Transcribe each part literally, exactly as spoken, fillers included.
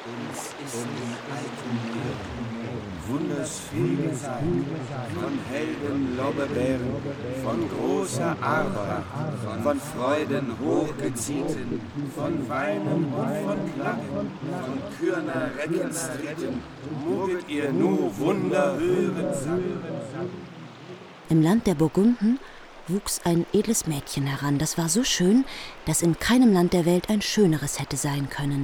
uns ist im alten Meer wundersviel gesagt, von Helden Lorbeeren, von großer Arbeit, von Freuden hochgezieten, von Weinen und von Klagen, von Kürner Reckenstrieten, moget ihr nu Wunder hören sagen. Im Land der Burgunden wuchs ein edles Mädchen heran. Das war so schön, dass in keinem Land der Welt ein schöneres hätte sein können.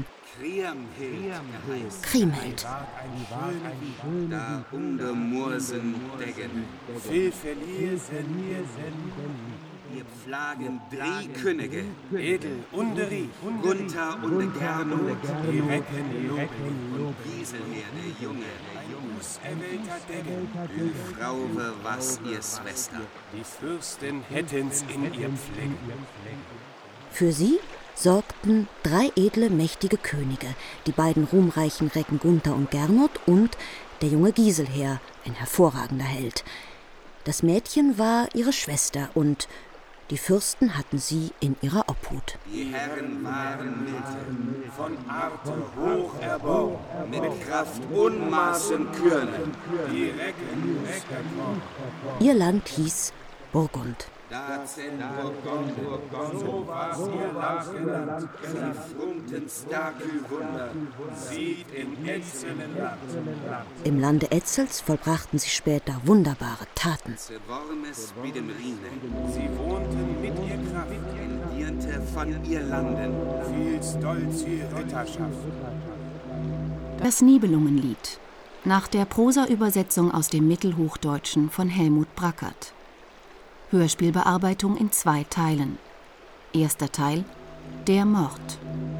Kriemhild. Da unter Mursen deggen, viel verliesen, ihr pflagen drei Könige, edel Underi, Gunther und Gernot, die Recken Loben und Giselher, der Junge, auserwählter Deggen, die Frauwe was ihr Schwester, die Fürsten hätten's in ihr Pflegen. Für sie sorgten drei edle, mächtige Könige, die beiden ruhmreichen Recken Gunther und Gernot und der junge Giselher, ein hervorragender Held. Das Mädchen war ihre Schwester und die Fürsten hatten sie in ihrer Obhut. Die Herren waren mild, von Arte hoch erbaut, mit Kraft Unmaßen Kürnen, die Recken Recken. Ihr Land hieß Burgund. Da zen Burgund, so war's ihr Land genannt, sie frunten starke Wunder, sieht in Etzelen Land. Im Lande Etzels vollbrachten sie später wunderbare Taten. Sie Wormes wie dem Rhine, sie wohnten mit ihr Kraft, regierte von ihr Landen, viel stolz ihr Ritterschaft. Das Nibelungenlied, nach der Prosa-Übersetzung aus dem Mittelhochdeutschen von Helmut Brackert. Hörspielbearbeitung in zwei Teilen. Erster Teil: Der Mord.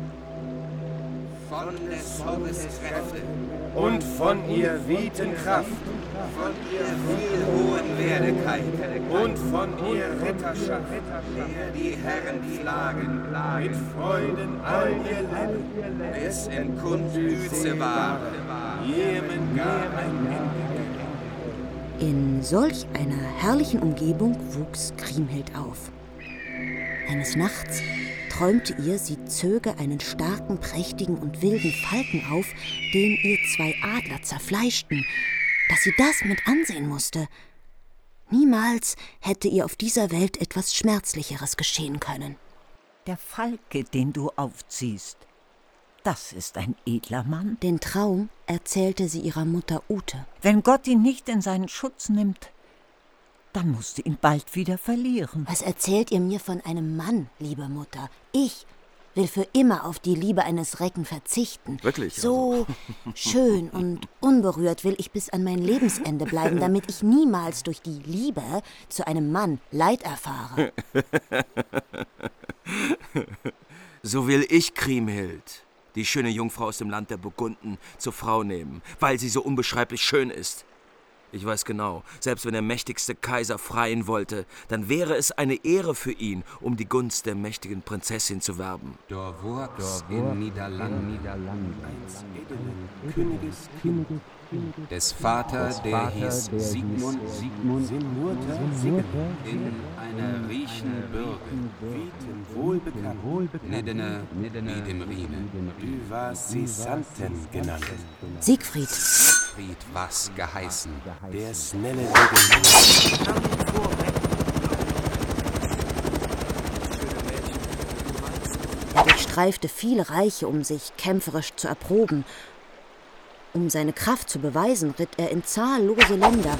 Von des Hobbes Kräfte und von ihr Wieten Kraft, von ihr viel hohen Werdigkeit und von ihr Ritterschaft, der die Herren pflagen, mit Freuden all ihr Leben, bis in Kundlüze war, jemen gar ein Ende. In solch einer herrlichen Umgebung wuchs Kriemhild auf. Eines Nachts träumte ihr, sie zöge einen starken, prächtigen und wilden Falken auf, den ihr zwei Adler zerfleischten, dass sie das mit ansehen musste. Niemals hätte ihr auf dieser Welt etwas Schmerzlicheres geschehen können. Der Falke, den du aufziehst, das ist ein edler Mann. Den Traum erzählte sie ihrer Mutter Ute. Wenn Gott ihn nicht in seinen Schutz nimmt, dann musst du ihn bald wieder verlieren. Was erzählt ihr mir von einem Mann, liebe Mutter? Ich will für immer auf die Liebe eines Recken verzichten. Wirklich? So also. schön und unberührt will ich bis an mein Lebensende bleiben, damit ich niemals durch die Liebe zu einem Mann Leid erfahre. So will ich Kriemhild, die schöne Jungfrau aus dem Land der Burgunden, zur Frau nehmen, weil sie so unbeschreiblich schön ist. Ich weiß genau, selbst wenn der mächtigste Kaiser freien wollte, dann wäre es eine Ehre für ihn, um die Gunst der mächtigen Prinzessin zu werben. Da wuchs in Niederland eins edlen Königeskind, des Vater, der hieß Siegmund, Siegmund, Mutter, Siggen, in einer riechen Bürge, Wieten wohlbekannt, Nedene, wie dem Rhine, du warst sie Santen genannt. Siegfried. Siegfried was geheißen, der schnelle Degen. Er durchstreifte viele Reiche, um sich kämpferisch zu erproben. Um seine Kraft zu beweisen, ritt er in zahllose Länder.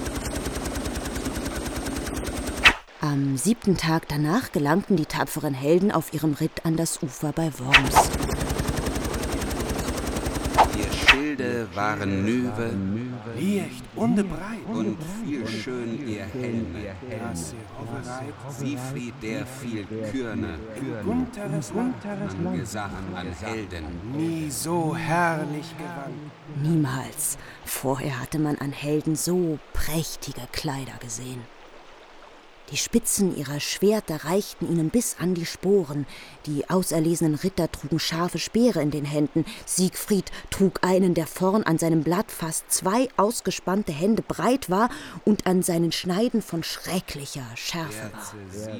Am siebten Tag danach gelangten die tapferen Helden auf ihrem Ritt an das Ufer bei Worms. Ihr Schilde waren Nüwe, Licht und breit und viel schön ihr Helme. Siegfried, der viel Kürne, Gunters an Gesang an Helden, nie so herrlich gewandt. Niemals. Vorher hatte man an Helden so prächtige Kleider gesehen. Die Spitzen ihrer Schwerter reichten ihnen bis an die Sporen. Die auserlesenen Ritter trugen scharfe Speere in den Händen. Siegfried trug einen, der vorn an seinem Blatt fast zwei ausgespannte Hände breit war und an seinen Schneiden von schrecklicher Schärfe war.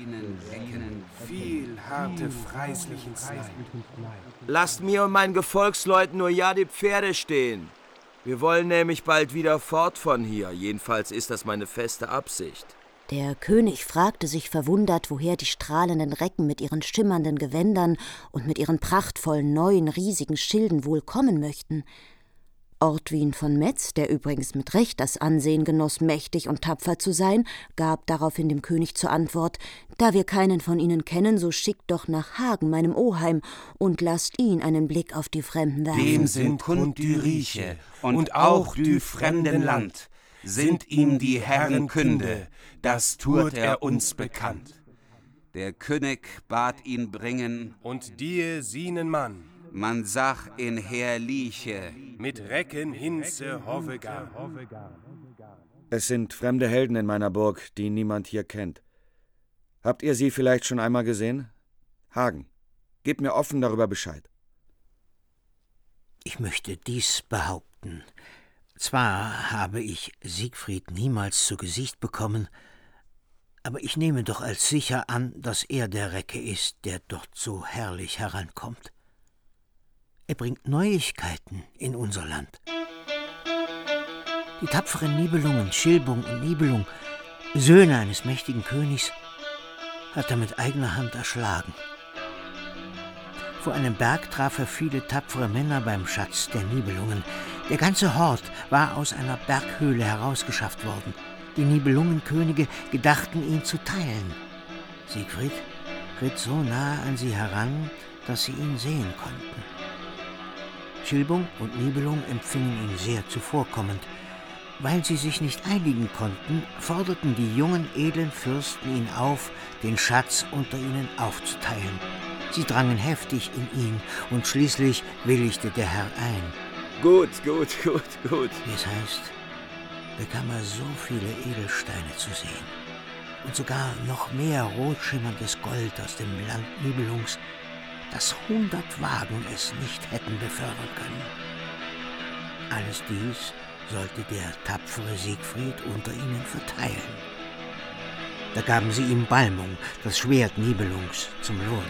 Viel harte freislichen Zeit. Lasst mir und meinen Gefolgsleuten nur ja die Pferde stehen. Wir wollen nämlich bald wieder fort von hier. Jedenfalls ist das meine feste Absicht. Der König fragte sich verwundert, woher die strahlenden Recken mit ihren schimmernden Gewändern und mit ihren prachtvollen, neuen, riesigen Schilden wohl kommen möchten. Ortwin von Metz, der übrigens mit Recht das Ansehen genoss, mächtig und tapfer zu sein, gab daraufhin dem König zur Antwort: »Da wir keinen von ihnen kennen, so schickt doch nach Hagen, meinem Oheim, und lasst ihn einen Blick auf die Fremden werfen.« Dem sind kund die Rieche und auch die fremden Land, sind ihm die Herren Künde, das tut er uns bekannt. Der König bat ihn bringen, Und dir sienen Mann, man sag in Herrliche, mit Recken hinze Hovegar. Es sind fremde Helden in meiner Burg, die niemand hier kennt. Habt ihr sie vielleicht schon einmal gesehen? Hagen, gebt mir offen darüber Bescheid. Ich möchte dies behaupten. Zwar habe ich Siegfried niemals zu Gesicht bekommen, aber ich nehme doch als sicher an, dass er der Recke ist, der dort so herrlich herankommt. Er bringt Neuigkeiten in unser Land. Die tapferen Nibelungen, Schilbung und Nibelung, Söhne eines mächtigen Königs, hat er mit eigener Hand erschlagen. Vor einem Berg traf er viele tapfere Männer beim Schatz der Nibelungen. Der ganze Hort war aus einer Berghöhle herausgeschafft worden. Die Nibelungenkönige gedachten, ihn zu teilen. Siegfried ritt so nahe an sie heran, dass sie ihn sehen konnten. Schilbung und Nibelung empfingen ihn sehr zuvorkommend. Weil sie sich nicht einigen konnten, forderten die jungen, edlen Fürsten ihn auf, den Schatz unter ihnen aufzuteilen. Sie drangen heftig in ihn, und schließlich willigte der Herr ein. Gut, gut, gut, gut. Wie es heißt, bekam er so viele Edelsteine zu sehen und sogar noch mehr rotschimmerndes Gold aus dem Land Nibelungs, dass hundert Wagen es nicht hätten befördern können. Alles dies sollte der tapfere Siegfried unter ihnen verteilen. Da gaben sie ihm Balmung, das Schwert Nibelungs, zum Lohn.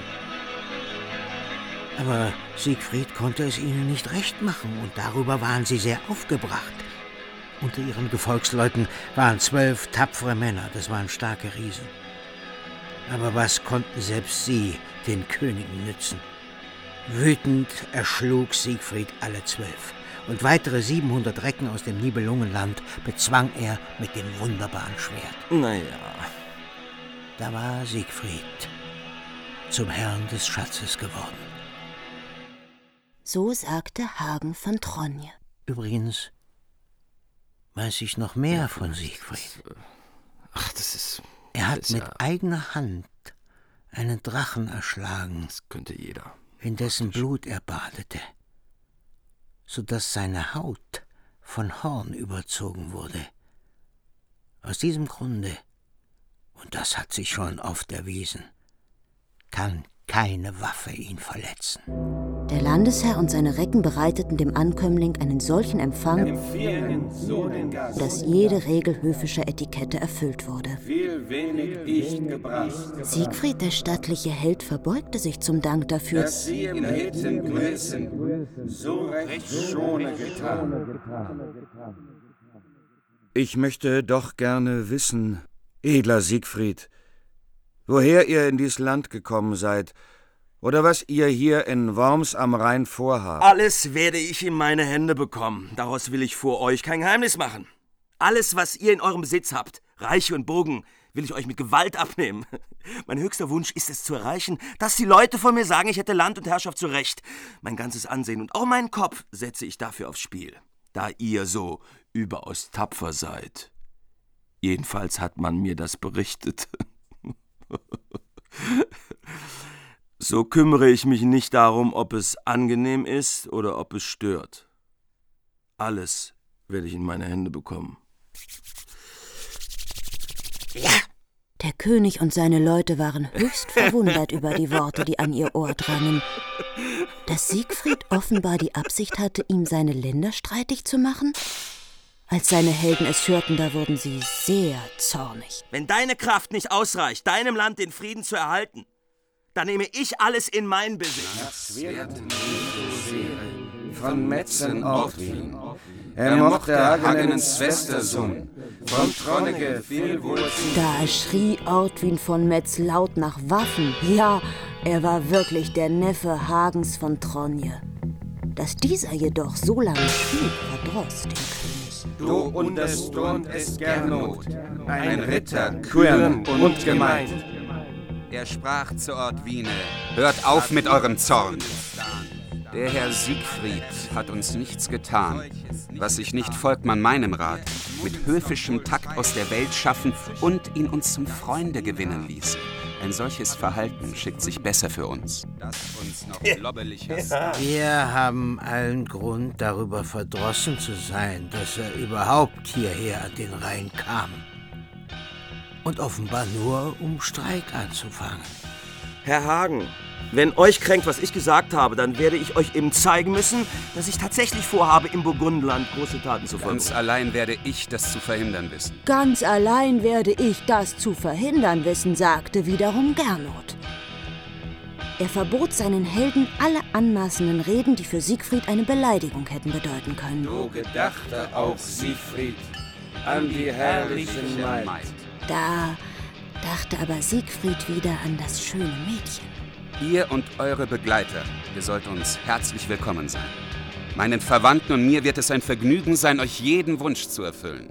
Aber Siegfried konnte es ihnen nicht recht machen, und darüber waren sie sehr aufgebracht. Unter ihren Gefolgsleuten waren zwölf tapfere Männer, das waren starke Riesen. Aber was konnten selbst sie den Königen nützen? Wütend erschlug Siegfried alle zwölf, und weitere siebenhundert Recken aus dem Nibelungenland bezwang er mit dem wunderbaren Schwert. Naja. Da war Siegfried zum Herrn des Schatzes geworden. So sagte Hagen von Tronje. Übrigens weiß ich noch mehr von Siegfried. Ach, das ist... Er hat das mit ja, eigener Hand einen Drachen erschlagen, das könnte jeder. in dessen Blut er badete, so dass seine Haut von Horn überzogen wurde. Aus diesem Grunde, und das hat sich schon oft erwiesen, kann keine Waffe ihn verletzen. Der Landesherr und seine Recken bereiteten dem Ankömmling einen solchen Empfang, dass jede Regel höfischer Etikette erfüllt wurde. Viel wenig ich gebracht. Siegfried, der stattliche Held, verbeugte sich zum Dank dafür, Dass sie im Hitten Größen so recht schone getan. Ich möchte doch gerne wissen, edler Siegfried, woher ihr in dies Land gekommen seid, oder was ihr hier in Worms am Rhein vorhabt. Alles werde ich in meine Hände bekommen. Daraus will ich vor euch kein Geheimnis machen. Alles, was ihr in eurem Besitz habt, Reiche und Burgen, will ich euch mit Gewalt abnehmen. Mein höchster Wunsch ist es zu erreichen, dass die Leute von mir sagen, ich hätte Land und Herrschaft zu Recht. Mein ganzes Ansehen und auch meinen Kopf setze ich dafür aufs Spiel, da ihr so überaus tapfer seid. Jedenfalls hat man mir das berichtet. So kümmere ich mich nicht darum, ob es angenehm ist oder ob es stört. Alles werde ich in meine Hände bekommen. Ja! Der Der König und seine Leute waren höchst verwundert über die Worte, die an ihr Ohr drangen. Dass Siegfried offenbar die Absicht hatte, ihm seine Länder streitig zu machen? Als seine Helden es hörten, da wurden sie sehr zornig. Wenn deine Kraft nicht ausreicht, deinem Land den Frieden zu erhalten, dann nehme ich alles in meinen Besitz. Von Metzen Ortwin, er mochte Hagenens Schwestersohn, von Tronnege viel wohl. Da schrie Ortwin von Metz laut nach Waffen. Ja, er war wirklich der Neffe Hagens von Tronje. Dass dieser jedoch so lange schwieg, verdross den König. Du unterstund es Gernot, ein Ritter, kühn und gemeint. Er sprach zu Ortwine: Hört auf mit eurem Zorn. Der Herr Siegfried hat uns nichts getan, was sich nicht folgt man meinem Rat, mit höfischem Takt aus der Welt schaffen und ihn uns zum Freunde gewinnen ließ. Ein solches Verhalten schickt sich besser für uns. Das uns noch lobbeliger. Wir haben allen Grund, darüber verdrossen zu sein, dass er überhaupt hierher an den Rhein kam. Und offenbar nur, um Streit anzufangen. Herr Hagen, wenn euch kränkt, was ich gesagt habe, dann werde ich euch eben zeigen müssen, dass ich tatsächlich vorhabe, im Burgundenland große Taten zu vollbringen. Ganz allein werde ich das zu verhindern wissen. Ganz allein werde ich das zu verhindern wissen, sagte wiederum Gernot. Er verbot seinen Helden alle anmaßenden Reden, die für Siegfried eine Beleidigung hätten bedeuten können. Du gedachte auch, Siegfried, an die herrlichen Maid. Da dachte aber Siegfried wieder an das schöne Mädchen. Ihr und eure Begleiter, ihr sollt uns herzlich willkommen sein. Meinen Verwandten und mir wird es ein Vergnügen sein, euch jeden Wunsch zu erfüllen.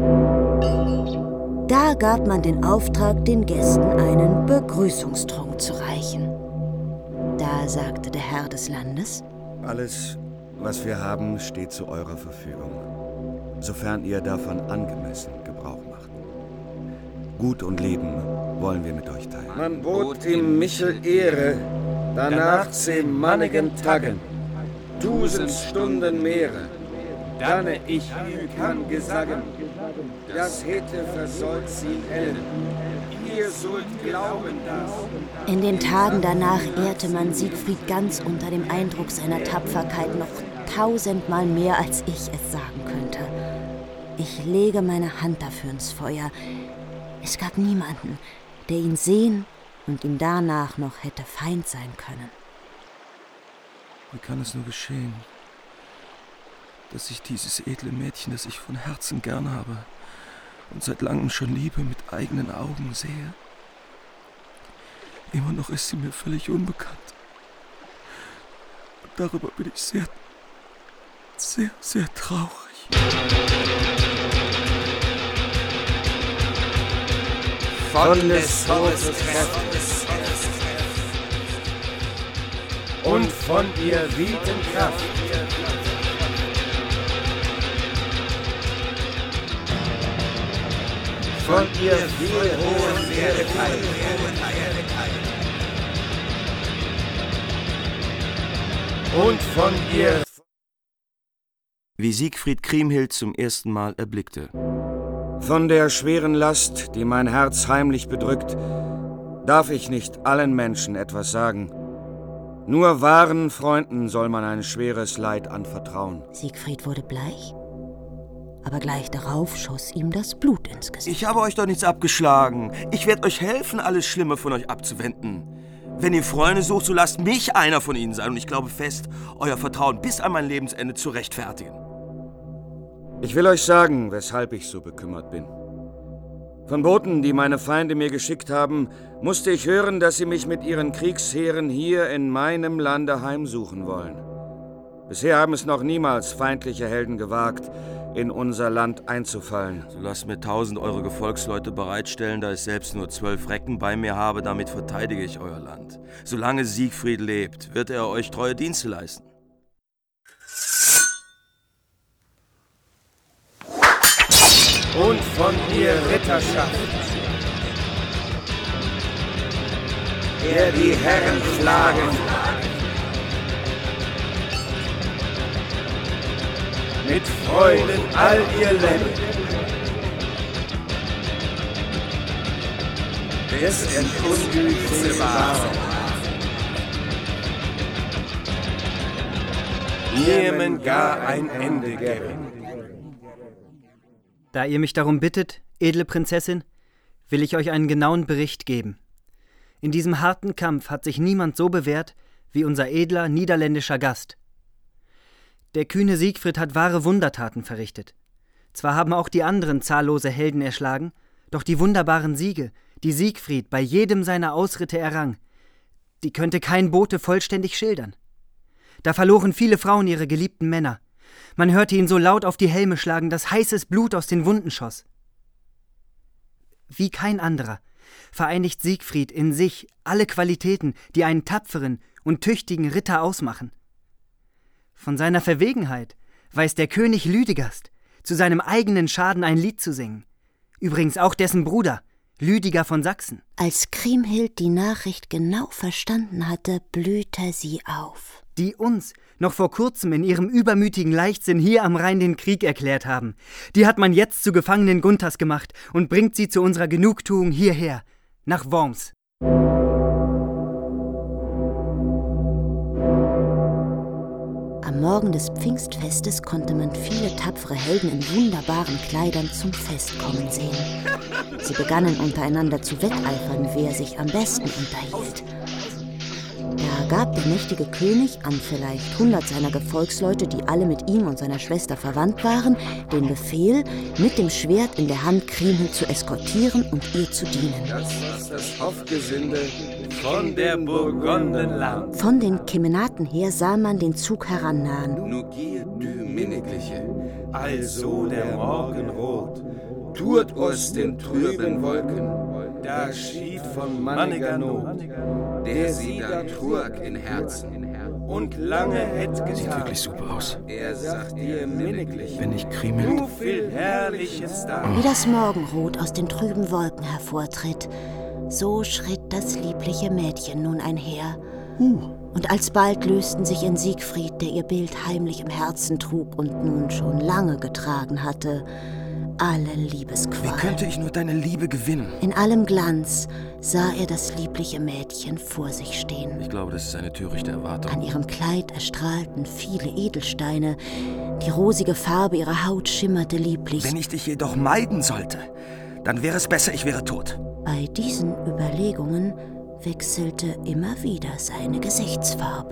Da gab man den Auftrag, den Gästen einen Begrüßungstrunk zu reichen. Da sagte der Herr des Landes: Alles, was wir haben, steht zu eurer Verfügung, sofern ihr davon angemessen Gebrauch macht. Gut und Leben wollen wir mit euch teilen. Man bot ihm Michel Ehre, danach zehn mannigen Taggen, tausend Stunden Meere. Dann ich kann gesagen, das hätte versollt sie Ellen. Ihr sollt glauben, dass... In den Tagen danach ehrte man Siegfried ganz unter dem Eindruck seiner Tapferkeit noch tausendmal mehr, als ich es sagen könnte. Ich lege meine Hand dafür ins Feuer. Es gab niemanden, der ihn sehen und ihm danach noch hätte Feind sein können. Wie kann es nur geschehen, dass ich dieses edle Mädchen, das ich von Herzen gern habe und seit langem schon liebe, mit eigenen Augen sehe? Immer noch ist sie mir völlig unbekannt. Und darüber bin ich sehr, sehr, sehr traurig. Von des Todes Kräftes und von ihr Wieten Kraft. Von ihr viel hohen Werdekeit. Und von ihr... Wie Siegfried Kriemhild zum ersten Mal erblickte. Von der schweren Last, die mein Herz heimlich bedrückt, darf ich nicht allen Menschen etwas sagen. Nur wahren Freunden soll man ein schweres Leid anvertrauen. Siegfried wurde bleich, aber gleich darauf schoss ihm das Blut ins Gesicht. Ich habe euch doch nichts abgeschlagen. Ich werde euch helfen, alles Schlimme von euch abzuwenden. Wenn ihr Freunde sucht, so lasst mich einer von ihnen sein. Und ich glaube fest, euer Vertrauen bis an mein Lebensende zu rechtfertigen. Ich will euch sagen, weshalb ich so bekümmert bin. Von Boten, die meine Feinde mir geschickt haben, musste ich hören, dass sie mich mit ihren Kriegsheeren hier in meinem Lande heimsuchen wollen. Bisher haben es noch niemals feindliche Helden gewagt, in unser Land einzufallen. So lasst mir tausend eure Gefolgsleute bereitstellen, da ich selbst nur zwölf Recken bei mir habe, damit verteidige ich euer Land. Solange Siegfried lebt, wird er euch treue Dienste leisten. Und von ihr Ritterschaft, der die Herren schlagen, mit Freuden all ihr Leben. des Erkundens war. Niemen gar ein Ende geben. Da ihr mich darum bittet, edle Prinzessin, will ich euch einen genauen Bericht geben. In diesem harten Kampf hat sich niemand so bewährt wie unser edler niederländischer Gast. Der kühne Siegfried hat wahre Wundertaten verrichtet. Zwar haben auch die anderen zahllose Helden erschlagen, doch die wunderbaren Siege, die Siegfried bei jedem seiner Ausritte errang, die könnte kein Bote vollständig schildern. Da verloren viele Frauen ihre geliebten Männer. Man hörte ihn so laut auf die Helme schlagen, dass heißes Blut aus den Wunden schoss. Wie kein anderer vereinigt Siegfried in sich alle Qualitäten, die einen tapferen und tüchtigen Ritter ausmachen. Von seiner Verwegenheit weiß der König Lüdegast, zu seinem eigenen Schaden ein Lied zu singen. Übrigens auch dessen Bruder, Lüdeger von Sachsen. Als Kriemhild die Nachricht genau verstanden hatte, blühte sie auf. Die uns noch vor kurzem in ihrem übermütigen Leichtsinn hier am Rhein den Krieg erklärt haben, die hat man jetzt zu Gefangenen Gunthers gemacht und bringt sie zu unserer Genugtuung hierher, nach Worms. Am Morgen des Pfingstfestes konnte man viele tapfere Helden in wunderbaren Kleidern zum Fest kommen sehen. Sie begannen untereinander zu wetteifern, wer sich am besten unterhielt. Da gab der mächtige König an vielleicht hundert seiner Gefolgsleute, die alle mit ihm und seiner Schwester verwandt waren, den Befehl, mit dem Schwert in der Hand Kriemhild zu eskortieren und ihr zu dienen. Das ist das Hofgesinde von der Burgundenland. Von den Kemenaten her sah man den Zug herannahen. Nugier du Minnigliche, Also der Morgenrot, tut uns den trüben Wolken, da schied von manniger Not, der sie da trug in Herzen. und lange hätt Sieht getan. wirklich super aus. Er sagt dir Minnigliche, Wenn ich Kriemhild... So viel Herrliches da. Wie das Morgenrot aus den trüben Wolken hervortritt, so schritt das liebliche Mädchen nun einher. Und alsbald lösten sich in Siegfried, der ihr Bild heimlich im Herzen trug und nun schon lange getragen hatte, alle Liebesqualen. Wie könnte ich nur deine Liebe gewinnen? In allem Glanz sah er das liebliche Mädchen vor sich stehen. Ich glaube, das ist eine törichte Erwartung. An ihrem Kleid erstrahlten viele Edelsteine, die rosige Farbe ihrer Haut schimmerte lieblich. Wenn ich dich jedoch meiden sollte, dann wäre es besser, ich wäre tot. Bei diesen Überlegungen wechselte immer wieder seine Gesichtsfarbe.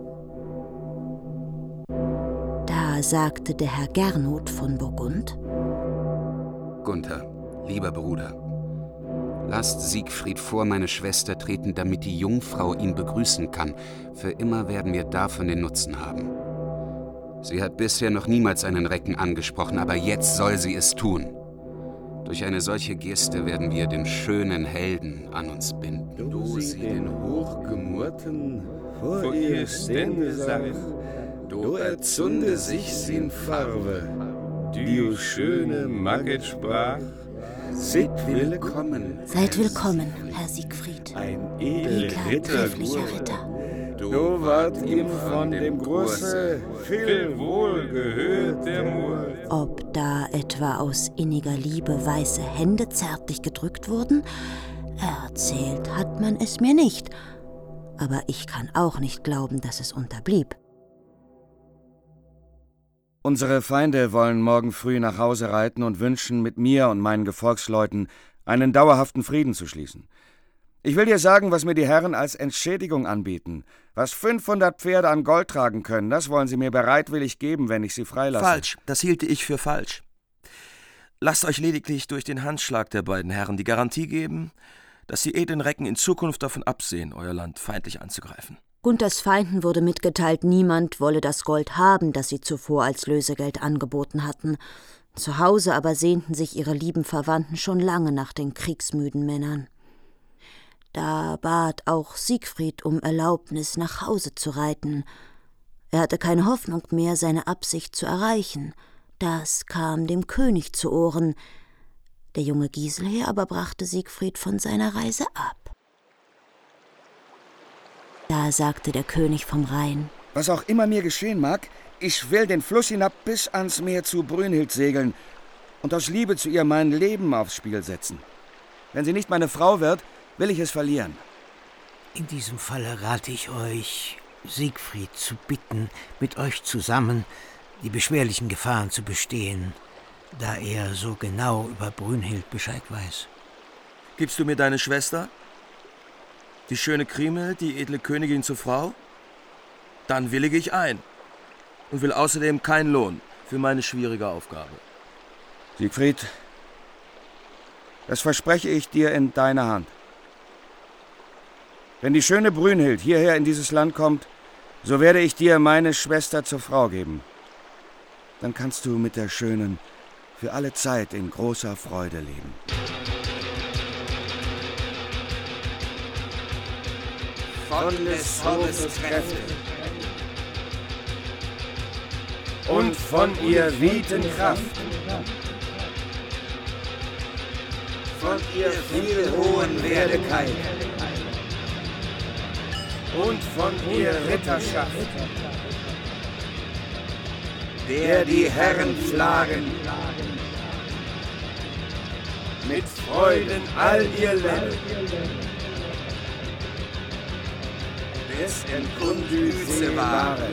Da sagte der Herr Gernot von Burgund: Gunther, lieber Bruder, lasst Siegfried vor meine Schwester treten, damit die Jungfrau ihn begrüßen kann. Für immer werden wir davon den Nutzen haben. Sie hat bisher noch niemals einen Recken angesprochen, aber jetzt soll sie es tun. Durch eine solche Geste werden wir den schönen Helden an uns binden. Du sie den Hochgemurten vor ihr Stände sang, du erzünde sich sin Farbe, die schöne Magget sprach, Seid willkommen. Seid willkommen, Herr Siegfried, ein edler edler, Ritter, trefflicher Ritter. Du ward ihm von dem Grusse viel wohl gehört der Mut. Ob da etwa aus inniger Liebe weiße Hände zärtlich gedrückt wurden, erzählt hat man es mir nicht. Aber ich kann auch nicht glauben, dass es unterblieb. Unsere Feinde wollen morgen früh nach Hause reiten und wünschen, mit mir und meinen Gefolgsleuten einen dauerhaften Frieden zu schließen. Ich will dir sagen, was mir die Herren als Entschädigung anbieten. Was fünfhundert Pferde an Gold tragen können, das wollen sie mir bereitwillig geben, wenn ich sie freilasse. Falsch, das hielte ich für falsch. Lasst euch lediglich durch den Handschlag der beiden Herren die Garantie geben, dass die edlen Recken in Zukunft davon absehen, euer Land feindlich anzugreifen. Gunthers Feinden wurde mitgeteilt, niemand wolle das Gold haben, das sie zuvor als Lösegeld angeboten hatten. Zu Hause aber sehnten sich ihre lieben Verwandten schon lange nach den kriegsmüden Männern. Da bat auch Siegfried um Erlaubnis, nach Hause zu reiten. Er hatte keine Hoffnung mehr, seine Absicht zu erreichen. Das kam dem König zu Ohren. Der junge Giselher aber brachte Siegfried von seiner Reise ab. Da sagte der König vom Rhein: Was auch immer mir geschehen mag, ich will den Fluss hinab bis ans Meer zu Brünnhild segeln und aus Liebe zu ihr mein Leben aufs Spiel setzen. Wenn sie nicht meine Frau wird, will ich es verlieren. In diesem Falle rate ich euch, Siegfried zu bitten, mit euch zusammen die beschwerlichen Gefahren zu bestehen, da er so genau über Brünnhild Bescheid weiß. Gibst du mir deine Schwester? Die schöne Kriemhild, die edle Königin zur Frau? Dann willige ich ein und will außerdem keinen Lohn für meine schwierige Aufgabe. Siegfried, das verspreche ich dir in deiner Hand. Wenn die schöne Brünnhild hierher in dieses Land kommt, so werde ich dir meine Schwester zur Frau geben. Dann kannst du mit der Schönen für alle Zeit in großer Freude leben. Von des Hauses Kräfte und von ihr Wieten Kraft, von ihr viel hohen Werdigkeit und von ihr Ritterschaft, der die Herren Pflagen mit Freuden all ihr Leben, des Enkundüse waren,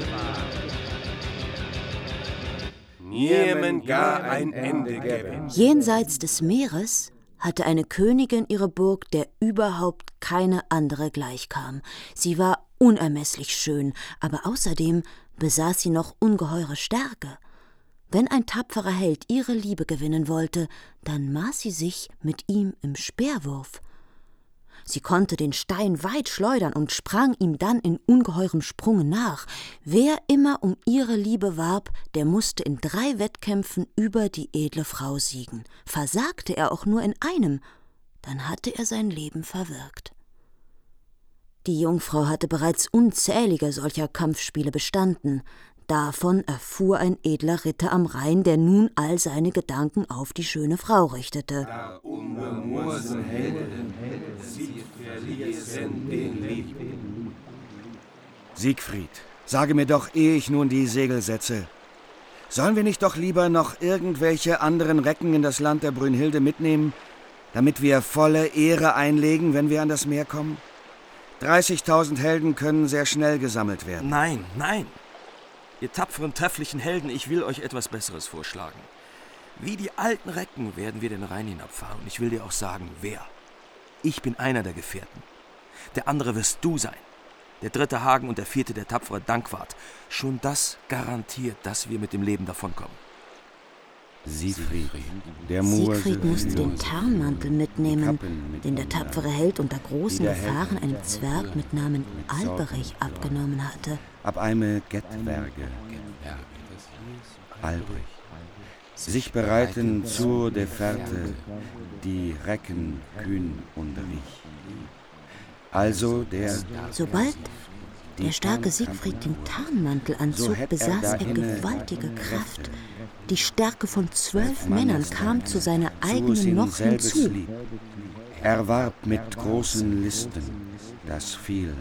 niemand gar ein Ende geben. Jenseits des Meeres hatte eine Königin ihre Burg, der überhaupt keine andere gleichkam. Sie war unermesslich schön, aber außerdem besaß sie noch ungeheure Stärke. Wenn ein tapferer Held ihre Liebe gewinnen wollte, dann maß sie sich mit ihm im Speerwurf. Sie konnte den Stein weit schleudern und sprang ihm dann in ungeheurem Sprunge nach. Wer immer um ihre Liebe warb, der musste in drei Wettkämpfen über die edle Frau siegen. Versagte er auch nur in einem, dann hatte er sein Leben verwirkt. Die Jungfrau hatte bereits unzählige solcher Kampfspiele bestanden. Davon erfuhr ein edler Ritter am Rhein, der nun all seine Gedanken auf die schöne Frau richtete. Siegfried, sage mir doch, ehe ich nun die Segel setze, sollen wir nicht doch lieber noch irgendwelche anderen Recken in das Land der Brünnhilde mitnehmen, damit wir volle Ehre einlegen, wenn wir an das Meer kommen? dreißigtausend Helden können sehr schnell gesammelt werden. Nein, nein. Ihr tapferen, trefflichen Helden, ich will euch etwas Besseres vorschlagen. Wie die alten Recken werden wir den Rhein hinabfahren. Und ich will dir auch sagen, wer. Ich bin einer der Gefährten. Der andere wirst du sein. Der dritte Hagen und der vierte der tapfere Dankwart. Schon das garantiert, dass wir mit dem Leben davonkommen. Siegfried, der Murse, Siegfried musste den Tarnmantel mitnehmen, den der tapfere Held unter großen Gefahren einem Zwerg mit Namen Alberich abgenommen hatte. Ab einem Gettwerge, Alberich, sich bereiten zur Deferte, die Recken kühn und rich. Also der... Sobald der starke Siegfried den Tarnmantel anzog, besaß er gewaltige Kraft. Die Stärke von zwölf Männern kam zu seiner eigenen noch hinzu. Er warb mit großen Listen, das viel.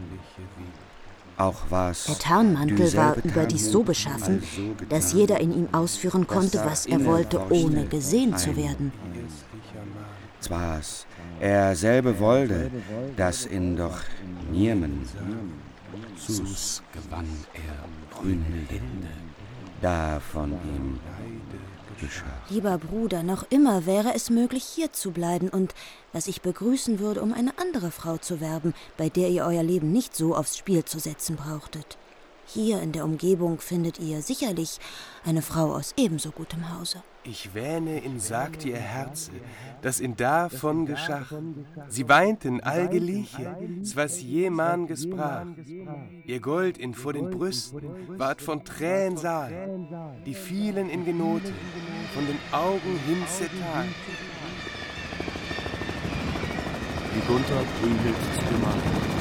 Auch war's der Tarnmantel war überdies so beschaffen, dass jeder in ihm ausführen konnte, was er wollte, ohne gesehen zu werden. Zwar's er selbe wollte, dass ihn doch niemen. Sus gewann er Brünnhilde, da von ihm geschah. Lieber Bruder, noch immer wäre es möglich, hier zu bleiben und was ich begrüßen würde, um eine andere Frau zu werben, bei der ihr euer Leben nicht so aufs Spiel zu setzen brauchtet. Hier in der Umgebung findet ihr sicherlich eine Frau aus ebenso gutem Hause. Ich wähne, in sagte ihr Herze, dass in davon geschach. Sie weinten allgeliche, was jeman gesprach. Ihr Gold in vor den Brüsten ward von Tränen Saal, die fielen in Genote, von den Augen hin zertagt. Wie Gunther Brünnhild zu Gemahl.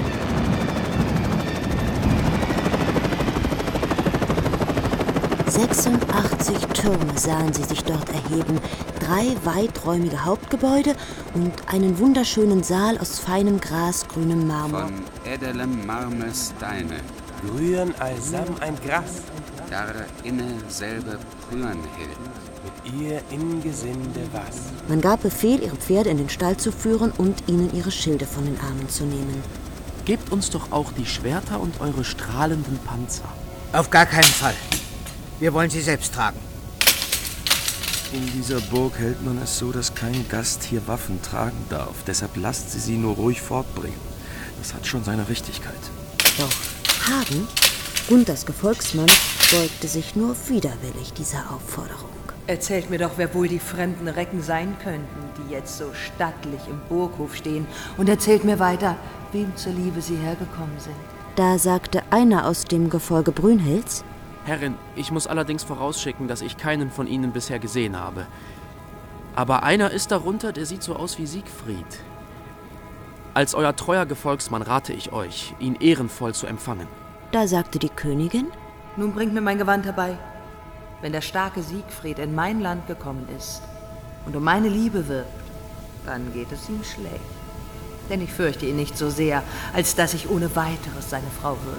sechsundachtzig Türme sahen sie sich dort erheben, drei weiträumige Hauptgebäude und einen wunderschönen Saal aus feinem grasgrünem Marmor. Von edelem Marmorsteine. Rühren allsam ein Gras. Dar inne selbe Brünnhild. ihr im Gesinde was? Man gab Befehl, ihre Pferde in den Stall zu führen und ihnen ihre Schilde von den Armen zu nehmen. Gebt uns doch auch die Schwerter und eure strahlenden Panzer. Auf gar keinen Fall. Wir wollen sie selbst tragen. In dieser Burg hält man es so, dass kein Gast hier Waffen tragen darf. Deshalb lasst sie sie nur ruhig fortbringen. Das hat schon seine Richtigkeit. Doch Hagen, Gunthers Gefolgsmann, beugte sich nur widerwillig dieser Aufforderung. Erzählt mir doch, wer wohl die fremden Recken sein könnten, die jetzt so stattlich im Burghof stehen. Und erzählt mir weiter, wem zuliebe sie hergekommen sind. Da sagte einer aus dem Gefolge Brünnhilds: Herrin, ich muss allerdings vorausschicken, dass ich keinen von ihnen bisher gesehen habe. Aber einer ist darunter, der sieht so aus wie Siegfried. Als euer treuer Gefolgsmann rate ich euch, ihn ehrenvoll zu empfangen. Da sagte die Königin: Nun bringt mir mein Gewand herbei. Wenn der starke Siegfried in mein Land gekommen ist und um meine Liebe wirbt, dann geht es ihm schlecht. Denn ich fürchte ihn nicht so sehr, als dass ich ohne weiteres seine Frau würde.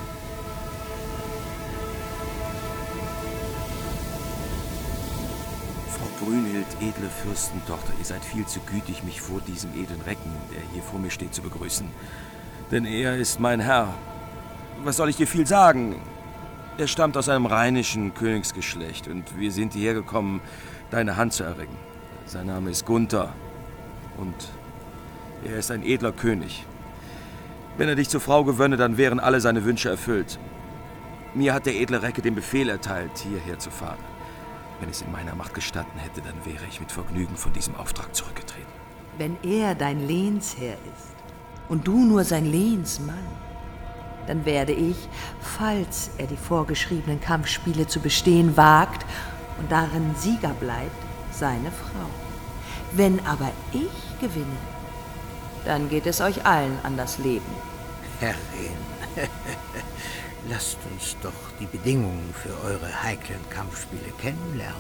Frau Brünnhild, edle Fürstentochter, ihr seid viel zu gütig, mich vor diesem edlen Recken, der hier vor mir steht, zu begrüßen. Denn er ist mein Herr. Was soll ich dir viel sagen? Er stammt aus einem rheinischen Königsgeschlecht und wir sind hierher gekommen, deine Hand zu erringen. Sein Name ist Gunther und er ist ein edler König. Wenn er dich zur Frau gewönne, dann wären alle seine Wünsche erfüllt. Mir hat der edle Recke den Befehl erteilt, hierher zu fahren. Wenn es in meiner Macht gestanden hätte, dann wäre ich mit Vergnügen von diesem Auftrag zurückgetreten. Wenn er dein Lehnsherr ist und du nur sein Lehnsmann, dann werde ich, falls er die vorgeschriebenen Kampfspiele zu bestehen wagt und darin Sieger bleibt, seine Frau. Wenn aber ich gewinne, dann geht es euch allen an das Leben. Herrin, lasst uns doch die Bedingungen für eure heiklen Kampfspiele kennenlernen.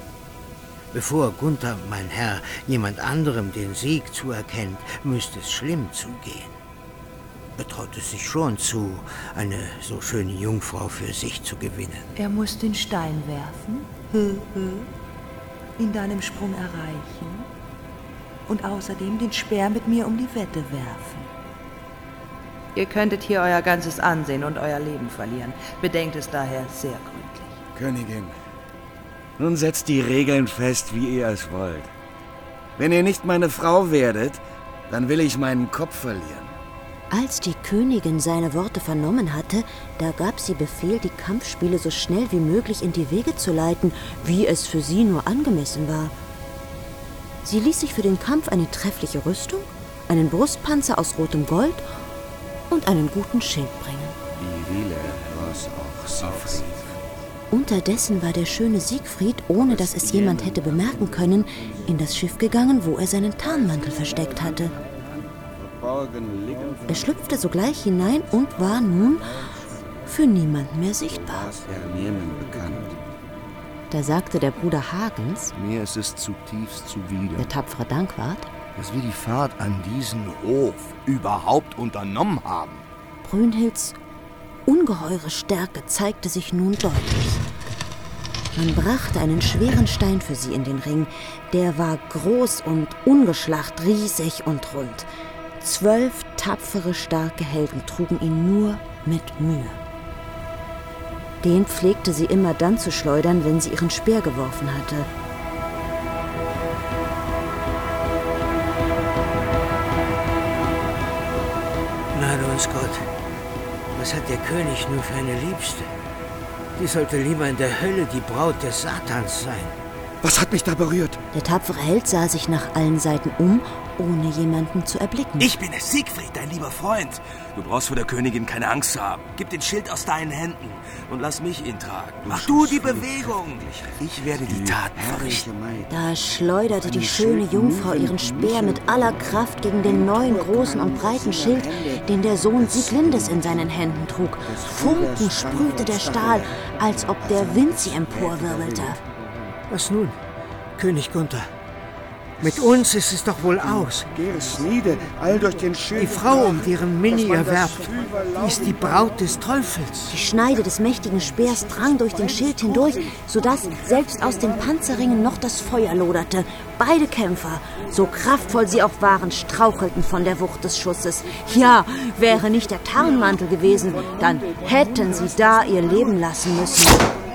Bevor Gunther, mein Herr, jemand anderem den Sieg zuerkennt, müsste es schlimm zugehen. Er traut es sich schon zu, eine so schöne Jungfrau für sich zu gewinnen. Er muss den Stein werfen, hö, hö, ihn dann im Sprung erreichen und außerdem den Speer mit mir um die Wette werfen. Ihr könntet hier euer ganzes Ansehen und euer Leben verlieren. Bedenkt es daher sehr gründlich. Königin, nun setzt die Regeln fest, wie ihr es wollt. Wenn ihr nicht meine Frau werdet, dann will ich meinen Kopf verlieren. Als die Königin seine Worte vernommen hatte, da gab sie Befehl, die Kampfspiele so schnell wie möglich in die Wege zu leiten, wie es für sie nur angemessen war. Sie ließ sich für den Kampf eine treffliche Rüstung, einen Brustpanzer aus rotem Gold und einen guten Schild bringen. Wie Wille was auch Siegfried. Unterdessen war der schöne Siegfried, ohne dass es jemand hätte bemerken können, in das Schiff gegangen, wo er seinen Tarnmantel versteckt hatte. Er schlüpfte sogleich hinein und war nun für niemanden mehr sichtbar. Da sagte der Bruder Hagens: Mir ist es zutiefst zuwider, der tapfere Dankwart, dass wir die Fahrt an diesen Hof überhaupt unternommen haben. Brünnhilds ungeheure Stärke zeigte sich nun deutlich. Man brachte einen schweren Stein für sie in den Ring. Der war groß und ungeschlacht, riesig und rund. Zwölf tapfere, starke Helden trugen ihn nur mit Mühe. Den pflegte sie immer dann zu schleudern, wenn sie ihren Speer geworfen hatte. Gnade uns Gott, was hat der König nur für eine Liebste? Die sollte lieber in der Hölle die Braut des Satans sein. Was hat mich da berührt? Der tapfere Held sah sich nach allen Seiten um, ohne jemanden zu erblicken. Ich bin es, Siegfried, dein lieber Freund. Du brauchst vor der Königin keine Angst zu haben. Gib den Schild aus deinen Händen und lass mich ihn tragen. Mach du die Bewegung. Ich werde die Taten verrichten. Da schleuderte die schöne Jungfrau ihren Speer mit aller Kraft gegen den neuen, großen und breiten Schild, den der Sohn Sieglindes in seinen Händen trug. Funken sprühte der Stahl, als ob der Wind sie emporwirbelte. Was nun, König Gunther? Mit uns ist es doch wohl aus. Gersniede, all durch den Schild. Die Frau, um deren Minni ihr werbt, die ist die Braut des Teufels. Die Schneide des mächtigen Speers drang durch den Schild hindurch, sodass selbst aus den Panzerringen noch das Feuer loderte. Beide Kämpfer, so kraftvoll sie auch waren, strauchelten von der Wucht des Schusses. Ja, wäre nicht der Tarnmantel gewesen, dann hätten sie da ihr Leben lassen müssen.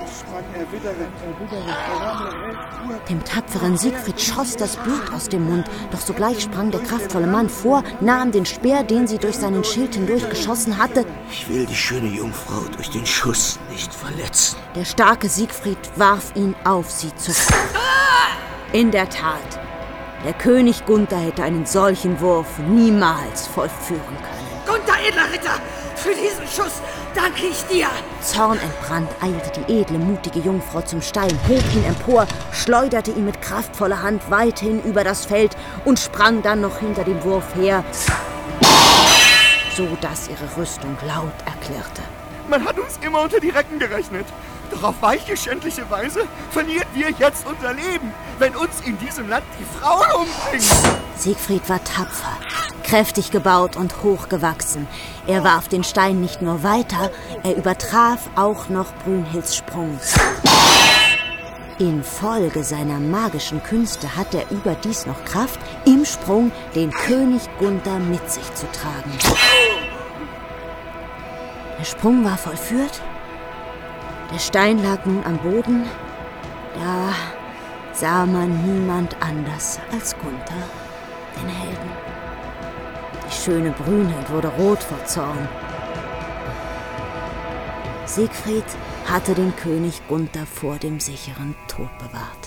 Dem tapferen Siegfried schoss das Blut aus dem Mund, doch sogleich sprang der kraftvolle Mann vor, nahm den Speer, den sie durch seinen Schild hindurch geschossen hatte. Ich will die schöne Jungfrau durch den Schuss nicht verletzen. Der starke Siegfried warf ihn auf sie zurück. In der Tat, der König Gunther hätte einen solchen Wurf niemals vollführen können. Gunther, edler Ritter, für diesen Schuss danke ich dir! Zornentbrannt eilte die edle, mutige Jungfrau zum Stein, hob ihn empor, schleuderte ihn mit kraftvoller Hand weithin über das Feld und sprang dann noch hinter dem Wurf her, so dass ihre Rüstung laut erklirrte. Man hat uns immer unter die Recken gerechnet. Doch auf weiche, schändliche Weise verlieren wir jetzt unser Leben, wenn uns in diesem Land die Frauen umbringen. Siegfried war tapfer, kräftig gebaut und hochgewachsen. Er warf den Stein nicht nur weiter, er übertraf auch noch Brünnhilds Sprung. Infolge seiner magischen Künste hatte er überdies noch Kraft, im Sprung den König Gunther mit sich zu tragen. Der Sprung war vollführt. Der Stein lag nun am Boden. Da sah man niemand anders als Gunther, den Helden. Die schöne Brünnhild wurde rot vor Zorn. Siegfried hatte den König Gunther vor dem sicheren Tod bewahrt.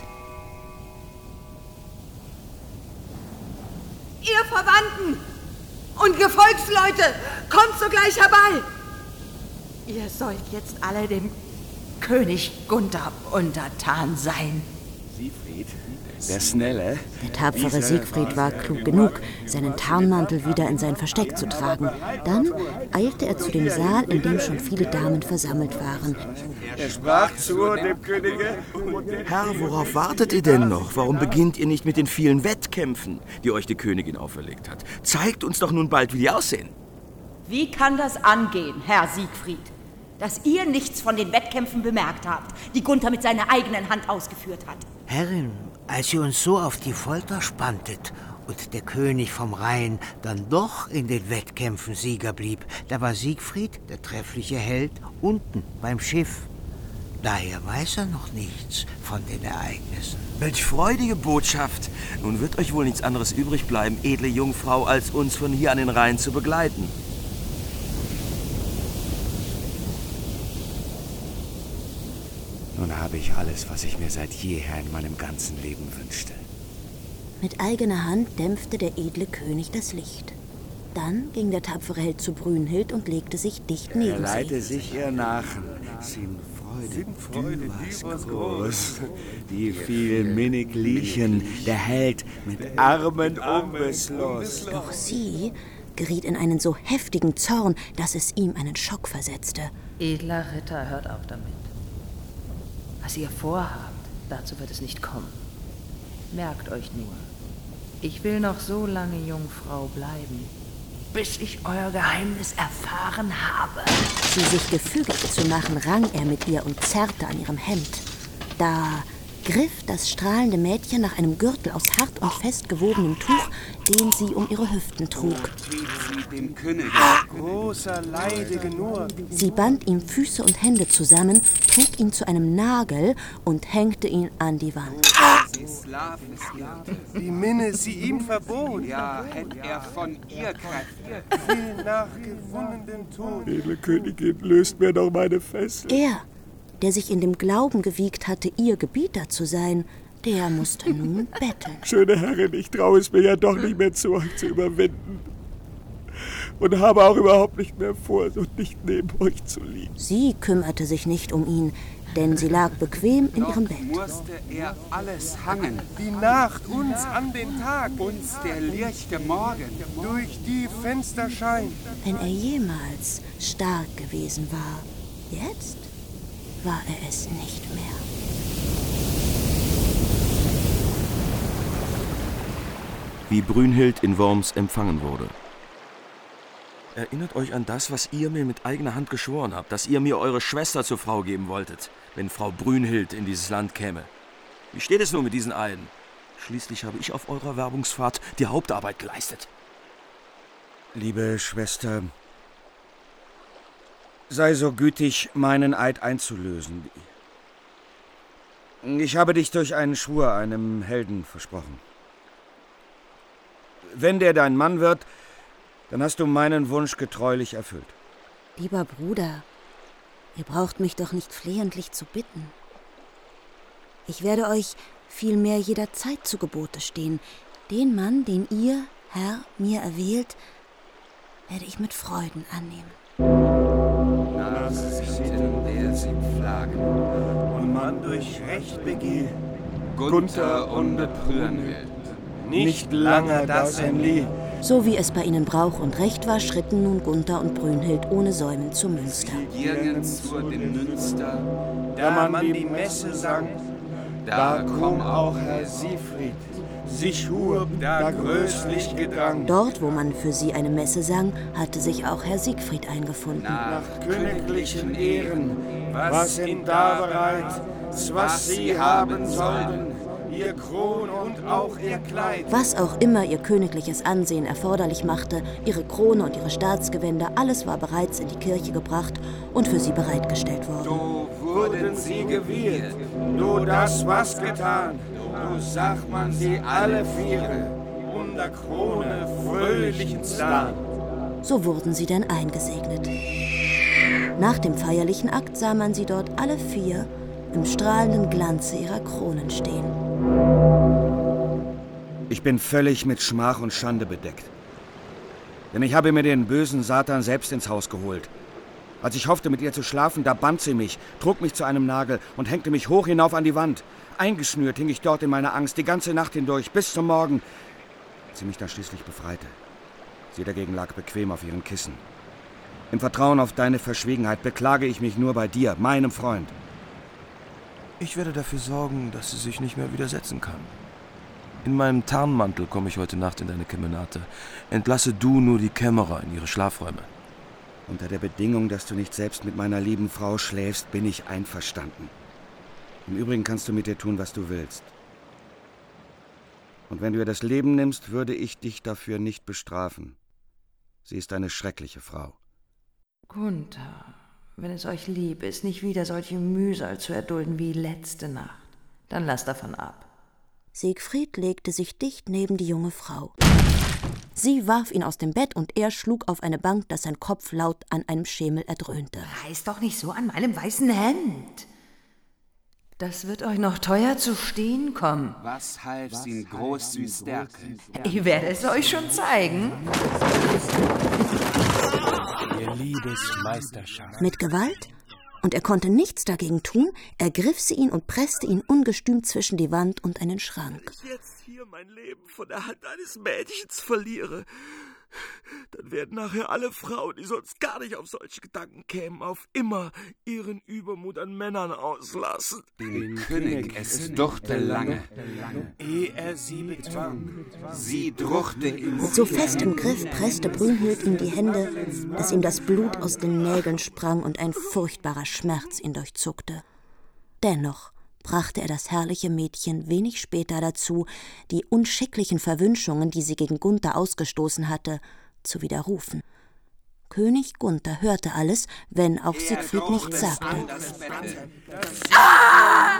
Ihr Verwandten und Gefolgsleute, kommt sogleich herbei! Ihr sollt jetzt alle dem König Gunther untertan sein. Siegfried, der Schnelle. Der tapfere Siegfried war klug genug, seinen Tarnmantel wieder in sein Versteck zu tragen. Dann eilte er zu dem Saal, in dem schon viele Damen versammelt waren. Er sprach zu dem Könige. Herr, worauf wartet ihr denn noch? Warum beginnt ihr nicht mit den vielen Wettkämpfen, die euch die Königin auferlegt hat? Zeigt uns doch nun bald, wie die aussehen. Wie kann das angehen, Herr Siegfried, dass ihr nichts von den Wettkämpfen bemerkt habt, die Gunther mit seiner eigenen Hand ausgeführt hat? Herrin, als ihr uns so auf die Folter spanntet und der König vom Rhein dann doch in den Wettkämpfen Sieger blieb, da war Siegfried, der treffliche Held, unten beim Schiff. Daher weiß er noch nichts von den Ereignissen. Welch freudige Botschaft! Nun wird euch wohl nichts anderes übrig bleiben, edle Jungfrau, als uns von hier an den Rhein zu begleiten. Nun habe ich alles, was ich mir seit jeher in meinem ganzen Leben wünschte. Mit eigener Hand dämpfte der edle König das Licht. Dann ging der tapfere Held zu Brünnhild und legte sich dicht neben er leite sie. sich ihr nach. Sin Freude, Freude du warst groß. Die vielen minnig liechen, der Held mit Armen umbisslos. Doch sie geriet in einen so heftigen Zorn, dass es ihm einen Schock versetzte. Edler Ritter, hört auf damit. Was ihr vorhabt, dazu wird es nicht kommen. Merkt euch nur, ich will noch so lange Jungfrau bleiben, bis ich euer Geheimnis erfahren habe. Sie sich gefügig zu machen, rang er mit ihr und zerrte an ihrem Hemd. Da griff das strahlende Mädchen nach einem Gürtel aus hart und fest gewobenem Tuch, den sie um ihre Hüften trug. Dem König großer Leidige nur. Sie band ihm Füße und Hände zusammen, trug ihn zu einem Nagel und hängte ihn an die Wand. Die Minne sie ihm verbot. Ja, hätte er von ihr Kräfte. Will nach gewonnenen Tod. Edle Königin, löst mir doch meine Fesseln. Er, der sich in dem Glauben gewiegt hatte, ihr Gebieter zu sein, der musste nun betteln. Schöne Herrin, ich traue es mir ja doch nicht mehr zu euch zu überwinden. Und habe auch überhaupt nicht mehr vor, so dicht neben euch zu liegen. Sie kümmerte sich nicht um ihn, denn sie lag bequem in ihrem Bett. Musste er alles hangen. Die Nacht uns an den Tag. Uns der lichte Morgen. Durch die Fenster scheint. Wenn er jemals stark gewesen war, jetzt war er es nicht mehr. wie Brünnhild in Worms empfangen wurde. Erinnert euch an das, was ihr mir mit eigener Hand geschworen habt, dass ihr mir eure Schwester zur Frau geben wolltet, wenn Frau Brünnhild in dieses Land käme. Wie steht es nun mit diesen Eiden? Schließlich habe ich auf eurer Werbungsfahrt die Hauptarbeit geleistet. Liebe Schwester, sei so gütig, meinen Eid einzulösen. Ich habe dich durch einen Schwur einem Helden versprochen. Wenn der dein Mann wird, dann hast du meinen Wunsch getreulich erfüllt. Lieber Bruder, ihr braucht mich doch nicht flehentlich zu bitten. Ich werde euch vielmehr jederzeit zu Gebote stehen. Den Mann, den ihr, Herr, mir erwählt, werde ich mit Freuden annehmen. Nach Sitten der sie pflagen, und man durch Recht begehe, Gunther und Brünnhild, nicht lange das ein Lied. So wie es bei ihnen Brauch und Recht war, schritten nun Gunther und Brünnhild ohne Säumen zum Münster. Nirgends zu dem Münster, da man die Messe sang, da komm auch Herr Siegfried, sich hub da größlich Gedrang. Dort, wo man für sie eine Messe sang, hatte sich auch Herr Siegfried eingefunden. Nach königlichen Ehren, was sind da bereit, was sie haben sollten, ihr Kron und auch ihr Kleid. Was auch immer ihr königliches Ansehen erforderlich machte, ihre Krone und ihre Staatsgewänder, alles war bereits in die Kirche gebracht und für sie bereitgestellt worden. So wurden sie gewählt, du das was getan, du sagt man sie alle viere, unter Krone fröhlichen Stan. So wurden sie denn eingesegnet. Nach dem feierlichen Akt sah man sie dort alle vier im strahlenden Glanze ihrer Kronen stehen. Ich bin völlig mit Schmach und Schande bedeckt. Denn ich habe mir den bösen Satan selbst ins Haus geholt. Als ich hoffte, mit ihr zu schlafen, da band sie mich, trug mich zu einem Nagel und hängte mich hoch hinauf an die Wand. Eingeschnürt hing ich dort in meiner Angst, die ganze Nacht hindurch, bis zum Morgen, als sie mich dann schließlich befreite. Sie dagegen lag bequem auf ihren Kissen. Im Vertrauen auf deine Verschwiegenheit beklage ich mich nur bei dir, meinem Freund. Ich werde dafür sorgen, dass sie sich nicht mehr widersetzen kann. In meinem Tarnmantel komme ich heute Nacht in deine Kemenate. Entlasse du nur die Kämmerer in ihre Schlafräume. Unter der Bedingung, dass du nicht selbst mit meiner lieben Frau schläfst, bin ich einverstanden. Im Übrigen kannst du mit ihr tun, was du willst. Und wenn du ihr das Leben nimmst, würde ich dich dafür nicht bestrafen. Sie ist eine schreckliche Frau. Gunther, wenn es euch lieb ist, nicht wieder solche Mühsal zu erdulden wie letzte Nacht, dann lasst davon ab. Siegfried legte sich dicht neben die junge Frau. Sie warf ihn aus dem Bett und er schlug auf eine Bank, dass sein Kopf laut an einem Schemel erdröhnte. Reiß doch nicht so an meinem weißen Hemd. Das wird euch noch teuer zu stehen kommen. Was half ihn groß süß Stärke? Ich werde es euch schon zeigen. Ihr Liebesmeisterschaft. Mit Gewalt? Und er konnte nichts dagegen tun, ergriff sie ihn und presste ihn ungestüm zwischen die Wand und einen Schrank. Wenn ich jetzt hier mein Leben von der Hand eines Mädchens verliere, dann werden nachher alle Frauen, die sonst gar nicht auf solche Gedanken kämen, auf immer ihren Übermut an Männern auslassen. Den König es duchte lange, ehe er sie bezwang. Sie druchte ihn. So fest im Griff presste Brünnhild ihm die Hände, dass ihm das Blut aus den Nägeln sprang und ein furchtbarer Schmerz ihn durchzuckte. Dennoch brachte er das herrliche Mädchen wenig später dazu, die unschicklichen Verwünschungen, die sie gegen Gunther ausgestoßen hatte, zu widerrufen. König Gunther hörte alles, wenn auch Siegfried nichts sagte. Ah!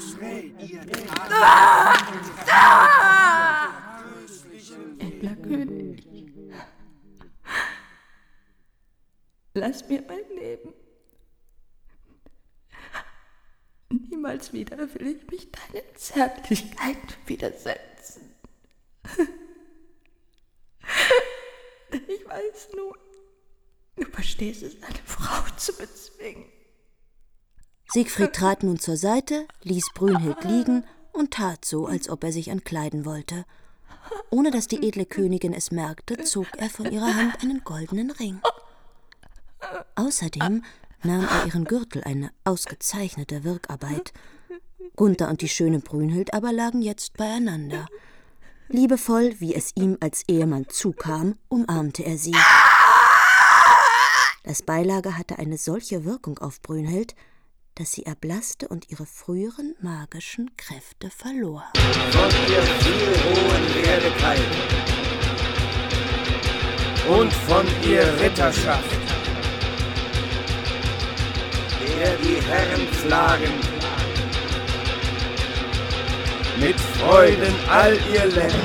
Ah! Ah! Edler König, lass mir mein Leben. Niemals wieder will ich mich deinen Zärtlichkeiten widersetzen. Ich weiß nun, du verstehst es, eine Frau zu bezwingen. Siegfried trat nun zur Seite, ließ Brünnhild liegen und tat so, als ob er sich entkleiden wollte. Ohne dass die edle Königin es merkte, zog er von ihrer Hand einen goldenen Ring. Außerdem nahm er ihren Gürtel, eine ausgezeichnete Wirkarbeit. Gunther und die schöne Brünnhild aber lagen jetzt beieinander. Liebevoll, wie es ihm als Ehemann zukam, umarmte er sie. Das Beilager hatte eine solche Wirkung auf Brünnhild, dass sie erblasste und ihre früheren magischen Kräfte verlor. Von ihr viel hohen Werdekeit und von ihr Ritterschaft, der die Herren pflagen, mit Freuden all ihr Länder.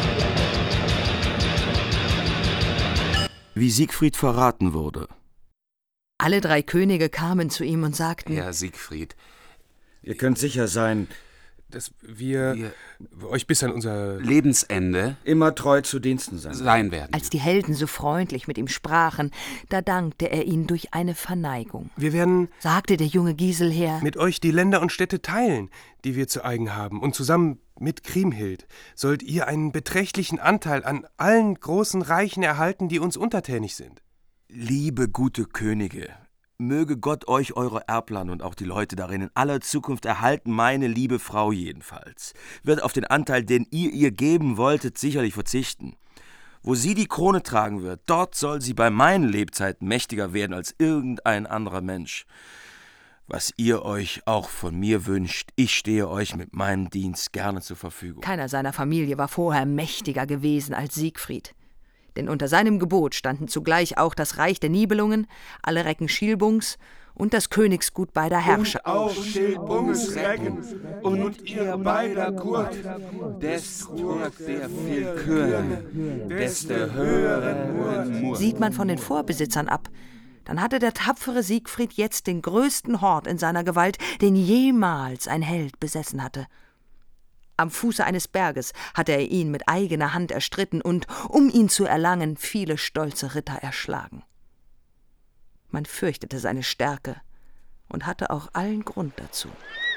Wie Siegfried verraten wurde. Alle drei Könige kamen zu ihm und sagten: Herr Siegfried, ihr könnt sicher sein, dass wir, wir euch bis an unser Lebensende immer treu zu Diensten sein, sein werden. Als die Helden so freundlich mit ihm sprachen, da dankte er ihnen durch eine Verneigung. Wir werden, sagte der junge Giselher, mit euch die Länder und Städte teilen, die wir zu eigen haben, und zusammen mit Kriemhild sollt ihr einen beträchtlichen Anteil an allen großen Reichen erhalten, die uns untertänig sind. Liebe gute Könige, möge Gott euch eure Erbland und auch die Leute darin in aller Zukunft erhalten, meine liebe Frau jedenfalls, wird auf den Anteil, den ihr ihr geben wolltet, sicherlich verzichten. Wo sie die Krone tragen wird, dort soll sie bei meinen Lebzeiten mächtiger werden als irgendein anderer Mensch. Was ihr euch auch von mir wünscht, ich stehe euch mit meinem Dienst gerne zur Verfügung. Keiner seiner Familie war vorher mächtiger gewesen als Siegfried. Denn unter seinem Gebot standen zugleich auch das Reich der Nibelungen, alle Recken Schilbungs und das Königsgut beider Herrscher. Und auch Schilbunges Recken und ihr beider Kurt, des trug der viel Kürne, desto höheren Murren. Sieht man von den Vorbesitzern ab, dann hatte der tapfere Siegfried jetzt den größten Hort in seiner Gewalt, den jemals ein Held besessen hatte. Am Fuße eines Berges hatte er ihn mit eigener Hand erstritten und, um ihn zu erlangen, viele stolze Ritter erschlagen. Man fürchtete seine Stärke und hatte auch allen Grund dazu.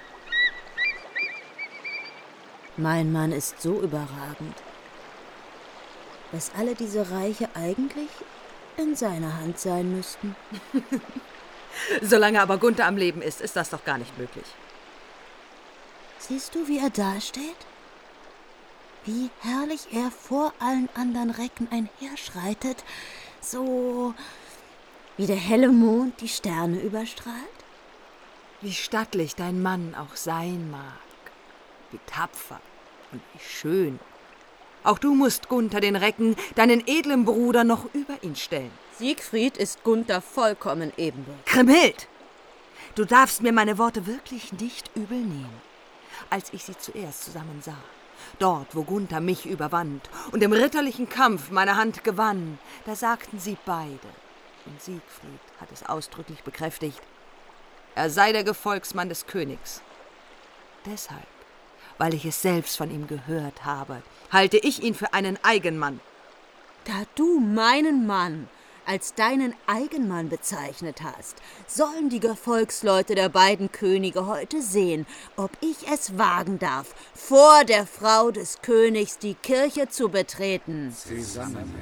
Mein Mann ist so überragend, dass alle diese Reiche eigentlich in seiner Hand sein müssten. Solange aber Gunther am Leben ist, ist das doch gar nicht möglich. Siehst du, wie er dasteht? Wie herrlich er vor allen anderen Recken einherschreitet, so wie der helle Mond die Sterne überstrahlt? Wie stattlich dein Mann auch sein mag, wie tapfer und wie schön. Auch du musst Gunther den Recken, deinen edlen Bruder, noch über ihn stellen. Siegfried ist Gunther vollkommen ebenbürtig. Kriemhild, du darfst mir meine Worte wirklich nicht übel nehmen. Als ich sie zuerst zusammen sah, dort, wo Gunther mich überwand und im ritterlichen Kampf meine Hand gewann, da sagten sie beide, und Siegfried hat es ausdrücklich bekräftigt, er sei der Gefolgsmann des Königs. Deshalb, weil ich es selbst von ihm gehört habe, halte ich ihn für einen Eigenmann. Da du meinen Mann als deinen Eigenmann bezeichnet hast, sollen die Gefolgsleute der beiden Könige heute sehen, ob ich es wagen darf, vor der Frau des Königs die Kirche zu betreten. Zusammen,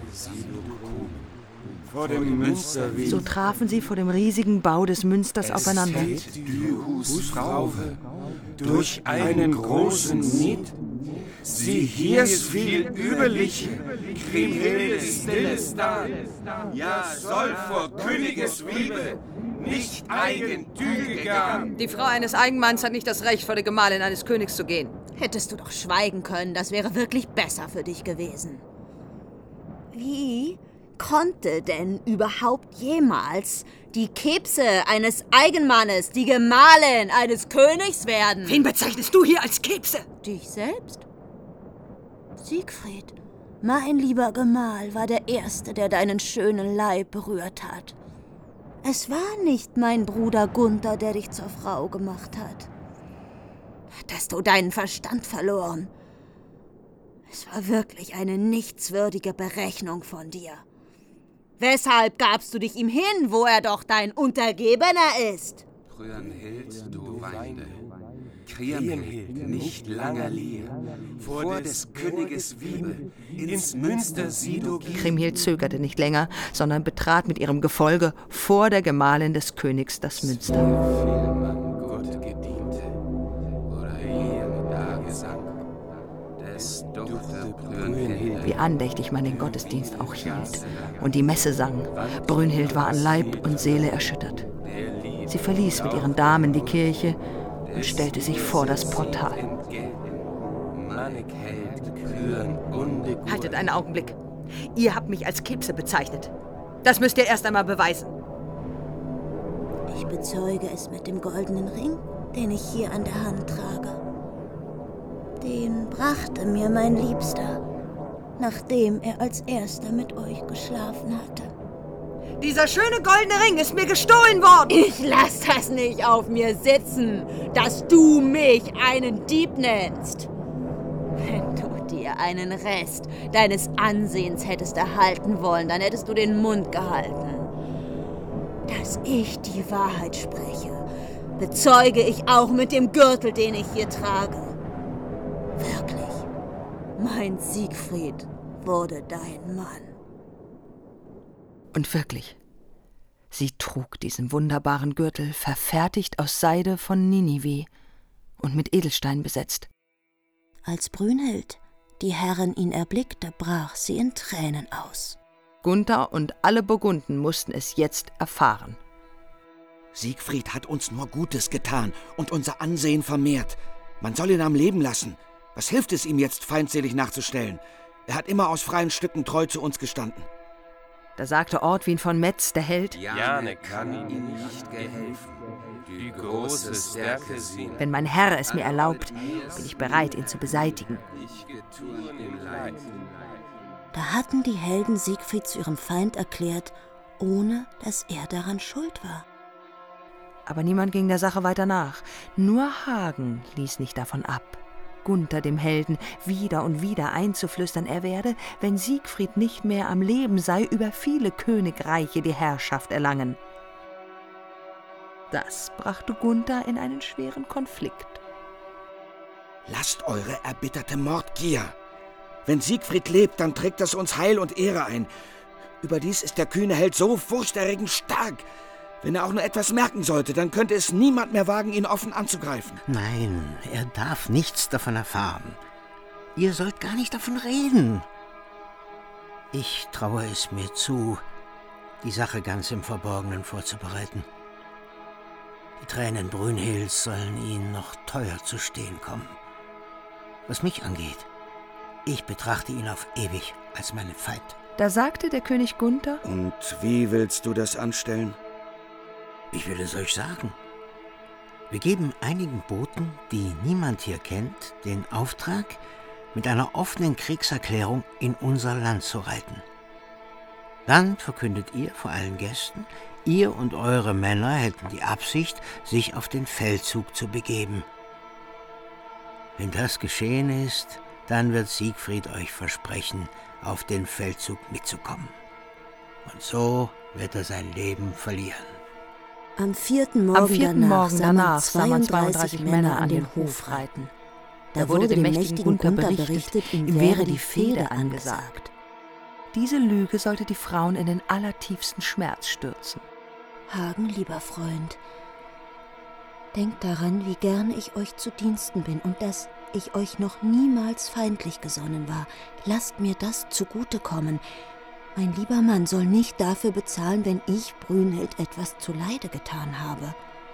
vor dem Münster wie so trafen sie vor dem riesigen Bau des Münsters es aufeinander. Die Husfraufe durch einen großen Niet, sie hiers viel übliche, Kriemhild stilles da, ja soll vor Königes Wiebe nicht eigen Tüge gern. Die Frau eines Eigenmanns hat nicht das Recht, vor der Gemahlin eines Königs zu gehen. Hättest du doch schweigen können, das wäre wirklich besser für dich gewesen. Wie konnte denn überhaupt jemals die Kebse eines Eigenmannes die Gemahlin eines Königs werden? Wen bezeichnest du hier als Kebse? Dich selbst? Siegfried, mein lieber Gemahl, war der Erste, der deinen schönen Leib berührt hat. Es war nicht mein Bruder Gunther, der dich zur Frau gemacht hat. Hattest du deinen Verstand verloren? Es war wirklich eine nichtswürdige Berechnung von dir. Weshalb gabst du dich ihm hin, wo er doch dein Untergebener ist? Brünnhild, du Weide, Kriemhild nicht langer Lehr, vor des Königes Wiebe, ins Münster sieh du geh. Kriemhild zögerte nicht länger, sondern betrat mit ihrem Gefolge vor der Gemahlin des Königs das Münster. Viel man Gott gediente, oder ehe da gesang, des Tochter Brünnhild andächtig man den Gottesdienst auch hielt und die Messe sang. Brünnhild war an Leib und Seele erschüttert. Sie verließ mit ihren Damen die Kirche und stellte sich vor das Portal. Haltet einen Augenblick. Ihr habt mich als Kebse bezeichnet. Das müsst ihr erst einmal beweisen. Ich bezeuge es mit dem goldenen Ring, den ich hier an der Hand trage. Den brachte mir mein Liebster, nachdem er als erster mit euch geschlafen hatte. Dieser schöne goldene Ring ist mir gestohlen worden. Ich lass das nicht auf mir sitzen, dass du mich einen Dieb nennst. Wenn du dir einen Rest deines Ansehens hättest erhalten wollen, dann hättest du den Mund gehalten. Dass ich die Wahrheit spreche, bezeuge ich auch mit dem Gürtel, den ich hier trage. Wirklich, mein Siegfried wurde dein Mann. Und wirklich, sie trug diesen wunderbaren Gürtel, verfertigt aus Seide von Ninive und mit Edelstein besetzt. Als Brünnhild die Herrin ihn erblickte, brach sie in Tränen aus. Gunther und alle Burgunden mussten es jetzt erfahren. Siegfried hat uns nur Gutes getan und unser Ansehen vermehrt. Man soll ihn am Leben lassen. Was hilft es ihm jetzt, feindselig nachzustellen? Er hat immer aus freien Stücken treu zu uns gestanden. Da sagte Ortwin von Metz, der Held: Jane kann ihm nicht gehelfen. Die große Stärke sehen. Wenn mein Herr es mir erlaubt, bin ich bereit, ihn zu beseitigen. Da hatten die Helden Siegfried zu ihrem Feind erklärt, ohne dass er daran schuld war. Aber niemand ging der Sache weiter nach. Nur Hagen ließ nicht davon ab, Gunther dem Helden wieder und wieder einzuflüstern, er werde, wenn Siegfried nicht mehr am Leben sei, über viele Königreiche die Herrschaft erlangen. Das brachte Gunther in einen schweren Konflikt. Lasst eure erbitterte Mordgier. Wenn Siegfried lebt, dann trägt das uns Heil und Ehre ein. Überdies ist der kühne Held so furchterregend stark. Wenn er auch nur etwas merken sollte, dann könnte es niemand mehr wagen, ihn offen anzugreifen. Nein, er darf nichts davon erfahren. Ihr sollt gar nicht davon reden. Ich traue es mir zu, die Sache ganz im Verborgenen vorzubereiten. Die Tränen Brünnhilds sollen ihnen noch teuer zu stehen kommen. Was mich angeht, ich betrachte ihn auf ewig als meinen Feind. Da sagte der König Gunther: Und wie willst du das anstellen? Ich will es euch sagen. Wir geben einigen Boten, die niemand hier kennt, den Auftrag, mit einer offenen Kriegserklärung in unser Land zu reiten. Dann verkündet ihr vor allen Gästen, ihr und eure Männer hätten die Absicht, sich auf den Feldzug zu begeben. Wenn das geschehen ist, dann wird Siegfried euch versprechen, auf den Feldzug mitzukommen. Und so wird er sein Leben verlieren. Am vierten Morgen, Am vierten danach, Morgen sah danach sah man zweiunddreißig Männer an den Hof reiten. Da wurde dem mächtigen Gunther berichtet, ihm wäre die Fehde angesagt. Diese Lüge sollte die Frauen in den allertiefsten Schmerz stürzen. Hagen, lieber Freund, denkt daran, wie gern ich euch zu Diensten bin und dass ich euch noch niemals feindlich gesonnen war. Lasst mir das zugutekommen. Mein lieber Mann soll nicht dafür bezahlen, wenn ich Brünnhild etwas zuleide getan habe.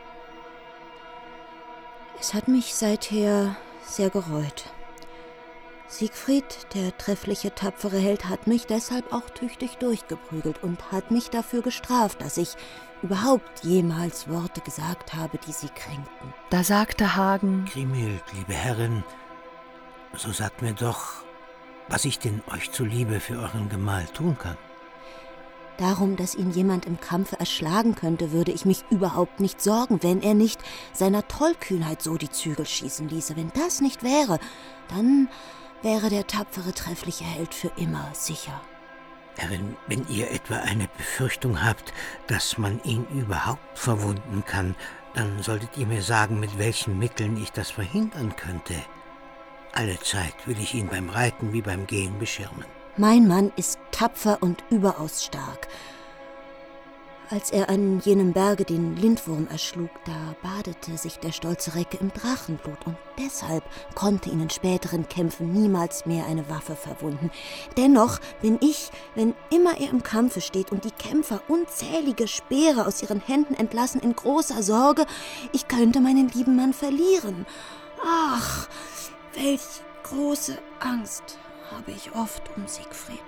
Es hat mich seither sehr gereut. Siegfried, der treffliche, tapfere Held, hat mich deshalb auch tüchtig durchgeprügelt und hat mich dafür gestraft, dass ich überhaupt jemals Worte gesagt habe, die sie kränkten. Da sagte Hagen: Kriemhild, liebe Herrin, so sagt mir doch, was ich denn euch zuliebe für euren Gemahl tun kann. Darum, dass ihn jemand im Kampfe erschlagen könnte, würde ich mich überhaupt nicht sorgen, wenn er nicht seiner Tollkühnheit so die Zügel schießen ließe. Wenn das nicht wäre, dann wäre der tapfere, treffliche Held für immer sicher. Herrin, wenn ihr etwa eine Befürchtung habt, dass man ihn überhaupt verwunden kann, dann solltet ihr mir sagen, mit welchen Mitteln ich das verhindern könnte. Alle Zeit will ich ihn beim Reiten wie beim Gehen beschirmen. Mein Mann ist tapfer und überaus stark. Als er an jenem Berge den Lindwurm erschlug, da badete sich der stolze Recke im Drachenblut und deshalb konnte ihn in späteren Kämpfen niemals mehr eine Waffe verwunden. Dennoch bin ich, wenn immer er im Kampfe steht und die Kämpfer unzählige Speere aus ihren Händen entlassen, in großer Sorge, ich könnte meinen lieben Mann verlieren. Ach, welch große Angst habe ich oft um Siegfried.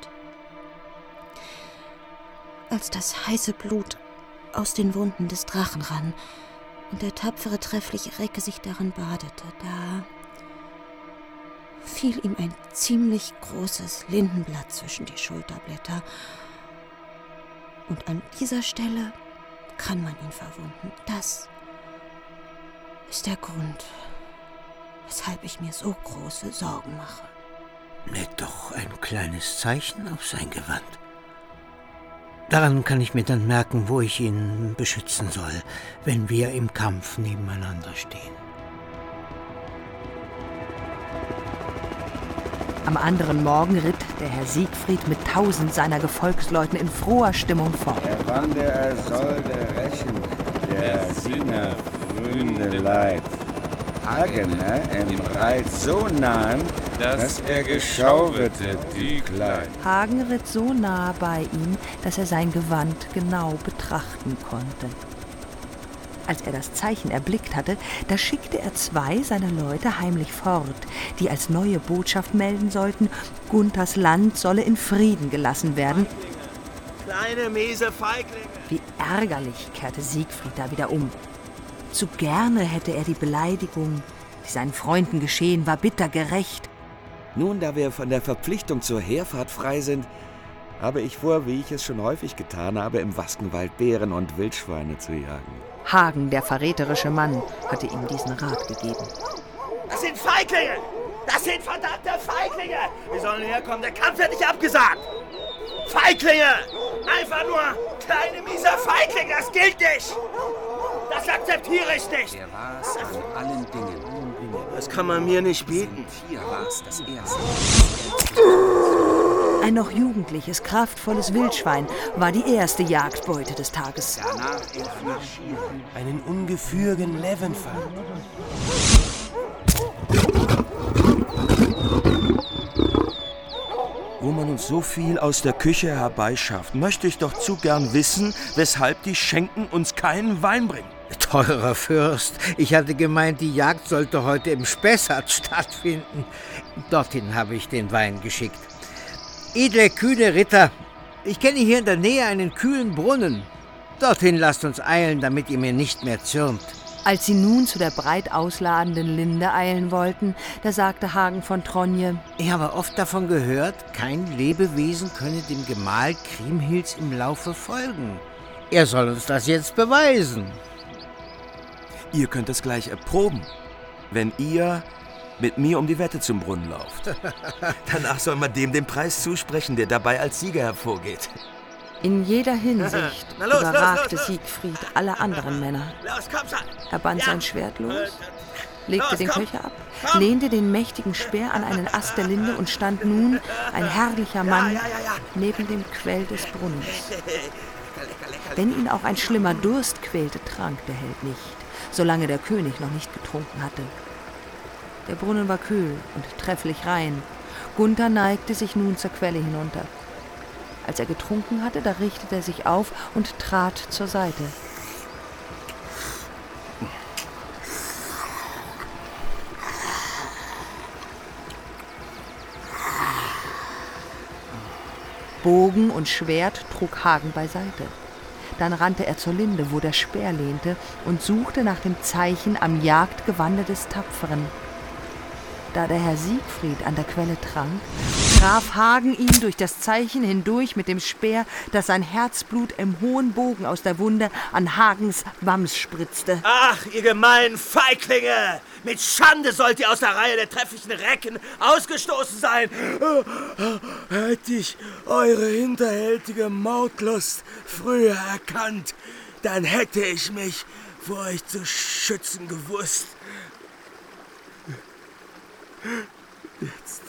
Als das heiße Blut aus den Wunden des Drachen rann und der tapfere, treffliche Recke sich darin badete, da fiel ihm ein ziemlich großes Lindenblatt zwischen die Schulterblätter. Und an dieser Stelle kann man ihn verwunden. Das ist der Grund, weshalb ich mir so große Sorgen mache. Näht doch ein kleines Zeichen auf sein Gewand. Daran kann ich mir dann merken, wo ich ihn beschützen soll, wenn wir im Kampf nebeneinander stehen. Am anderen Morgen ritt der Herr Siegfried mit tausend seiner Gefolgsleuten in froher Stimmung fort. Der Wanderer sollte rächen, der Sieger frühende Leid. Hagener im Reit so nahen, dass er geschaurete die Kleid. Hagen ritt so nah bei ihm, dass er sein Gewand genau betrachten konnte. Als er das Zeichen erblickt hatte, da schickte er zwei seiner Leute heimlich fort, die als neue Botschaft melden sollten, Gunthers Land solle in Frieden gelassen werden. Kleine, miese Feiglinge! Wie ärgerlich kehrte Siegfried da wieder um. Zu gerne hätte er die Beleidigung, die seinen Freunden geschehen war, bitter gerächt. Nun, da wir von der Verpflichtung zur Heerfahrt frei sind, habe ich vor, wie ich es schon häufig getan habe, im Waskenwald Bären und Wildschweine zu jagen. Hagen, der verräterische Mann, hatte ihm diesen Rat gegeben. Das sind Feiglinge! Das sind verdammte Feiglinge! Wir sollen herkommen, der Kampf wird nicht abgesagt! Feiglinge! Einfach nur kleine, miese Feiglinge, das gilt nicht! Das akzeptiere ich nicht! Er war es an allen Dingen. Das kann man mir nicht bieten. Hier war es das Erste. Ein noch jugendliches, kraftvolles Wildschwein war die erste Jagdbeute des Tages. Danach er marschieren. Einen ungefügen Levenfall. Wo man uns so viel aus der Küche herbeischafft, möchte ich doch zu gern wissen, weshalb die Schenken uns keinen Wein bringen. Teurer Fürst, ich hatte gemeint, die Jagd sollte heute im Spessart stattfinden. Dorthin habe ich den Wein geschickt. Edle, kühne Ritter, ich kenne hier in der Nähe einen kühlen Brunnen. Dorthin lasst uns eilen, damit ihr mir nicht mehr zürnt. Als sie nun zu der breit ausladenden Linde eilen wollten, da sagte Hagen von Tronje: Ich habe oft davon gehört, kein Lebewesen könne dem Gemahl Kriemhilds im Laufe folgen. Er soll uns das jetzt beweisen. Ihr könnt es gleich erproben, wenn ihr mit mir um die Wette zum Brunnen lauft. Danach soll man dem den Preis zusprechen, der dabei als Sieger hervorgeht. In jeder Hinsicht Na los, überragte los, los, los. Siegfried alle anderen Männer. Los, komm schon! Er band Ja. sein Schwert los, legte Los, den komm. Köcher ab, Komm. lehnte den mächtigen Speer an einen Ast der Linde und stand nun, ein herrlicher Mann, Ja, ja, ja, ja. neben dem Quell des Brunnens. Wenn ihn auch ein schlimmer Durst quälte, trank der Held nicht, solange der König noch nicht getrunken hatte. Der Brunnen war kühl und trefflich rein. Gunther neigte sich nun zur Quelle hinunter. Als er getrunken hatte, da richtete er sich auf und trat zur Seite. Bogen und Schwert trug Hagen beiseite. Dann rannte er zur Linde, wo der Speer lehnte, und suchte nach dem Zeichen am Jagdgewande des Tapferen. Da der Herr Siegfried an der Quelle trank, traf Hagen ihn durch das Zeichen hindurch mit dem Speer, dass sein Herzblut im hohen Bogen aus der Wunde an Hagens Wams spritzte. Ach, ihr gemeinen Feiglinge! Mit Schande sollt ihr aus der Reihe der trefflichen Recken ausgestoßen sein! Hätte ich eure hinterhältige Mordlust früher erkannt, dann hätte ich mich vor euch zu schützen gewusst. Jetzt,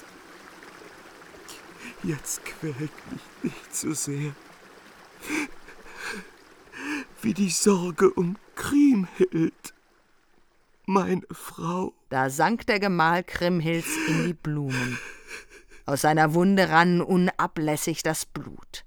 jetzt quält mich nicht so sehr. wie die Sorge um Kriemhild, meine Frau. Da sank der Gemahl Kriemhilds in die Blumen. Aus seiner Wunde rann unablässig das Blut.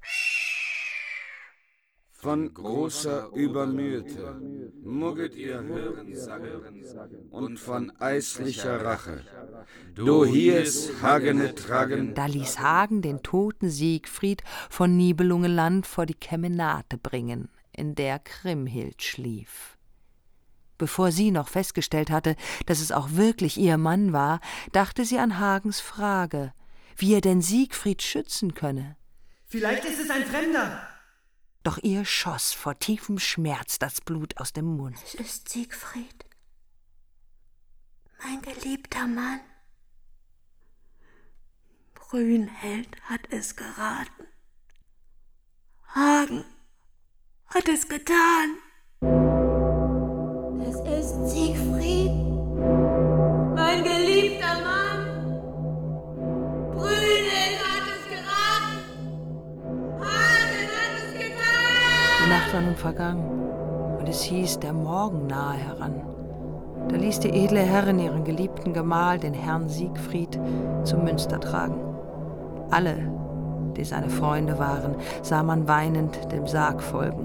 Von großer Übermühte mugget ihr Hörensagen und von eislicher Rache. Du hieß Hagene tragen. Da ließ Hagen den toten Siegfried von Nibelungenland vor die Kemenate bringen, in der Kriemhild schlief. Bevor sie noch festgestellt hatte, dass es auch wirklich ihr Mann war, dachte sie an Hagens Frage, wie er denn Siegfried schützen könne. Vielleicht ist es ein Fremder. Doch ihr schoss vor tiefem Schmerz das Blut aus dem Mund. Es ist Siegfried, mein geliebter Mann. Brünnhild hat es geraten. Hagen hat es getan. Es ist Siegfried, mein geliebter Mann. Brünnhild hat es geraten. Hagen hat es getan. Die Nacht war nun vergangen, und es hieß, der Morgen nahe heran. Da ließ die edle Herrin ihren geliebten Gemahl, den Herrn Siegfried, zum Münster tragen. Alle, die seine Freunde waren, sah man weinend dem Sarg folgen.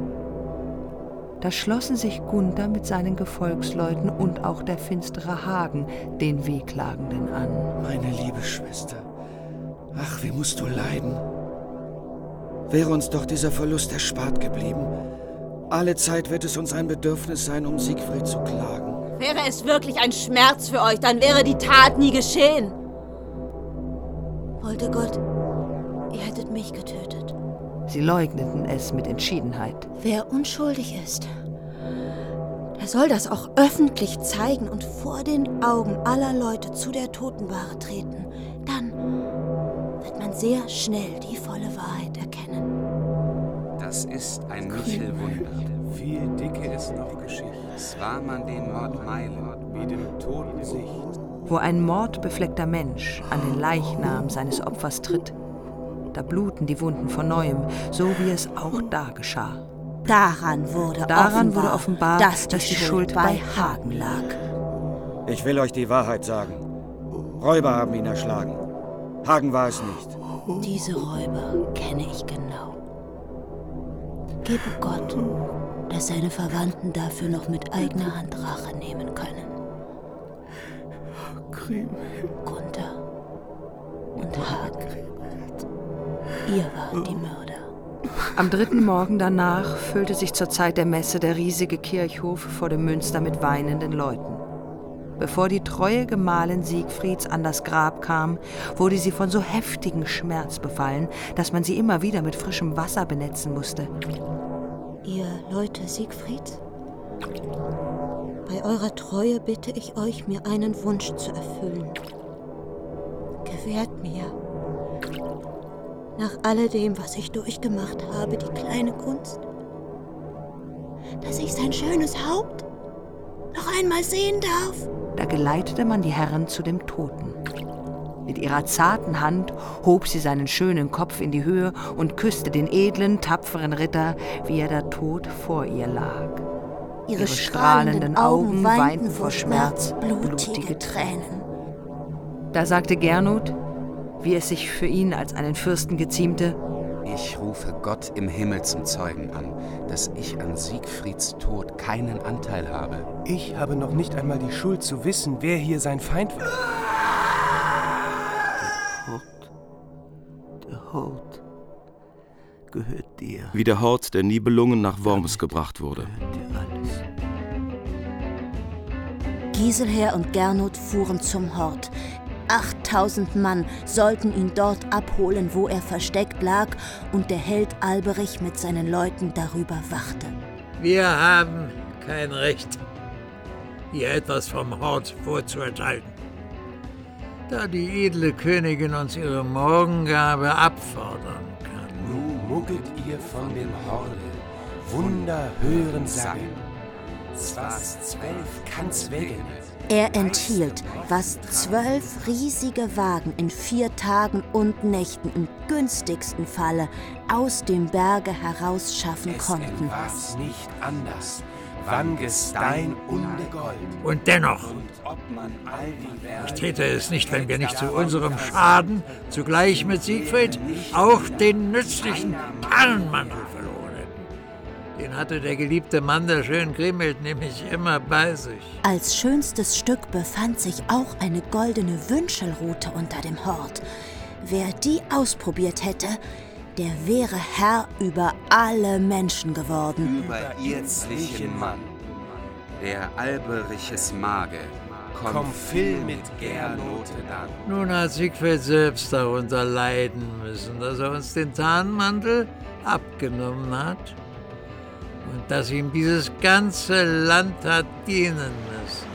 Da schlossen sich Gunther mit seinen Gefolgsleuten und auch der finstere Hagen den Wehklagenden an. Meine liebe Schwester, ach, wie musst du leiden. Wäre uns doch dieser Verlust erspart geblieben. Alle Zeit wird es uns ein Bedürfnis sein, um Siegfried zu klagen. Wäre es wirklich ein Schmerz für euch, dann wäre die Tat nie geschehen. Wollte Gott, ihr hättet mich getötet. Sie leugneten es mit Entschiedenheit. Wer unschuldig ist, der soll das auch öffentlich zeigen und vor den Augen aller Leute zu der Totenbahre treten. Dann wird man sehr schnell die volle Wahrheit erkennen. Das ist ein Michelwunder. Viel Dicke ist noch Geschichte. Es war man den Mord Meile, wie dem Toten Sicht. Wo ein mordbefleckter Mensch an den Leichnam seines Opfers tritt, da bluten die Wunden von neuem, so wie es auch da geschah. Daran wurde Daran offenbar, wurde offenbar, dass die, dass die Schuld Schuld bei Hagen lag. Ich will euch die Wahrheit sagen. Räuber haben ihn erschlagen. Hagen war es nicht. Diese Räuber kenne ich genau. Gebe Gott, dass seine Verwandten dafür noch mit eigener Hand Rache nehmen können. Gunther und Hagen, ihr wart die Mörder. Am dritten Morgen danach füllte sich zur Zeit der Messe der riesige Kirchhof vor dem Münster mit weinenden Leuten. Bevor die treue Gemahlin Siegfrieds an das Grab kam, wurde sie von so heftigem Schmerz befallen, dass man sie immer wieder mit frischem Wasser benetzen musste. Ihr Leute Siegfrieds, bei eurer Treue bitte ich euch, mir einen Wunsch zu erfüllen. Gewährt mir, nach alledem, was ich durchgemacht habe, die kleine Gunst, dass ich sein schönes Haupt noch einmal sehen darf. Da geleitete man die Herren zu dem Toten. Mit ihrer zarten Hand hob sie seinen schönen Kopf in die Höhe und küsste den edlen, tapferen Ritter, wie er da tot vor ihr lag. Ihre, Ihre strahlenden Augen weinten vor Schmerz blutige Tränen. Da sagte Gernot, wie es sich für ihn als einen Fürsten geziemte: Ich rufe Gott im Himmel zum Zeugen an, dass ich an Siegfrieds Tod keinen Anteil habe. Ich habe noch nicht einmal die Schuld zu wissen, wer hier sein Feind war. Der Hort, der Hort gehört dir. Wie der Hort der Nibelungen nach Worms gebracht wurde. Giselher und Gernot fuhren zum Hort. Achttausend Mann sollten ihn dort abholen, wo er versteckt lag, und der Held Alberich mit seinen Leuten darüber wachte. Wir haben kein Recht, hier etwas vom Hort vorzuenthalten, da die edle Königin uns ihre Morgengabe abfordern kann. Nun muggelt ihr von dem Horde, Wunder hören sagen. Was zwölf kann's wägen. Er enthielt, was zwölf riesige Wagen in vier Tagen und Nächten im günstigsten Falle aus dem Berge herausschaffen es konnten. Es nicht anders, wann Gestein und Gold. Und dennoch, ich täte es nicht, wenn wir nicht zu unserem Schaden zugleich mit Siegfried auch den nützlichen Tarnmantel verloren hätten. Den hatte der geliebte Mann der schönen Kriemhild nämlich immer bei sich. Als schönstes Stück befand sich auch eine goldene Wünschelrute unter dem Hort. Wer die ausprobiert hätte, der wäre Herr über alle Menschen geworden. Über irdlichen Mann, der alberiches Mage, komm Phil mit Gernot dann. Nun hat Siegfried selbst darunter leiden müssen, dass er uns den Tarnmantel abgenommen hat und dass ihm dieses ganze Land hat dienen müssen.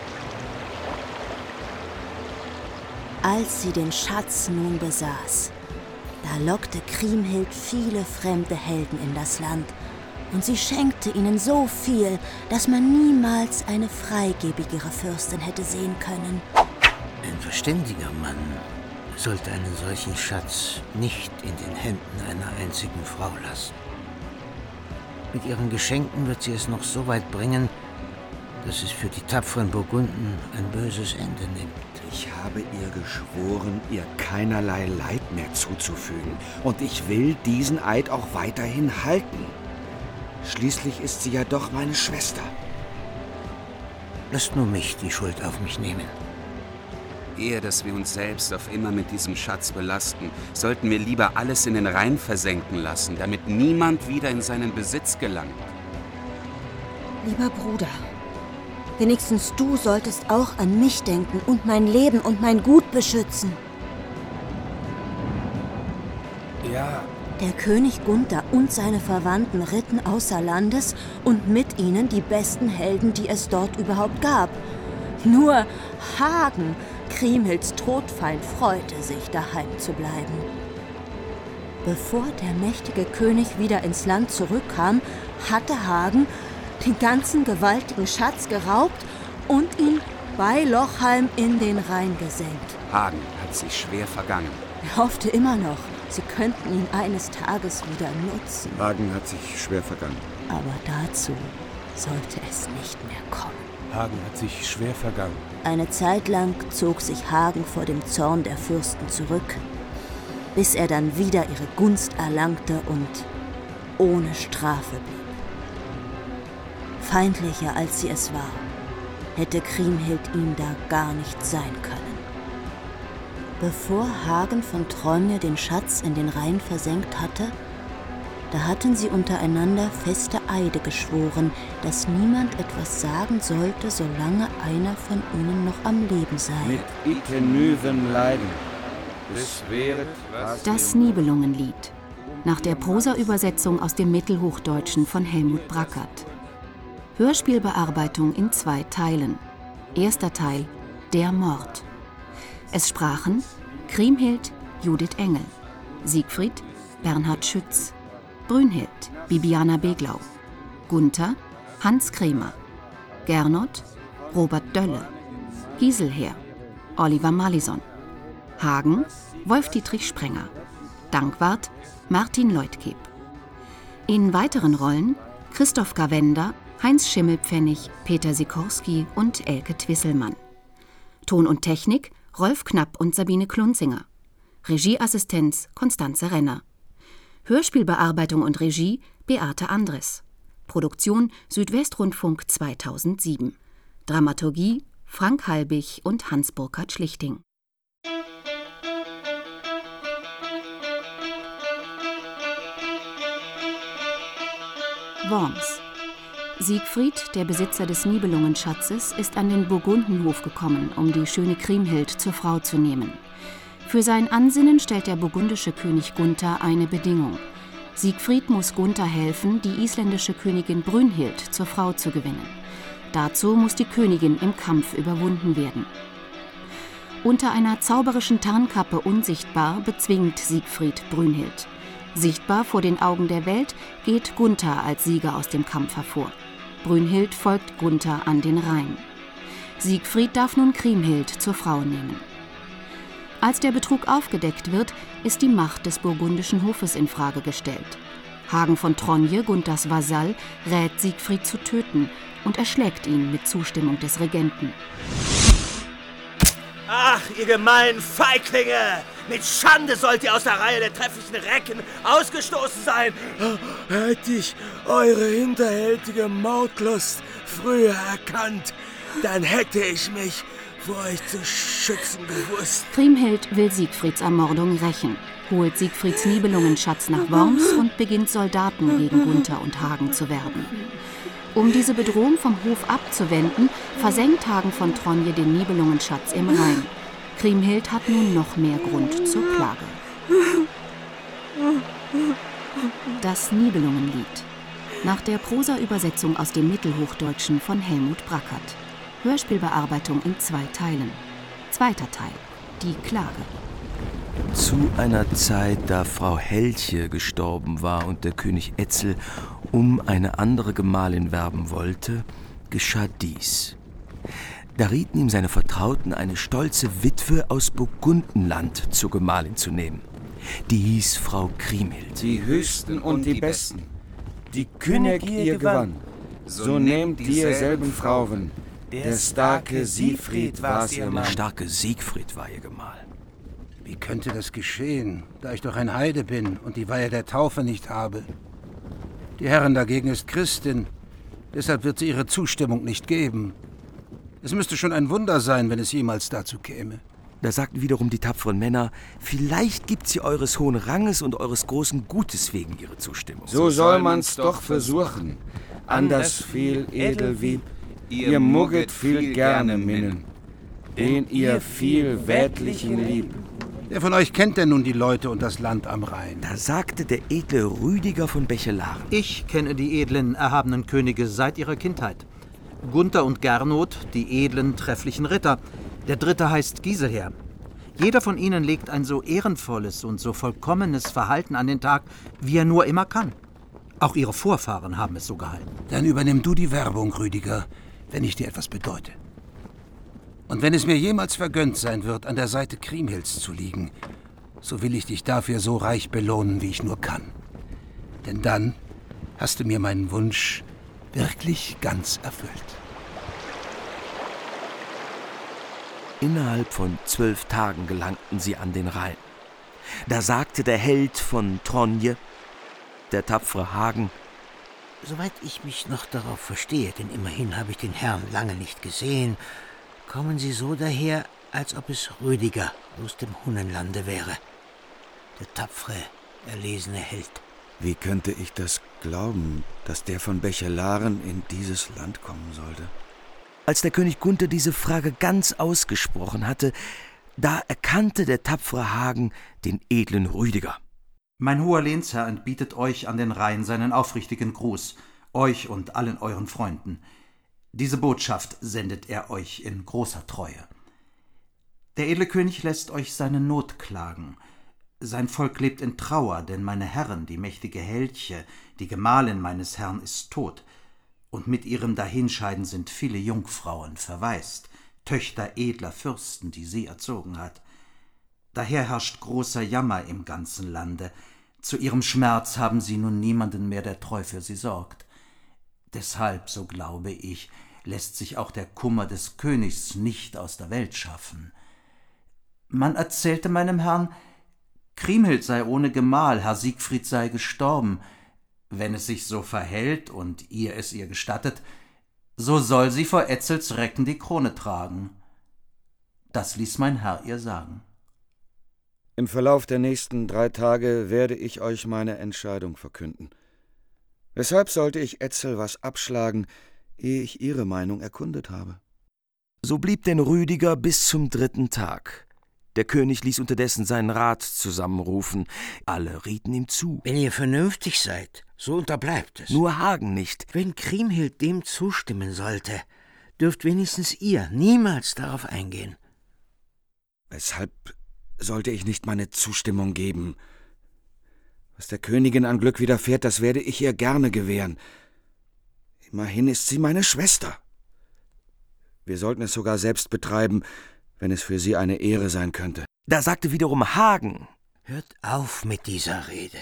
Als sie den Schatz nun besaß, da lockte Kriemhild viele fremde Helden in das Land, und sie schenkte ihnen so viel, dass man niemals eine freigebigere Fürstin hätte sehen können. Ein verständiger Mann sollte einen solchen Schatz nicht in den Händen einer einzigen Frau lassen. Mit ihren Geschenken wird sie es noch so weit bringen, dass es für die tapferen Burgunden ein böses Ende nimmt. Ich habe ihr geschworen, ihr keinerlei Leid mehr zuzufügen. Und ich will diesen Eid auch weiterhin halten. Schließlich ist sie ja doch meine Schwester. Lasst nur mich die Schuld auf mich nehmen. Ehe, dass wir uns selbst auf immer mit diesem Schatz belasten, sollten wir lieber alles in den Rhein versenken lassen, damit niemand wieder in seinen Besitz gelangt. Lieber Bruder, wenigstens du solltest auch an mich denken und mein Leben und mein Gut beschützen. Ja. Der König Gunther und seine Verwandten ritten außer Landes und mit ihnen die besten Helden, die es dort überhaupt gab. Nur Hagen, Kriemhilds Todfeind, freute sich, daheim zu bleiben. Bevor der mächtige König wieder ins Land zurückkam, hatte Hagen den ganzen gewaltigen Schatz geraubt und ihn bei Lochheim in den Rhein gesenkt. Hagen hat sich schwer vergangen. Er hoffte immer noch, sie könnten ihn eines Tages wieder nutzen. Hagen hat sich schwer vergangen. Aber dazu sollte es nicht mehr kommen. Hagen hat sich schwer vergangen. Eine Zeit lang zog sich Hagen vor dem Zorn der Fürsten zurück, bis er dann wieder ihre Gunst erlangte und ohne Strafe blieb. Feindlicher als sie es war, hätte Kriemhild ihm da gar nicht sein können. Bevor Hagen von Tronje den Schatz in den Rhein versenkt hatte, da hatten sie untereinander feste Eide geschworen, dass niemand etwas sagen sollte, solange einer von ihnen noch am Leben sei. Mit Ikenüven leiden. Es wäret, was Das Nibelungenlied, nach der Prosa-Übersetzung aus dem Mittelhochdeutschen von Helmut Brackert. Hörspielbearbeitung in zwei Teilen. Erster Teil, Der Mord. Es sprachen Kriemhild, Judith Engel, Siegfried, Bernhard Schütz, Brünnhild, Bibiana Beglau, Gunther, Hans Kremer, Gernot, Robert Dölle, Giselher, Oliver Malison, Hagen, Wolf-Dietrich Sprenger, Dankwart, Martin Leutkeb. In weiteren Rollen Christoph Gawender, Heinz Schimmelpfennig, Peter Sikorski und Elke Twisselmann. Ton und Technik Rolf Knapp und Sabine Klunzinger. Regieassistenz Konstanze Renner. Hörspielbearbeitung und Regie Beate Andres. Produktion Südwestrundfunk zweitausendsieben. Dramaturgie Frank Halbig und Hans-Burkhard Schlichting. Worms. Siegfried, der Besitzer des Nibelungenschatzes, ist an den Burgundenhof gekommen, um die schöne Kriemhild zur Frau zu nehmen. Für sein Ansinnen stellt der burgundische König Gunther eine Bedingung. Siegfried muss Gunther helfen, die isländische Königin Brünnhild zur Frau zu gewinnen. Dazu muss die Königin im Kampf überwunden werden. Unter einer zauberischen Tarnkappe unsichtbar bezwingt Siegfried Brünnhild. Sichtbar vor den Augen der Welt geht Gunther als Sieger aus dem Kampf hervor. Brünnhild folgt Gunther an den Rhein. Siegfried darf nun Kriemhild zur Frau nehmen. Als der Betrug aufgedeckt wird, ist die Macht des burgundischen Hofes in Frage gestellt. Hagen von Tronje, Gunthers Vasall, rät Siegfried zu töten und erschlägt ihn mit Zustimmung des Regenten. Ach, ihr gemeinen Feiglinge! Mit Schande sollt ihr aus der Reihe der trefflichen Recken ausgestoßen sein! Hätte ich eure hinterhältige Mordlust früher erkannt, dann hätte ich mich vor euch zu schützen gewusst. Kriemhild will Siegfrieds Ermordung rächen, holt Siegfrieds Nibelungenschatz nach Worms und beginnt Soldaten gegen Gunther und Hagen zu werben. Um diese Bedrohung vom Hof abzuwenden, versenkt Hagen von Tronje den Nibelungenschatz im Rhein. Kriemhild hat nun noch mehr Grund zur Klage. Das Nibelungenlied. Nach der Prosa-Übersetzung aus dem Mittelhochdeutschen von Helmut Brackert. Hörspielbearbeitung in zwei Teilen. Zweiter Teil. Die Klage. Zu einer Zeit, da Frau Helche gestorben war und der König Etzel um eine andere Gemahlin werben wollte, geschah dies. Da rieten ihm seine Vertrauten, eine stolze Witwe aus Burgundenland zur Gemahlin zu nehmen. Die hieß Frau Kriemhild. Die höchsten und die besten, die König ihr gewann, so nehmt dieselben Frauen. Der starke Siegfried war's ihr Mann. Der starke Siegfried war ihr Gemahl. Wie könnte das geschehen, da ich doch ein Heide bin und die Weihe der Taufe nicht habe? Die Herrin dagegen ist Christin, deshalb wird sie ihre Zustimmung nicht geben. Es müsste schon ein Wunder sein, wenn es jemals dazu käme. Da sagten wiederum die tapferen Männer, vielleicht gibt sie eures hohen Ranges und eures großen Gutes wegen ihre Zustimmung. So soll man's doch versuchen, anders viel Edelwieb, ihr mugget viel gerne minnen, den ihr viel Wädlichen liebt. Wer von euch kennt denn nun die Leute und das Land am Rhein? Da sagte der edle Rüdiger von Bechelaren. Ich kenne die edlen, erhabenen Könige seit ihrer Kindheit. Gunther und Gernot, die edlen, trefflichen Ritter. Der dritte heißt Giselher. Jeder von ihnen legt ein so ehrenvolles und so vollkommenes Verhalten an den Tag, wie er nur immer kann. Auch ihre Vorfahren haben es so gehalten. Dann übernimm du die Werbung, Rüdiger, wenn ich dir etwas bedeute. Und wenn es mir jemals vergönnt sein wird, an der Seite Kriemhilds zu liegen, so will ich dich dafür so reich belohnen, wie ich nur kann. Denn dann hast du mir meinen Wunsch wirklich ganz erfüllt. Innerhalb von zwölf Tagen gelangten sie an den Rhein. Da sagte der Held von Tronje, der tapfere Hagen: Soweit ich mich noch darauf verstehe, denn immerhin habe ich den Herrn lange nicht gesehen, kommen Sie so daher, als ob es Rüdiger aus dem Hunnenlande wäre. Der tapfere, erlesene Held. Wie könnte ich das glauben, dass der von Bechelaren in dieses Land kommen sollte? Als der König Gunther diese Frage ganz ausgesprochen hatte, da erkannte der tapfere Hagen den edlen Rüdiger. Mein hoher Lehnsherr entbietet euch an den Rhein seinen aufrichtigen Gruß, euch und allen euren Freunden. Diese Botschaft sendet er euch in großer Treue. Der edle König lässt euch seine Not klagen. Sein Volk lebt in Trauer, denn meine Herrin, die mächtige Helche, die Gemahlin meines Herrn, ist tot. Und mit ihrem Dahinscheiden sind viele Jungfrauen verwaist, Töchter edler Fürsten, die sie erzogen hat. Daher herrscht großer Jammer im ganzen Lande. Zu ihrem Schmerz haben sie nun niemanden mehr, der treu für sie sorgt. Deshalb, so glaube ich, lässt sich auch der Kummer des Königs nicht aus der Welt schaffen. Man erzählte meinem Herrn, Kriemhild sei ohne Gemahl, Herr Siegfried sei gestorben. Wenn es sich so verhält und ihr es ihr gestattet, so soll sie vor Etzels Recken die Krone tragen. Das ließ mein Herr ihr sagen. Im Verlauf der nächsten drei Tage werde ich euch meine Entscheidung verkünden. Weshalb sollte ich Etzel was abschlagen, ehe ich ihre Meinung erkundet habe? So blieb denn Rüdiger bis zum dritten Tag. Der König ließ unterdessen seinen Rat zusammenrufen. Alle rieten ihm zu. Wenn ihr vernünftig seid, so unterbleibt es. Nur Hagen nicht. Wenn Kriemhild dem zustimmen sollte, dürft wenigstens ihr niemals darauf eingehen. Weshalb sollte ich nicht meine Zustimmung geben? Was der Königin an Glück widerfährt, das werde ich ihr gerne gewähren. Immerhin ist sie meine Schwester. Wir sollten es sogar selbst betreiben, wenn es für sie eine Ehre sein könnte. Da sagte wiederum Hagen. Hört auf mit dieser Rede.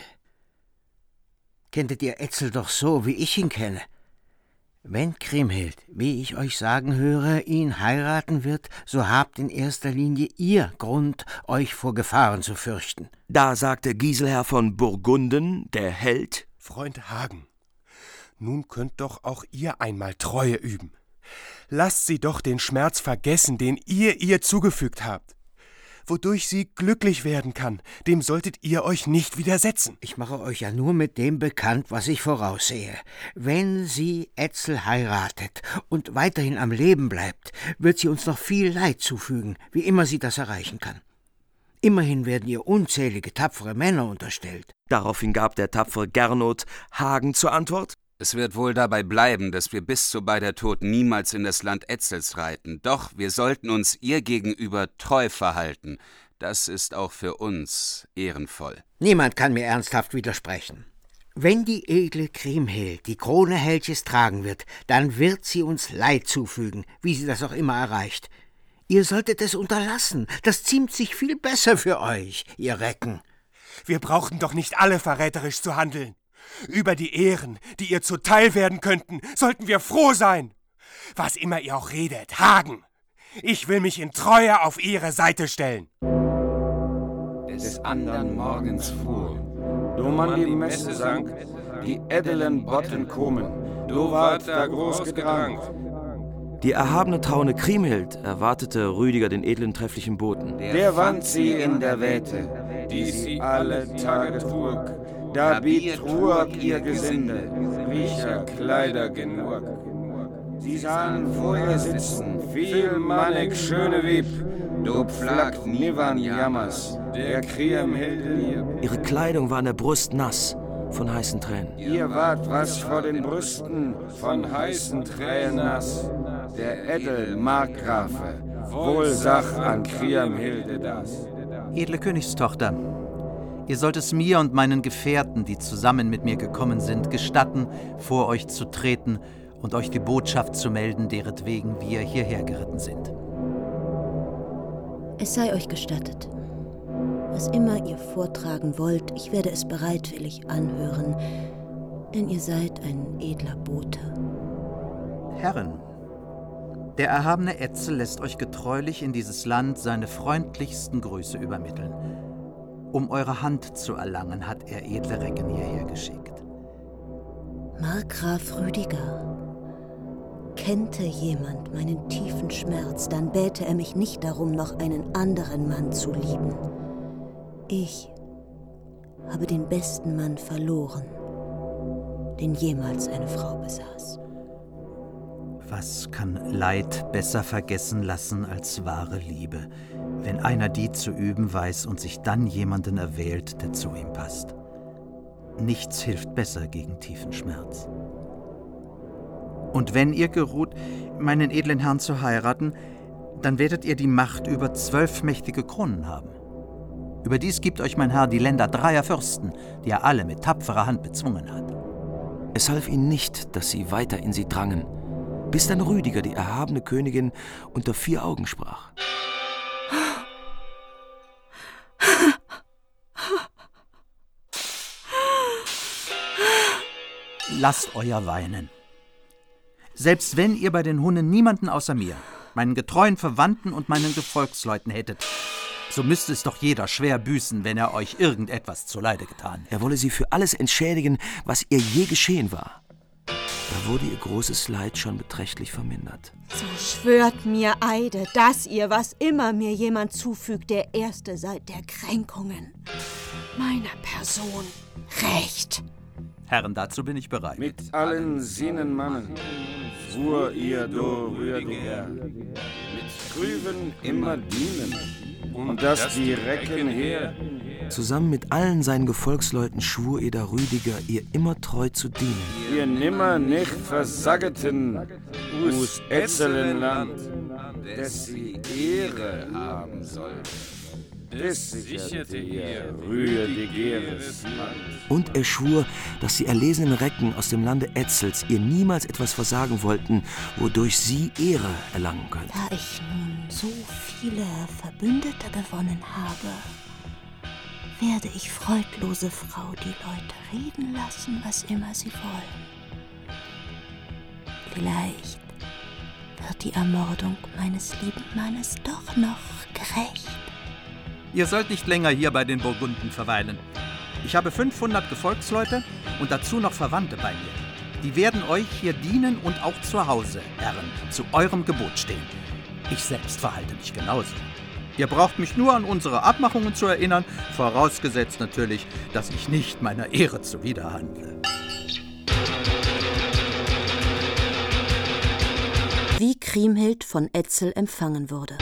Kenntet ihr Etzel doch so, wie ich ihn kenne? Wenn Kriemhild, wie ich euch sagen höre, ihn heiraten wird, so habt in erster Linie ihr Grund, euch vor Gefahren zu fürchten. Da sagte Giselher von Burgunden, der Held: Freund Hagen, nun könnt doch auch ihr einmal Treue üben. Lasst sie doch den Schmerz vergessen, den ihr ihr zugefügt habt. Wodurch sie glücklich werden kann, dem solltet ihr euch nicht widersetzen. Ich mache euch ja nur mit dem bekannt, was ich voraussehe. Wenn sie Etzel heiratet und weiterhin am Leben bleibt, wird sie uns noch viel Leid zufügen, wie immer sie das erreichen kann. Immerhin werden ihr unzählige tapfere Männer unterstellt. Daraufhin gab der tapfere Gernot Hagen zur Antwort: Es wird wohl dabei bleiben, dass wir bis zu beider Tod niemals in das Land Etzels reiten. Doch wir sollten uns ihr gegenüber treu verhalten. Das ist auch für uns ehrenvoll. Niemand kann mir ernsthaft widersprechen. Wenn die edle Kriemhild die Krone Helches tragen wird, dann wird sie uns Leid zufügen, wie sie das auch immer erreicht. Ihr solltet es unterlassen. Das ziemt sich viel besser für euch, ihr Recken. Wir brauchten doch nicht alle verräterisch zu handeln. Über die Ehren, die ihr zuteil werden könnten, sollten wir froh sein. Was immer ihr auch redet, Hagen, ich will mich in Treue auf ihre Seite stellen. Des andern Morgens fuhr, do man die Messe sang, die edlen Botten kommen, do ward da groß gedrangt. Die erhabene Traune Kriemhild erwartete Rüdiger den edlen trefflichen Boten. Der wand sie in der Wette, die sie alle Tage trug. Da biet trug ihr Gesinde, riecher Kleider genug. Sie sahen vor ihr sitzen, vielmannig schöne Wieb, do pflagt nivan jammers, der Kriemhilde lieb. Ihre Kleidung war an der Brust nass von heißen Tränen. Ihr ward was vor den Brüsten von heißen Tränen nass. Der edel Markgrafe, wohl sach an Kriemhilde das. Edle Königstochter, ihr sollt es mir und meinen Gefährten, die zusammen mit mir gekommen sind, gestatten, vor euch zu treten und euch die Botschaft zu melden, deretwegen wir hierher geritten sind. Es sei euch gestattet. Was immer ihr vortragen wollt, ich werde es bereitwillig anhören, denn ihr seid ein edler Bote. Herren, der erhabene Etzel lässt euch getreulich in dieses Land seine freundlichsten Grüße übermitteln. Um eure Hand zu erlangen, hat er edle Recken hierher geschickt. Markgraf Rüdiger, kennte jemand meinen tiefen Schmerz, dann bäte er mich nicht darum, noch einen anderen Mann zu lieben. Ich habe den besten Mann verloren, den jemals eine Frau besaß. Was kann Leid besser vergessen lassen als wahre Liebe, wenn einer die zu üben weiß und sich dann jemanden erwählt, der zu ihm passt? Nichts hilft besser gegen tiefen Schmerz. Und wenn ihr geruht, meinen edlen Herrn zu heiraten, dann werdet ihr die Macht über zwölf mächtige Kronen haben. Überdies gibt euch mein Herr die Länder dreier Fürsten, die er alle mit tapferer Hand bezwungen hat. Es half ihnen nicht, dass sie weiter in sie drangen, bis dann Rüdiger, die erhabene Königin, unter vier Augen sprach. Lasst euer weinen. Selbst wenn ihr bei den Hunnen niemanden außer mir, meinen getreuen Verwandten und meinen Gefolgsleuten hättet, so müsste es doch jeder schwer büßen, wenn er euch irgendetwas zuleide getan hätte. Er wolle sie für alles entschädigen, was ihr je geschehen war. Da wurde ihr großes Leid schon beträchtlich vermindert. So schwört mir Eide, dass ihr, was immer mir jemand zufügt, der Erste seid der Kränkungen meiner Person rächt. Herren, dazu bin ich bereit. Mit allen Sinnen Mannen fuhr ihr do Rüdiger, mit Grüven immer dienen, und dass die Recken her. Zusammen mit allen seinen Gefolgsleuten schwur Eder Rüdiger, ihr immer treu zu dienen. Ihr nimmer nicht versageten us Etzelenland, dass sie Ehre haben soll. des sicherte ihr rüdigeres Land. Und er schwur, dass die erlesenen Recken aus dem Lande Etzels ihr niemals etwas versagen wollten, wodurch sie Ehre erlangen könnten. Da ich nun so viele Verbündete gewonnen habe, werde ich freudlose Frau die Leute reden lassen, was immer sie wollen. Vielleicht wird die Ermordung meines lieben Mannes doch noch gerecht. Ihr sollt nicht länger hier bei den Burgunden verweilen. Ich habe fünfhundert Gefolgsleute und dazu noch Verwandte bei mir. Die werden euch hier dienen und auch zu Hause, Herren, zu eurem Gebot stehen. Ich selbst verhalte mich genauso. Ihr braucht mich nur an unsere Abmachungen zu erinnern, vorausgesetzt natürlich, dass ich nicht meiner Ehre zuwiderhandle. Wie Kriemhild von Etzel empfangen wurde.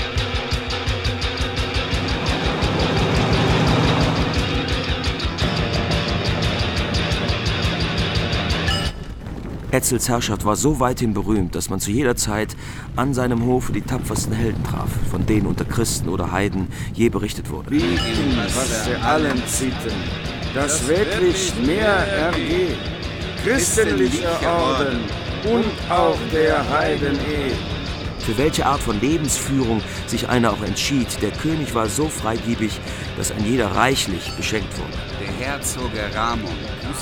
Etzels Herrschaft war so weithin berühmt, dass man zu jeder Zeit an seinem Hofe die tapfersten Helden traf, von denen unter Christen oder Heiden je berichtet wurde. Wie in was sie allen zitten, das wirklich mehr ergeht, christlicher Orden und auch der Heiden eh. Für welche Art von Lebensführung sich einer auch entschied, der König war so freigebig, dass ein jeder reichlich beschenkt wurde. Der Herzog Ramon,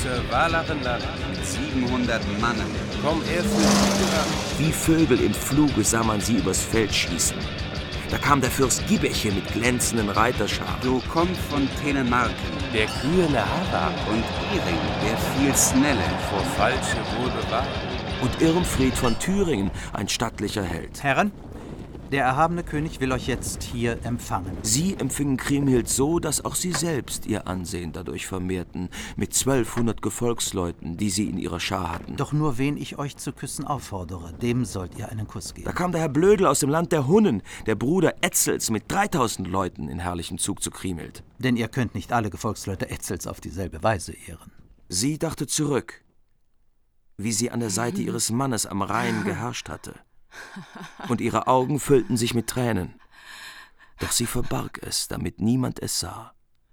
mit siebenhundert Mannen. Komm er für Wie Vögel im Fluge sah man sie übers Feld schießen. Da kam der Fürst Gibbeche mit glänzenden Reiterscharen. Du kommst von Telemarken, der kühne Hava und Iring, der viel Snelle, vor falsche wohlbewahrt. Und Irmfried von Thüringen, ein stattlicher Held. Herren, der erhabene König will euch jetzt hier empfangen. Sie empfingen Kriemhild so, dass auch sie selbst ihr Ansehen dadurch vermehrten, mit zwölfhundert Gefolgsleuten, die sie in ihrer Schar hatten. Doch nur wen ich euch zu küssen auffordere, dem sollt ihr einen Kuss geben. Da kam der Herr Blödel aus dem Land der Hunnen, der Bruder Etzels, mit dreitausend Leuten in herrlichem Zug zu Kriemhild. Denn ihr könnt nicht alle Gefolgsleute Etzels auf dieselbe Weise ehren. Sie dachte zurück, wie sie an der Seite ihres Mannes am Rhein geherrscht hatte. Und ihre Augen füllten sich mit Tränen. Doch sie verbarg es, damit niemand es sah.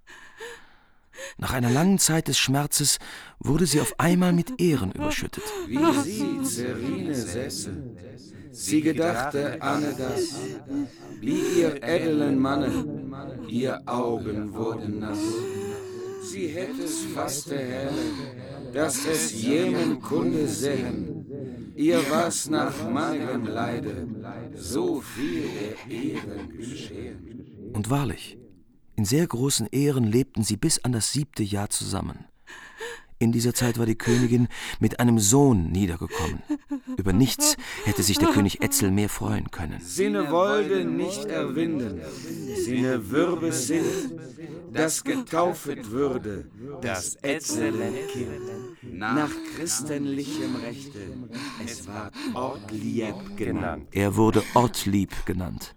Nach einer langen Zeit des Schmerzes wurde sie auf einmal mit Ehren überschüttet. Wie sie Zerine säße, sie gedachte Anne das, wie ihr edlen Manne, ihr Augen wurden nass. Sie hätte es faste helle, dass es jemen Kunde sähen. Ihr war's nach mannigem Leide, so viel der Ehren geschehen. Und wahrlich, in sehr großen Ehren lebten sie bis an das siebte Jahr zusammen. In dieser Zeit war die Königin mit einem Sohn niedergekommen. Über nichts hätte sich der König Etzel mehr freuen können. Sinne wollte nicht erwinden, Sinne würde sind, das getaufet würde, das Etzelenkind, nach christenlichem Rechte, es war Ortlieb genannt. Er wurde Ortlieb genannt.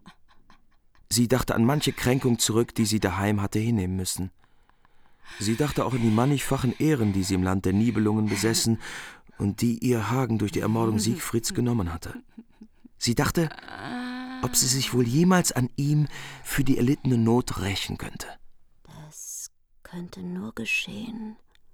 Sie dachte an manche Kränkung zurück, die sie daheim hatte hinnehmen müssen. Sie dachte auch an die mannigfachen Ehren, die sie im Land der Nibelungen besessen und die ihr Hagen durch die Ermordung Siegfrieds genommen hatte. Sie dachte, ob sie sich wohl jemals an ihm für die erlittene Not rächen könnte. Das könnte nur geschehen,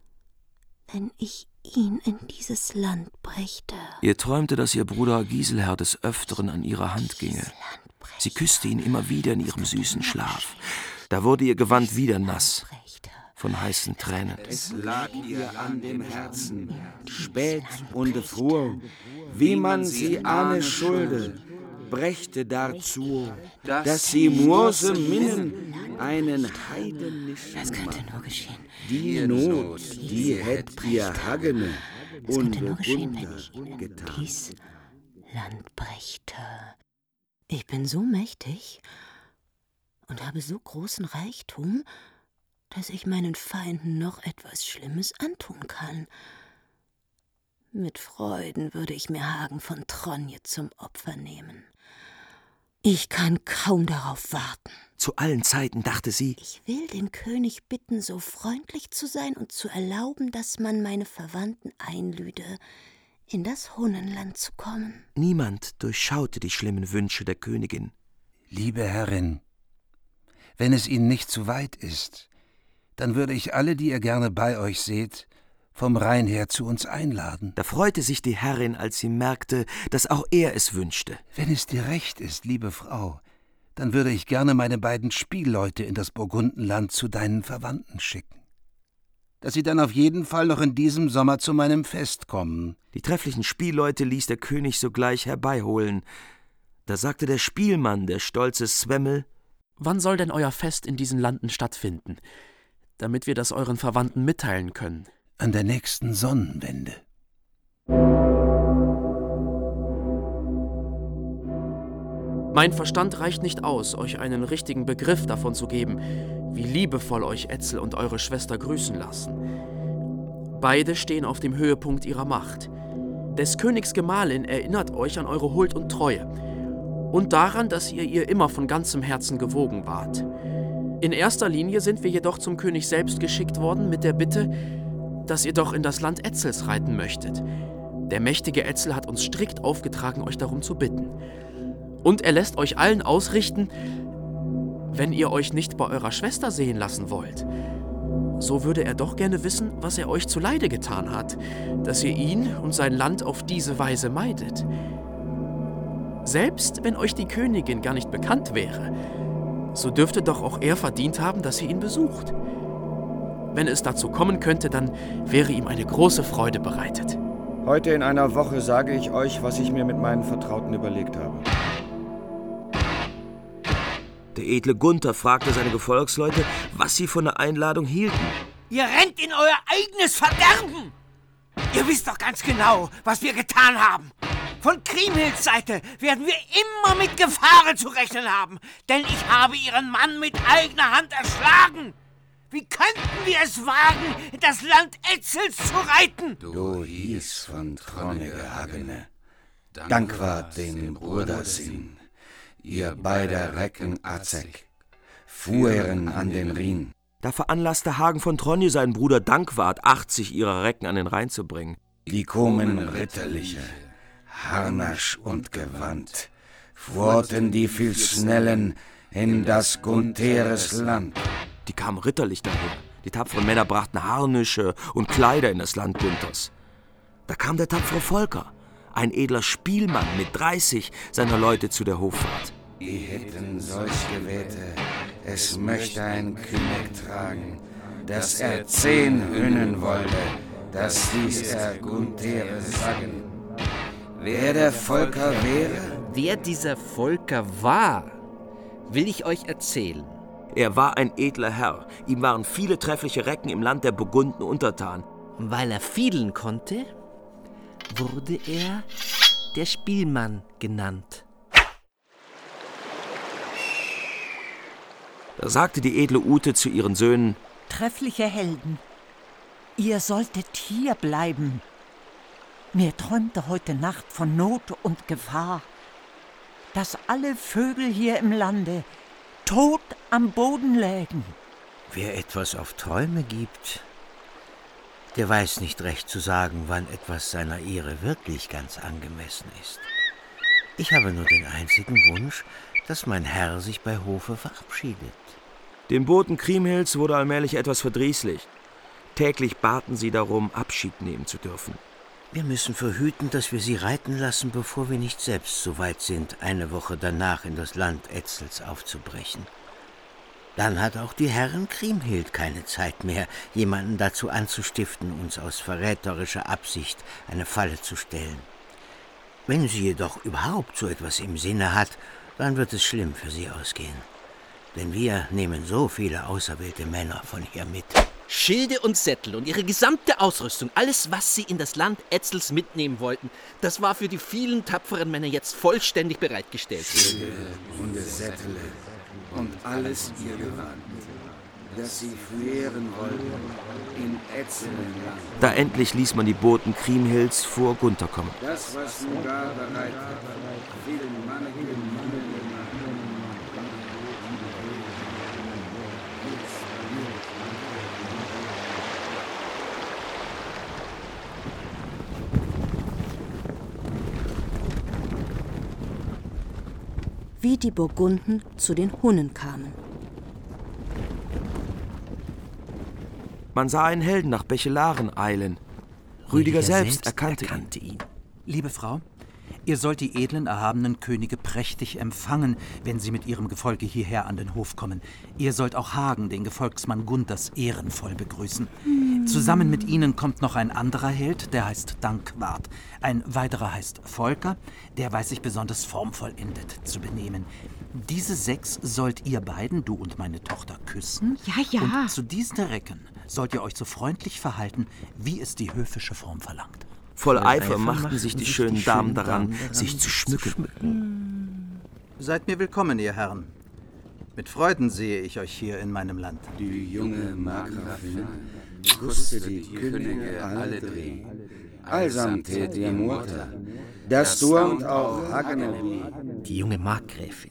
wenn ich ihn in dieses Land brächte. Ihr träumte, dass ihr Bruder Giselher des Öfteren an ihrer Hand ginge. Sie küsste ihn immer wieder in ihrem süßen Schlaf. Da wurde ihr Gewand wieder nass von heißen Tränen. Es lag ihr an dem Herzen, spät und froh, wie man sie ahne schulde, brächte dazu, dass sie Mose minnen einen heidnischen Das könnte nur geschehen. Die Not, die hätt ihr Hagene Es und könnte nur geschehen, wenn Wunder ich ihn in getan. dies Land brächte. Ich bin so mächtig und habe so großen Reichtum, dass ich meinen Feinden noch etwas Schlimmes antun kann. Mit Freuden würde ich mir Hagen von Tronje zum Opfer nehmen. Ich kann kaum darauf warten. Zu allen Zeiten dachte sie, Ich will den König bitten, so freundlich zu sein und zu erlauben, dass man meine Verwandten einlüde, in das Hunnenland zu kommen. niemand durchschaute die schlimmen Wünsche der Königin. Liebe Herrin, Wenn es Ihnen nicht zu weit ist, dann würde ich alle, die ihr gerne bei euch seht, vom Rhein her zu uns einladen. Da freute sich die Herrin, als sie merkte, dass auch er es wünschte. Wenn es dir recht ist, liebe Frau, dann würde ich gerne meine beiden Spielleute in das Burgundenland zu deinen Verwandten schicken, dass sie dann auf jeden Fall noch in diesem Sommer zu meinem Fest kommen. Die trefflichen Spielleute ließ der König sogleich herbeiholen. Da sagte der Spielmann, der stolze Swemmel: »Wann soll denn euer Fest in diesen Landen stattfinden, damit wir das euren Verwandten mitteilen können?« »An der nächsten Sonnenwende.« Mein Verstand reicht nicht aus, euch einen richtigen Begriff davon zu geben, wie liebevoll euch Etzel und eure Schwester grüßen lassen. Beide stehen auf dem Höhepunkt ihrer Macht. Des Königs Gemahlin erinnert euch an eure Huld und Treue und daran, dass ihr ihr immer von ganzem Herzen gewogen wart. In erster Linie sind wir jedoch zum König selbst geschickt worden mit der Bitte, dass ihr doch in das Land Etzels reiten möchtet. Der mächtige Etzel hat uns strikt aufgetragen, euch darum zu bitten. Und er lässt euch allen ausrichten, wenn ihr euch nicht bei eurer Schwester sehen lassen wollt, so würde er doch gerne wissen, was er euch zuleide getan hat, dass ihr ihn und sein Land auf diese Weise meidet. Selbst wenn euch die Königin gar nicht bekannt wäre, so dürfte doch auch er verdient haben, dass ihr ihn besucht. Wenn es dazu kommen könnte, dann wäre ihm eine große Freude bereitet. Heute in einer Woche sage ich euch, was ich mir mit meinen Vertrauten überlegt habe. Der edle Gunther fragte seine Gefolgsleute, was sie von der Einladung hielten. Ihr rennt in euer eigenes Verderben! Ihr wisst doch ganz genau, was wir getan haben. Von Kriemhilds Seite werden wir immer mit Gefahren zu rechnen haben, denn ich habe ihren Mann mit eigener Hand erschlagen. Wie könnten wir es wagen, in das Land Etzels zu reiten? Du hieß von Tronnegehagene, Dankwart den Brudersin, ihr beider Recken Azek, fuhren an den Rhin. Da veranlasste Hagen von Tronje seinen Bruder Dankwart, achtzig ihrer Recken an den Rhein zu bringen. Die kommen ritterliche, harnasch und Gewand, fuhrten die Filznellen in das Guntheres Land. Die kamen ritterlich dahin. Die tapferen Männer brachten Harnische und Kleider in das Land Gunthers. Da kam der tapfere Volker, ein edler Spielmann mit dreißig seiner Leute zu der Hoffahrt. Die hätten solch Gewähte, es möchte ein König tragen, dass er zehn Hünnen wollte, das ließ er Gunthere sagen. Wer der Volker wäre? Wer dieser Volker war, will ich euch erzählen. Er war ein edler Herr. Ihm waren viele treffliche Recken im Land der Burgunden untertan. Weil er fiedeln konnte, wurde er der Spielmann genannt. Da sagte die edle Ute zu ihren Söhnen: Treffliche Helden, ihr solltet hier bleiben. Mir träumte heute Nacht von Not und Gefahr, dass alle Vögel hier im Lande tot am Boden lägen. Wer etwas auf Träume gibt, der weiß nicht recht zu sagen, wann etwas seiner Ehre wirklich ganz angemessen ist. Ich habe nur den einzigen Wunsch, dass mein Herr sich bei Hofe verabschiedet. Dem Boten Kriemhilds wurde allmählich etwas verdrießlich. Täglich baten sie darum, Abschied nehmen zu dürfen. Wir müssen verhüten, dass wir sie reiten lassen, bevor wir nicht selbst so weit sind, eine Woche danach in das Land Etzels aufzubrechen. Dann hat auch die Herrin Kriemhild keine Zeit mehr, jemanden dazu anzustiften, uns aus verräterischer Absicht eine Falle zu stellen. Wenn sie jedoch überhaupt so etwas im Sinne hat, dann wird es schlimm für sie ausgehen. Denn wir nehmen so viele auserwählte Männer von hier mit. Schilde und Sättel und ihre gesamte Ausrüstung, alles, was sie in das Land Etzels mitnehmen wollten, das war für die vielen tapferen Männer jetzt vollständig bereitgestellt. Schilde und Sättel und alles ihr Gewand, das sie führen wollten in Etzelenland. Da endlich ließ man die Boten Kriemhilds vor Gunther kommen. Das, was du da bereit hast, vielen Mann, vielen Mann, wie die Burgunden zu den Hunnen kamen. Man sah einen Helden nach Bechelaren eilen. Rüdiger, Rüdiger selbst, selbst erkannte, erkannte ihn. ihn. Liebe Frau, ihr sollt die edlen, erhabenen Könige prächtig empfangen, wenn sie mit ihrem Gefolge hierher an den Hof kommen. Ihr sollt auch Hagen, den Gefolgsmann Gunthers, ehrenvoll begrüßen. Hm. Zusammen mit ihnen kommt noch ein anderer Held, der heißt Dankwart. Ein weiterer heißt Volker, der weiß sich besonders formvollendet zu benehmen. Diese sechs sollt ihr beiden, du und meine Tochter, küssen. Ja, ja. Und zu diesen Recken sollt ihr euch so freundlich verhalten, wie es die höfische Form verlangt. Voll Eifer machten sich die schönen Damen daran, sich zu schmücken. Hm. Seid mir willkommen, ihr Herren. Mit Freuden sehe ich euch hier in meinem Land. Die junge Markgrafin küsste die Könige alle drei. Allsam tät ihr Mutter, das turmt auch Hagenebi. Die junge Markgräfin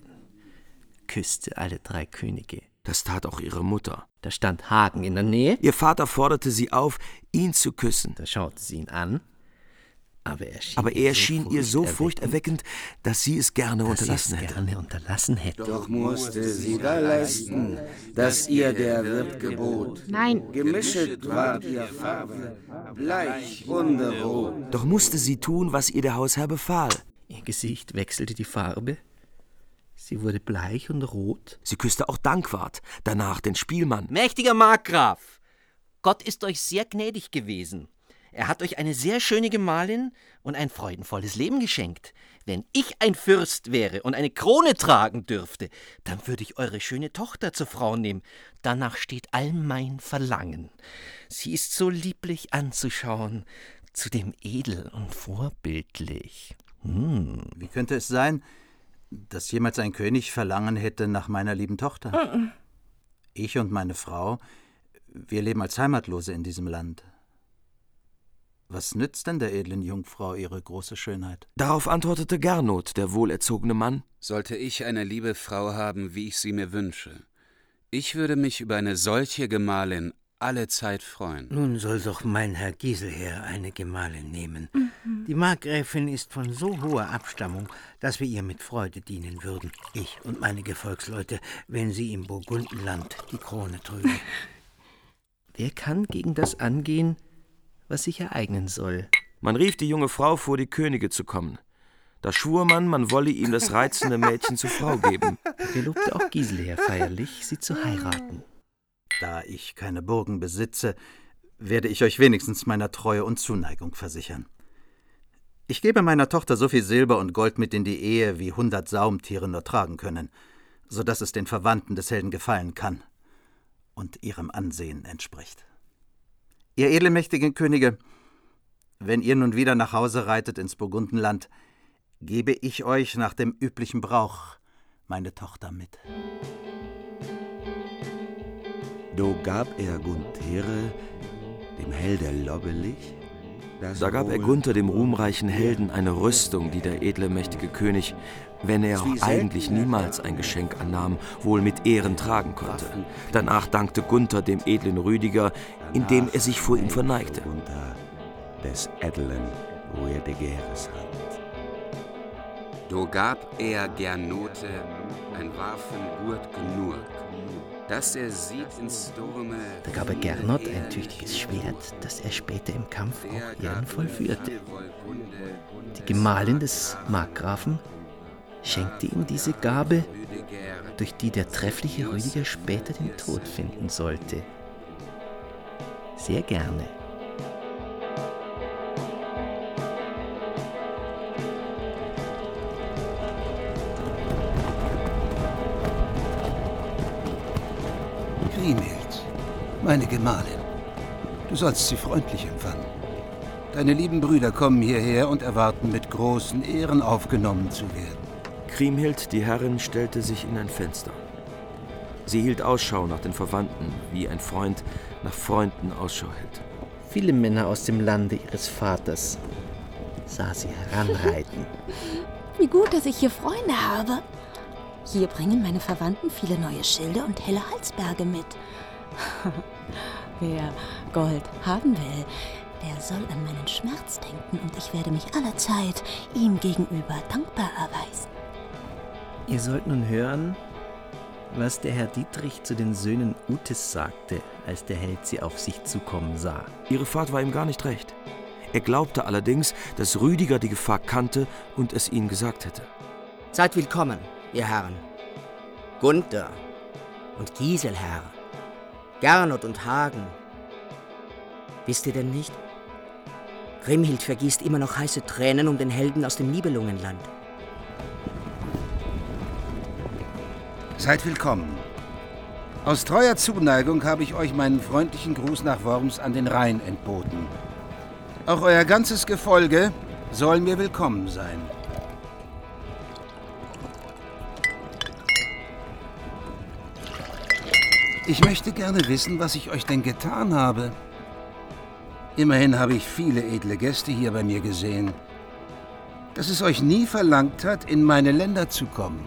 küsste alle drei Könige. Das tat auch ihre Mutter. Da stand Hagen in der Nähe. Ihr Vater forderte sie auf, ihn zu küssen. Da schaute sie ihn an. Aber er schien, Aber er so, schien ihr so furchterweckend, dass sie es gerne unterlassen hätte. gerne unterlassen hätte. Doch musste sie da leisten, dass ihr der Wirt gebot. Nein. Gemischet ward ihr Farbe, bleich und rot. Doch musste sie tun, was ihr der Hausherr befahl. Ihr Gesicht wechselte die Farbe. Sie wurde bleich und rot. Sie küsste auch Dankwart, danach den Spielmann. Mächtiger Markgraf, Gott ist euch sehr gnädig gewesen. Er hat euch eine sehr schöne Gemahlin und ein freudenvolles Leben geschenkt. Wenn ich ein Fürst wäre und eine Krone tragen dürfte, dann würde ich eure schöne Tochter zur Frau nehmen. Danach steht all mein Verlangen. Sie ist so lieblich anzuschauen, zudem edel und vorbildlich. Hm. Wie könnte es sein, dass jemals ein König Verlangen hätte nach meiner lieben Tochter? Mm-mm. Ich und meine Frau, wir leben als Heimatlose in diesem Land. Was nützt denn der edlen Jungfrau ihre große Schönheit? Darauf antwortete Gernot, der wohlerzogene Mann. Sollte ich eine liebe Frau haben, wie ich sie mir wünsche, ich würde mich über eine solche Gemahlin alle Zeit freuen. Nun soll doch mein Herr Giselher eine Gemahlin nehmen. Mhm. Die Markgräfin ist von so hoher Abstammung, dass wir ihr mit Freude dienen würden, ich und meine Gefolgsleute, wenn sie im Burgundenland die Krone trüge. Wer kann gegen das angehen, was sich ereignen soll? Man rief die junge Frau vor, die Könige zu kommen. Da schwur man, man wolle ihm das reizende Mädchen zur Frau geben. Gelobte auch Giselher feierlich, sie zu heiraten. Da ich keine Burgen besitze, werde ich euch wenigstens meiner Treue und Zuneigung versichern. Ich gebe meiner Tochter so viel Silber und Gold mit in die Ehe, wie hundert Saumtiere nur tragen können, so dass es den Verwandten des Helden gefallen kann und ihrem Ansehen entspricht. Ihr edelmächtigen Könige, wenn ihr nun wieder nach Hause reitet ins Burgundenland, gebe ich euch nach dem üblichen Brauch meine Tochter mit. Do gab er Gunthere, dem Helder Lobbelich. Da gab er Gunther, dem ruhmreichen Helden, eine Rüstung, die der edle, mächtige König, wenn er auch eigentlich niemals ein Geschenk annahm, wohl mit Ehren tragen konnte. Danach dankte Gunther dem edlen Rüdiger, indem er sich vor ihm verneigte. Gunther des edlen Rüdigers Hand. Do gab er Gernote ein Waffengurt genug, dass er sieht in Sturme. Da gab er Gernot ein tüchtiges Schwert, das er später im Kampf auch ehrenvoll führte. Die Gemahlin des Markgrafen schenkte ihm diese Gabe, durch die der treffliche Rüdiger später den Tod finden sollte. Sehr gerne. Kriemhild, meine Gemahlin, du sollst sie freundlich empfangen. Deine lieben Brüder kommen hierher und erwarten, mit großen Ehren aufgenommen zu werden. Kriemhild, die Herrin, stellte sich in ein Fenster. Sie hielt Ausschau nach den Verwandten, wie ein Freund nach Freunden Ausschau hält. Viele Männer aus dem Lande ihres Vaters sah sie heranreiten. Wie gut, dass ich hier Freunde habe. Hier bringen meine Verwandten viele neue Schilde und helle Halsberge mit. Wer Gold haben will, der soll an meinen Schmerz denken und ich werde mich allerzeit ihm gegenüber dankbar erweisen. Ihr sollt nun hören, was der Herr Dietrich zu den Söhnen Utes sagte, als der Held sie auf sich zukommen sah. Ihre Fahrt war ihm gar nicht recht. Er glaubte allerdings, dass Rüdiger die Gefahr kannte und es ihnen gesagt hätte. Seid willkommen, ihr Herren. Gunther und Giselher, Gernot und Hagen. Wisst ihr denn nicht? Kriemhild vergießt immer noch heiße Tränen um den Helden aus dem Nibelungenland. Seid willkommen. Aus treuer Zuneigung habe ich euch meinen freundlichen Gruß nach Worms an den Rhein entboten. Auch euer ganzes Gefolge soll mir willkommen sein. Ich möchte gerne wissen, was ich euch denn getan habe. Immerhin habe ich viele edle Gäste hier bei mir gesehen. Dass es euch nie verlangt hat, in meine Länder zu kommen.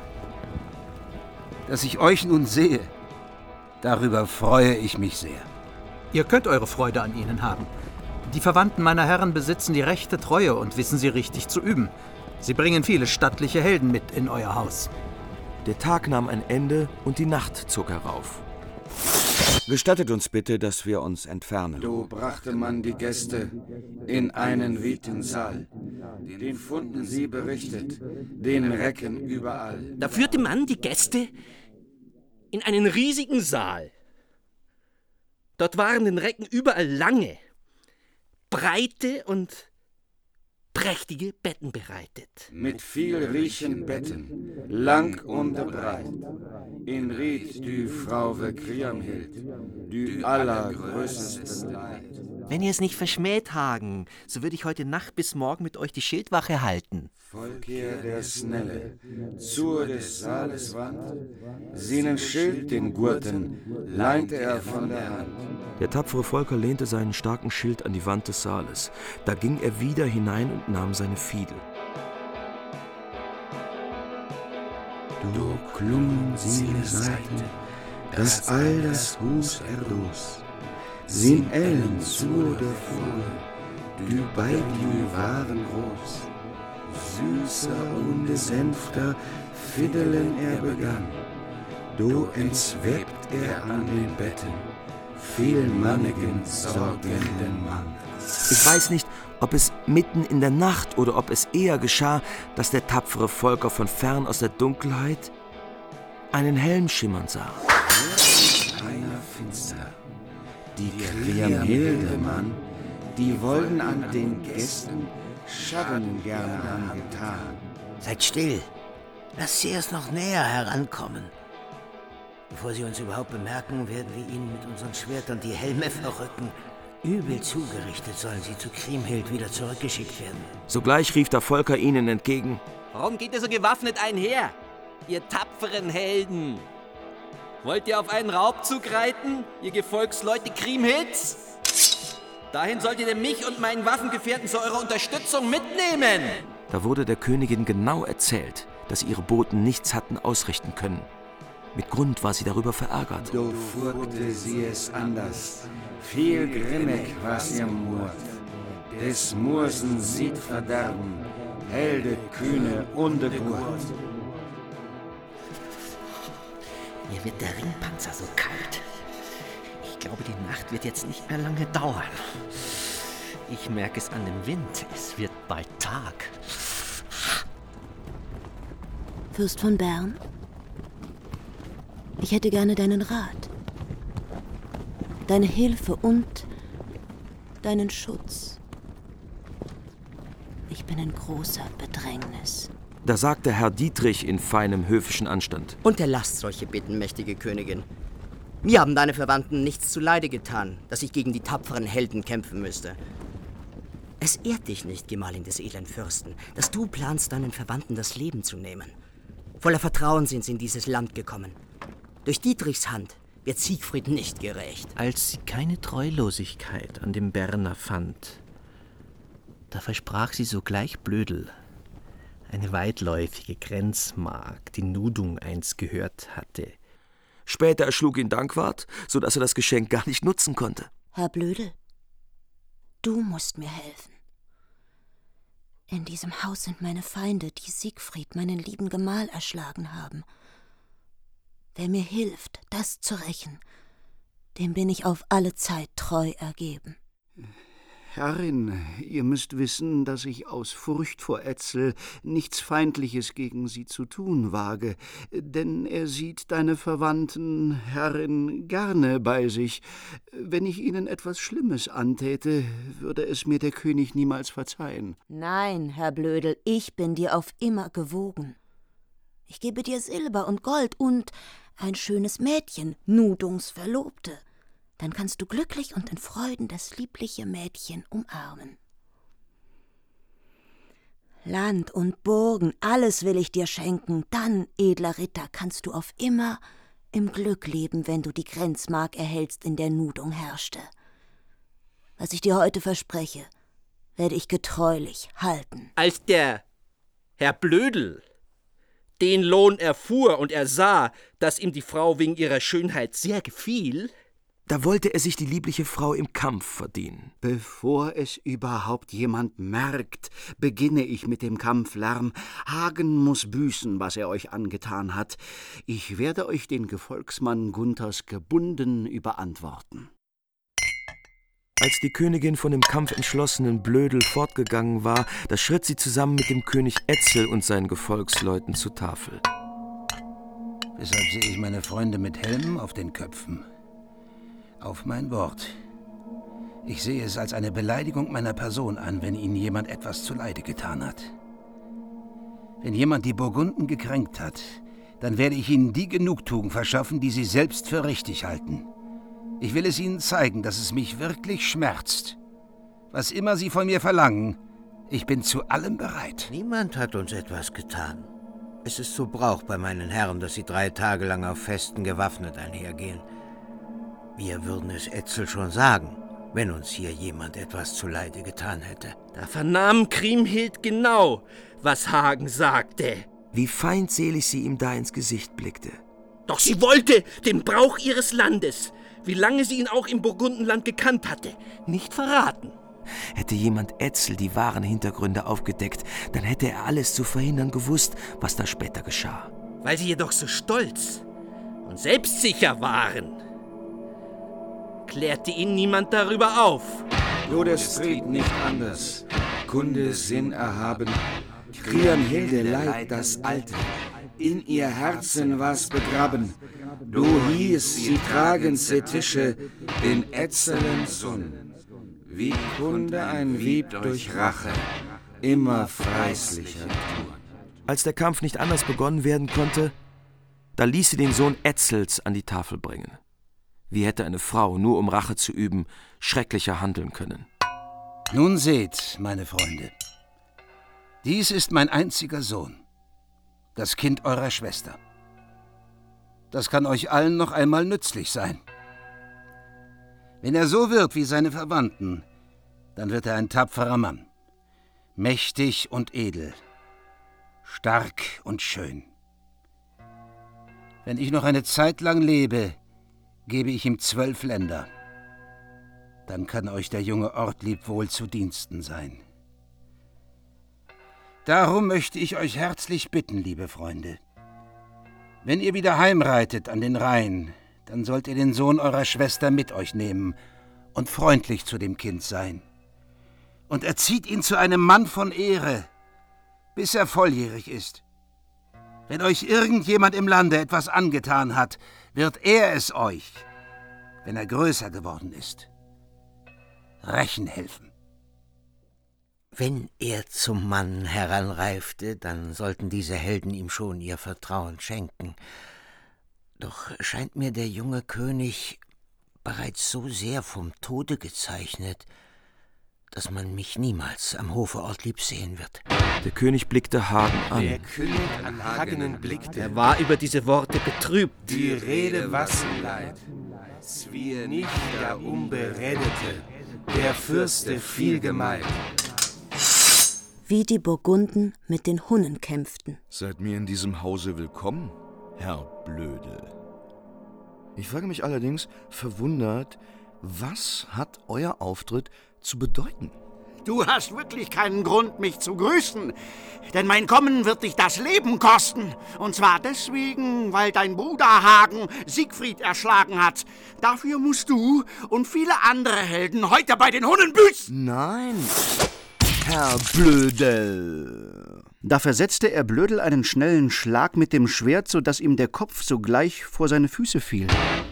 Dass ich euch nun sehe, darüber freue ich mich sehr. Ihr könnt eure Freude an ihnen haben. Die Verwandten meiner Herren besitzen die rechte Treue und wissen sie richtig zu üben. Sie bringen viele stattliche Helden mit in euer Haus. Der Tag nahm ein Ende und die Nacht zog herauf. Gestattet uns bitte, dass wir uns entfernen. So brachte man die Gäste in einen weiten Saal. Den funden sie berichtet, den Recken überall. Da führte man die Gäste in einen riesigen Saal. Dort waren den Recken überall lange, breite und prächtige Betten bereitet. Mit viel riechen Betten, lang und breit. In Ried die Frauwe Kriemhild, die allergrößte Leid. Wenn ihr es nicht verschmäht, Hagen, so würde ich heute Nacht bis morgen mit euch die Schildwache halten. Volker der Snelle, zur des Saales Wand, seinen Schild den Gurten, leinte er von der Hand. Der tapfere Volker lehnte seinen starken Schild an die Wand des Saales. Da ging er wieder hinein und nahm seine Fiedel. Du klungen seine Seite, dass all das Hus erdos. Sin Ellen zu der Vogel, du bei dir waren groß. Süßer und sanfter Fiddelen er begann. Do entzwebt er an den Betten, vielmannigen, sorgenden Mann. Ich weiß nicht, ob es mitten in der Nacht oder ob es eher geschah, dass der tapfere Volker von fern aus der Dunkelheit einen Helm schimmern sah. Einer finster, die Kriemhilde, Mann, die wollten an den Gästen Schatten gerne angetan. Seid still, lasst sie erst noch näher herankommen. Bevor sie uns überhaupt bemerken, werden wir ihnen mit unseren Schwertern die Helme verrücken. Übel zugerichtet sollen sie zu Kriemhild wieder zurückgeschickt werden. Sogleich rief der Volker ihnen entgegen. Warum geht ihr so gewaffnet einher, ihr tapferen Helden? Wollt ihr auf einen Raubzug reiten, ihr Gefolgsleute Kriemhilds? Dahin sollt ihr denn mich und meinen Waffengefährten zu eurer Unterstützung mitnehmen. Da wurde der Königin genau erzählt, dass ihre Boten nichts hatten ausrichten können. Mit Grund war sie darüber verärgert. Do furchte sie es anders. Viel grimmig war's ihr Mord. Des Mursen sieht Verderben, Helde, Kühne, Undegurt. Mir wird der Ringpanzer so kalt. Ich glaube, die Nacht wird jetzt nicht mehr lange dauern. Ich merke es an dem Wind. Es wird bald Tag. Fürst von Bern? Ich hätte gerne deinen Rat, deine Hilfe und deinen Schutz. Ich bin in großer Bedrängnis. Da sagte Herr Dietrich in feinem höfischen Anstand. Unterlasst solche Bitten, mächtige Königin. Mir haben deine Verwandten nichts zuleide getan, dass ich gegen die tapferen Helden kämpfen müsste. Es ehrt dich nicht, Gemahlin des edlen Fürsten, dass du planst, deinen Verwandten das Leben zu nehmen. Voller Vertrauen sind sie in dieses Land gekommen. Durch Dietrichs Hand wird Siegfried nicht gerecht. Als sie keine Treulosigkeit an dem Berner fand, da versprach sie sogleich Blödel, eine weitläufige Grenzmark, die Nudung einst gehört hatte. Später erschlug ihn Dankwart, so dass er das Geschenk gar nicht nutzen konnte. Herr Blödel, du musst mir helfen. In diesem Haus sind meine Feinde, die Siegfried, meinen lieben Gemahl, erschlagen haben. Wer mir hilft, das zu rächen, dem bin ich auf alle Zeit treu ergeben. Herrin, ihr müsst wissen, dass ich aus Furcht vor Etzel nichts Feindliches gegen sie zu tun wage, denn er sieht deine Verwandten, Herrin, gerne bei sich. Wenn ich ihnen etwas Schlimmes antäte, würde es mir der König niemals verzeihen. Nein, Herr Blödel, ich bin dir auf immer gewogen. Ich gebe dir Silber und Gold und ein schönes Mädchen, Nudungs Verlobte. Dann kannst du glücklich und in Freuden das liebliche Mädchen umarmen. Land und Burgen, alles will ich dir schenken. Dann, edler Ritter, kannst du auf immer im Glück leben, wenn du die Grenzmark erhältst, in der Nudung herrschte. Was ich dir heute verspreche, werde ich getreulich halten. Als der Herr Blödel den Lohn erfuhr und er sah, dass ihm die Frau wegen ihrer Schönheit sehr gefiel, da wollte er sich die liebliche Frau im Kampf verdienen. Bevor es überhaupt jemand merkt, beginne ich mit dem Kampflärm. Hagen muss büßen, was er euch angetan hat. Ich werde euch den Gefolgsmann Gunthers gebunden überantworten. Als die Königin von dem kampfentschlossenen Blödel fortgegangen war, da schritt sie zusammen mit dem König Etzel und seinen Gefolgsleuten zur Tafel. Weshalb sehe ich meine Freunde mit Helmen auf den Köpfen? Auf mein Wort. Ich sehe es als eine Beleidigung meiner Person an, wenn Ihnen jemand etwas zuleide getan hat. Wenn jemand die Burgunden gekränkt hat, dann werde ich Ihnen die Genugtuung verschaffen, die Sie selbst für richtig halten. Ich will es Ihnen zeigen, dass es mich wirklich schmerzt. Was immer Sie von mir verlangen, ich bin zu allem bereit. Niemand hat uns etwas getan. Es ist so Brauch bei meinen Herren, dass sie drei Tage lang auf Festen gewaffnet einhergehen. Wir würden es Etzel schon sagen, wenn uns hier jemand etwas zuleide getan hätte. Da vernahm Kriemhild genau, was Hagen sagte. Wie feindselig sie ihm da ins Gesicht blickte. Doch sie wollte den Brauch ihres Landes, wie lange sie ihn auch im Burgundenland gekannt hatte, nicht verraten. Hätte jemand Etzel die wahren Hintergründe aufgedeckt, dann hätte er alles zu verhindern gewusst, was da später geschah. Weil sie jedoch so stolz und selbstsicher waren, klärte ihn niemand darüber auf. Todestret nicht anders, Kunde Sinn erhaben, Kriemhilde Leid das Alte, in ihr Herzen war's begraben, du hieß sie tragen ze Tische, den Etzelen Sohn, wie Kunde ein Wieb durch Rache, immer freislicher tun. Als der Kampf nicht anders begonnen werden konnte, da ließ sie den Sohn Etzels an die Tafel bringen. Wie hätte eine Frau, nur um Rache zu üben, schrecklicher handeln können? Nun seht, meine Freunde, dies ist mein einziger Sohn, das Kind eurer Schwester. Das kann euch allen noch einmal nützlich sein. Wenn er so wird wie seine Verwandten, dann wird er ein tapferer Mann, mächtig und edel, stark und schön. Wenn ich noch eine Zeit lang lebe, gebe ich ihm zwölf Länder. Dann kann euch der junge Ortlieb wohl zu Diensten sein. Darum möchte ich euch herzlich bitten, liebe Freunde, wenn ihr wieder heimreitet an den Rhein, dann sollt ihr den Sohn eurer Schwester mit euch nehmen und freundlich zu dem Kind sein. Und erzieht ihn zu einem Mann von Ehre, bis er volljährig ist. Wenn euch irgendjemand im Lande etwas angetan hat, wird er es euch, wenn er größer geworden ist, rächen helfen. Wenn er zum Mann heranreifte, dann sollten diese Helden ihm schon ihr Vertrauen schenken. Doch scheint mir der junge König bereits so sehr vom Tode gezeichnet, dass man mich niemals am Hofe Ortlieb sehen wird. Der König blickte Hagen an. Der König an Hagenen blickte. Er war über diese Worte betrübt. Die Rede wassen leid, wir nicht der Unberedete, der Fürste viel gemeint. Wie die Burgunden mit den Hunnen kämpften. Seid mir in diesem Hause willkommen, Herr Blödel. Ich frage mich allerdings verwundert, was hat euer Auftritt zu bedeuten? Du hast wirklich keinen Grund, mich zu grüßen, denn mein Kommen wird dich das Leben kosten. Und zwar deswegen, weil dein Bruder Hagen Siegfried erschlagen hat. Dafür musst du und viele andere Helden heute bei den Hunnen büßen. Nein, Herr Blödel. Da versetzte er Blödel einen schnellen Schlag mit dem Schwert, so dass ihm der Kopf sogleich vor seine Füße fiel.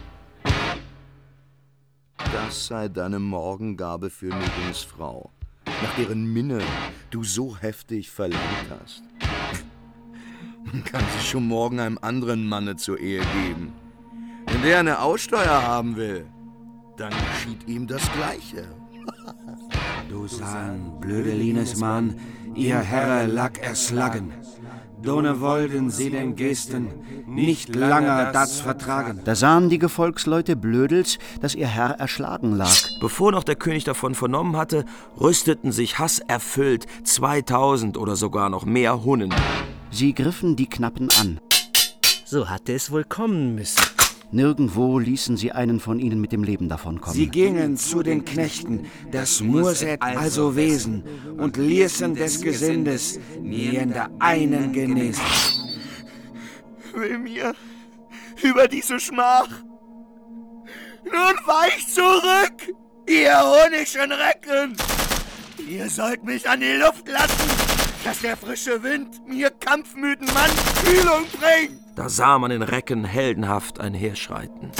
Das sei deine Morgengabe für Nuggens Frau, nach deren Minne du so heftig verlangt hast. Man kann sie schon morgen einem anderen Manne zur Ehe geben. Wenn der eine Aussteuer haben will, dann geschieht ihm das Gleiche. Du sahen, blödelines Mann, ihr Herre lag erslagen. Done wollen sie den Gesten nicht langer das vertragen. Da sahen die Gefolgsleute Blödels, dass ihr Herr erschlagen lag. Bevor noch der König davon vernommen hatte, rüsteten sich hasserfüllt zweitausend oder sogar noch mehr Hunnen. Sie griffen die Knappen an. So hatte es wohl kommen müssen. Nirgendwo ließen sie einen von ihnen mit dem Leben davonkommen. Sie gingen zu den Knechten, das Murset also Wesen, und ließen des Gesindes nieder einen genesen. Will mir über diese Schmach nun weich zurück, ihr honigschen Recken! Ihr sollt mich an die Luft lassen, dass der frische Wind mir kampfmüden Mann Kühlung bringt! Da sah man den Recken heldenhaft einherschreiten.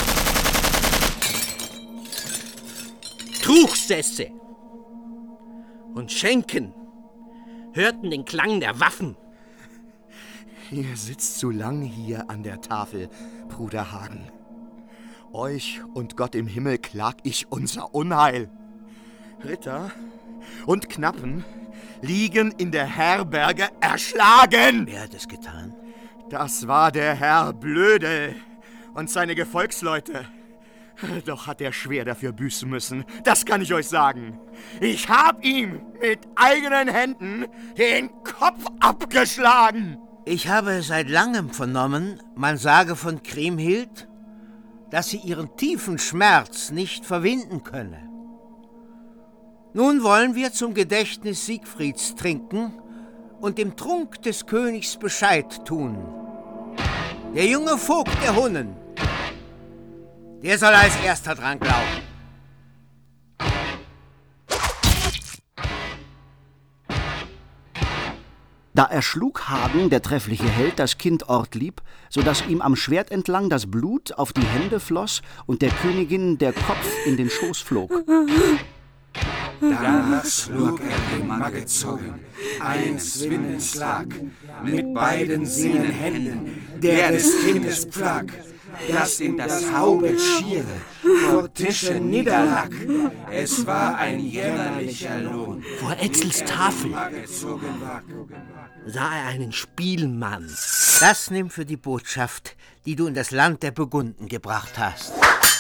Truchsätze und Schenken hörten den Klang der Waffen. Ihr sitzt zu lang hier an der Tafel, Bruder Hagen. Euch und Gott im Himmel klag ich unser Unheil. Ritter und Knappen liegen in der Herberge erschlagen. Wer hat es getan? Das war der Herr Blödel und seine Gefolgsleute. Doch hat er schwer dafür büßen müssen, das kann ich euch sagen. Ich hab ihm mit eigenen Händen den Kopf abgeschlagen. Ich habe seit langem vernommen, man sage von Kriemhild, dass sie ihren tiefen Schmerz nicht verwinden könne. Nun wollen wir zum Gedächtnis Siegfrieds trinken und dem Trunk des Königs Bescheid tun. Der junge Vogt der Hunnen, der soll als erster dran glauben. Da erschlug Hagen, der treffliche Held, das Kind Ortlieb, so dass ihm am Schwert entlang das Blut auf die Hände floss und der Königin der Kopf in den Schoß flog. Danach schlug er den Maggezogen, eines Windens lag, mit beiden seinen Händen, der des Kindes pflag, das in das Haubet schiere, vor Tische niederlag. Es war ein jämmerlicher Lohn. Vor Etzels Tafel sah er einen Spielmann. Das nimm für die Botschaft, die du in das Land der Burgunden gebracht hast.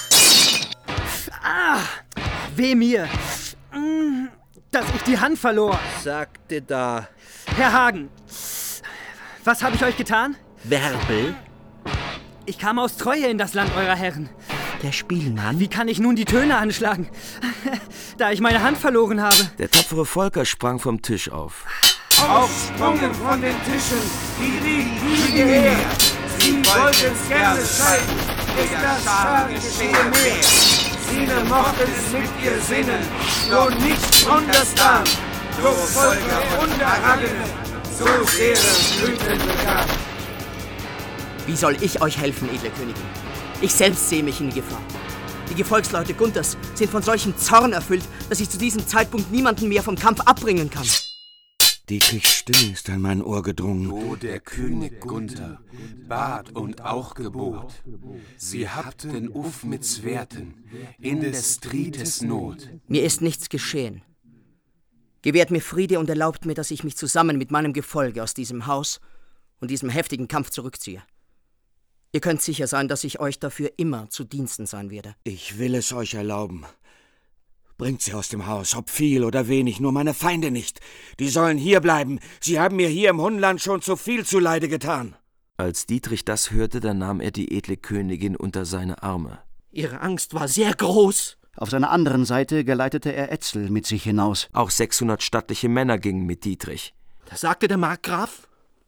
Ah, weh mir, dass ich die Hand verlor. Sagte da. Herr Hagen, was habe ich euch getan? Werbel? Ich kam aus Treue in das Land eurer Herren. Der Spielmann? Wie kann ich nun die Töne anschlagen, da ich meine Hand verloren habe? Der tapfere Volker sprang vom Tisch auf. Aufsprungen von den Tischen, die liegen hierher. Sie wollten's gerne scheiden, ist das Schade geschehe mehr. Sine mochten es mit ihr sinnen, so nicht unterstan, so Volker unterragene, so sehr Blüten begann. Wie soll ich euch helfen, edle Königin? Ich selbst sehe mich in Gefahr. Die Gefolgsleute Gunthers sind von solchem Zorn erfüllt, dass ich zu diesem Zeitpunkt niemanden mehr vom Kampf abbringen kann. Dietrichs Stimme ist an mein Ohr gedrungen. Wo der König Gunther bat und auch gebot, sie habten uff mit Swerten in des Streites Not. Mir ist nichts geschehen. Gewährt mir Friede und erlaubt mir, dass ich mich zusammen mit meinem Gefolge aus diesem Haus und diesem heftigen Kampf zurückziehe. Ihr könnt sicher sein, dass ich euch dafür immer zu Diensten sein werde. Ich will es euch erlauben. Bringt sie aus dem Haus, ob viel oder wenig, nur meine Feinde nicht. Die sollen hier bleiben. Sie haben mir hier im Hunnland schon zu viel zuleide getan. Als Dietrich das hörte, dann nahm er die edle Königin unter seine Arme. Ihre Angst war sehr groß. Auf seiner anderen Seite geleitete er Etzel mit sich hinaus. Auch sechshundert stattliche Männer gingen mit Dietrich. Das sagte der Markgraf?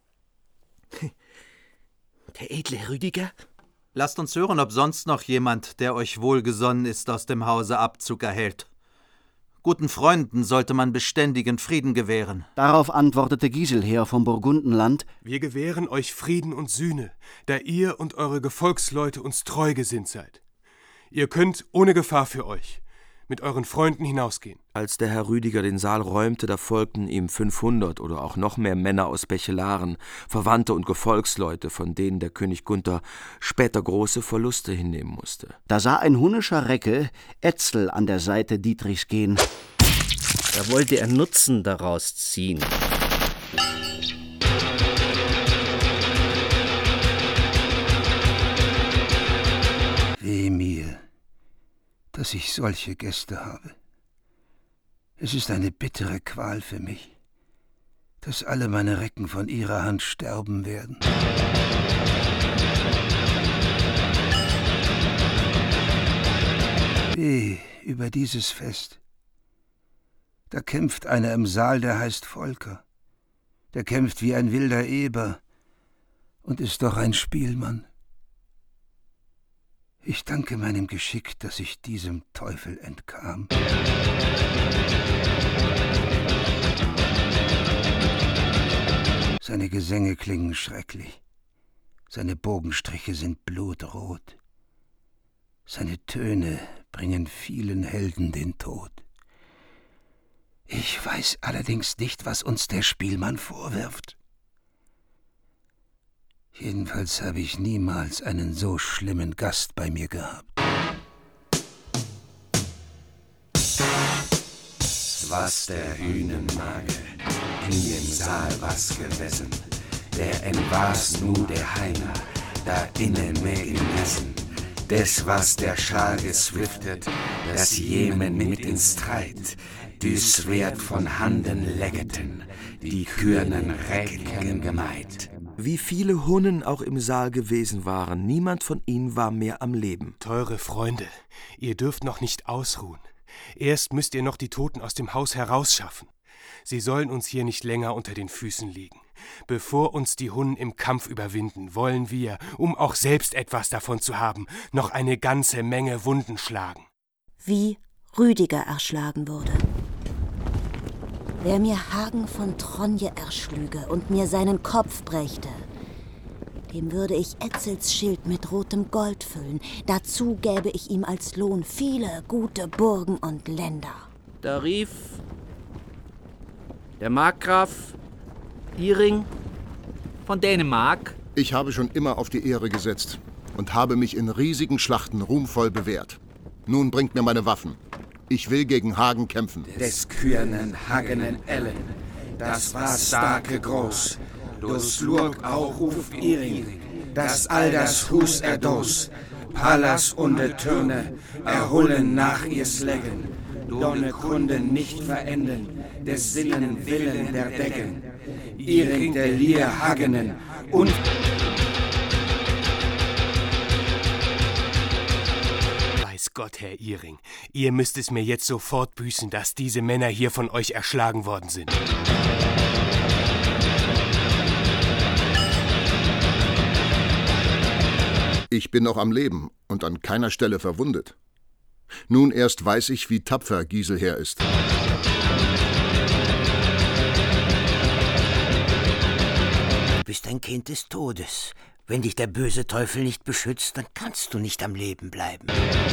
Der edle Rüdiger? Lasst uns hören, ob sonst noch jemand, der euch wohlgesonnen ist, aus dem Hause Abzug erhält. Guten Freunden sollte man beständigen Frieden gewähren. Darauf antwortete Giselher vom Burgundenland: Wir gewähren euch Frieden und Sühne, da ihr und eure Gefolgsleute uns treu gesinnt seid. Ihr könnt ohne Gefahr für euch mit euren Freunden hinausgehen. Als der Herr Rüdiger den Saal räumte, da folgten ihm fünfhundert oder auch noch mehr Männer aus Bechelaren, Verwandte und Gefolgsleute, von denen der König Gunther später große Verluste hinnehmen musste. Da sah ein hunnischer Recke Etzel an der Seite Dietrichs gehen. Da wollte er Nutzen daraus ziehen. Weh mir, dass ich solche Gäste habe. Es ist eine bittere Qual für mich, dass alle meine Recken von ihrer Hand sterben werden. Weh über dieses Fest. Da kämpft einer im Saal, der heißt Volker. Der kämpft wie ein wilder Eber und ist doch ein Spielmann. Ich danke meinem Geschick, dass ich diesem Teufel entkam. Seine Gesänge klingen schrecklich. Seine Bogenstriche sind blutrot. Seine Töne bringen vielen Helden den Tod. Ich weiß allerdings nicht, was uns der Spielmann vorwirft. Jedenfalls habe ich niemals einen so schlimmen Gast bei mir gehabt. Was der Hühnenmage in dem Saal was gewesen, der entwar's nu der Heiner, da innen mehr im Essen, des was der Schal geswiftet, das jemen mit in Streit, düs Schwert von Handen leggeten, die Kürnen Recken gemeid. Wie viele Hunnen auch im Saal gewesen waren, niemand von ihnen war mehr am Leben. Teure Freunde, ihr dürft noch nicht ausruhen. Erst müsst ihr noch die Toten aus dem Haus herausschaffen. Sie sollen uns hier nicht länger unter den Füßen liegen. Bevor uns die Hunnen im Kampf überwinden, wollen wir, um auch selbst etwas davon zu haben, noch eine ganze Menge Wunden schlagen. Wie Rüdiger erschlagen wurde. Wer mir Hagen von Tronje erschlüge und mir seinen Kopf brächte, dem würde ich Etzels Schild mit rotem Gold füllen. Dazu gäbe ich ihm als Lohn viele gute Burgen und Länder. Da rief der Markgraf Iring von Dänemark. Ich habe schon immer auf die Ehre gesetzt und habe mich in riesigen Schlachten ruhmvoll bewährt. Nun bringt mir meine Waffen. Ich will gegen Hagen kämpfen. Des Kürnen Hagenen Ellen, das war starke groß, dos Lurk auch uf Iring, das all das Hus erdos, Palas und de Türne erholen nach ihr Sleggen, donne Kunden nicht verenden, des Sinnen Willen der Decken, Iring der Lier Hagenen und... Gott, Herr Iring, ihr müsst es mir jetzt sofort büßen, dass diese Männer hier von euch erschlagen worden sind. Ich bin noch am Leben und an keiner Stelle verwundet. Nun erst weiß ich, wie tapfer Giselher ist. Du bist ein Kind des Todes. Wenn dich der böse Teufel nicht beschützt, dann kannst du nicht am Leben bleiben.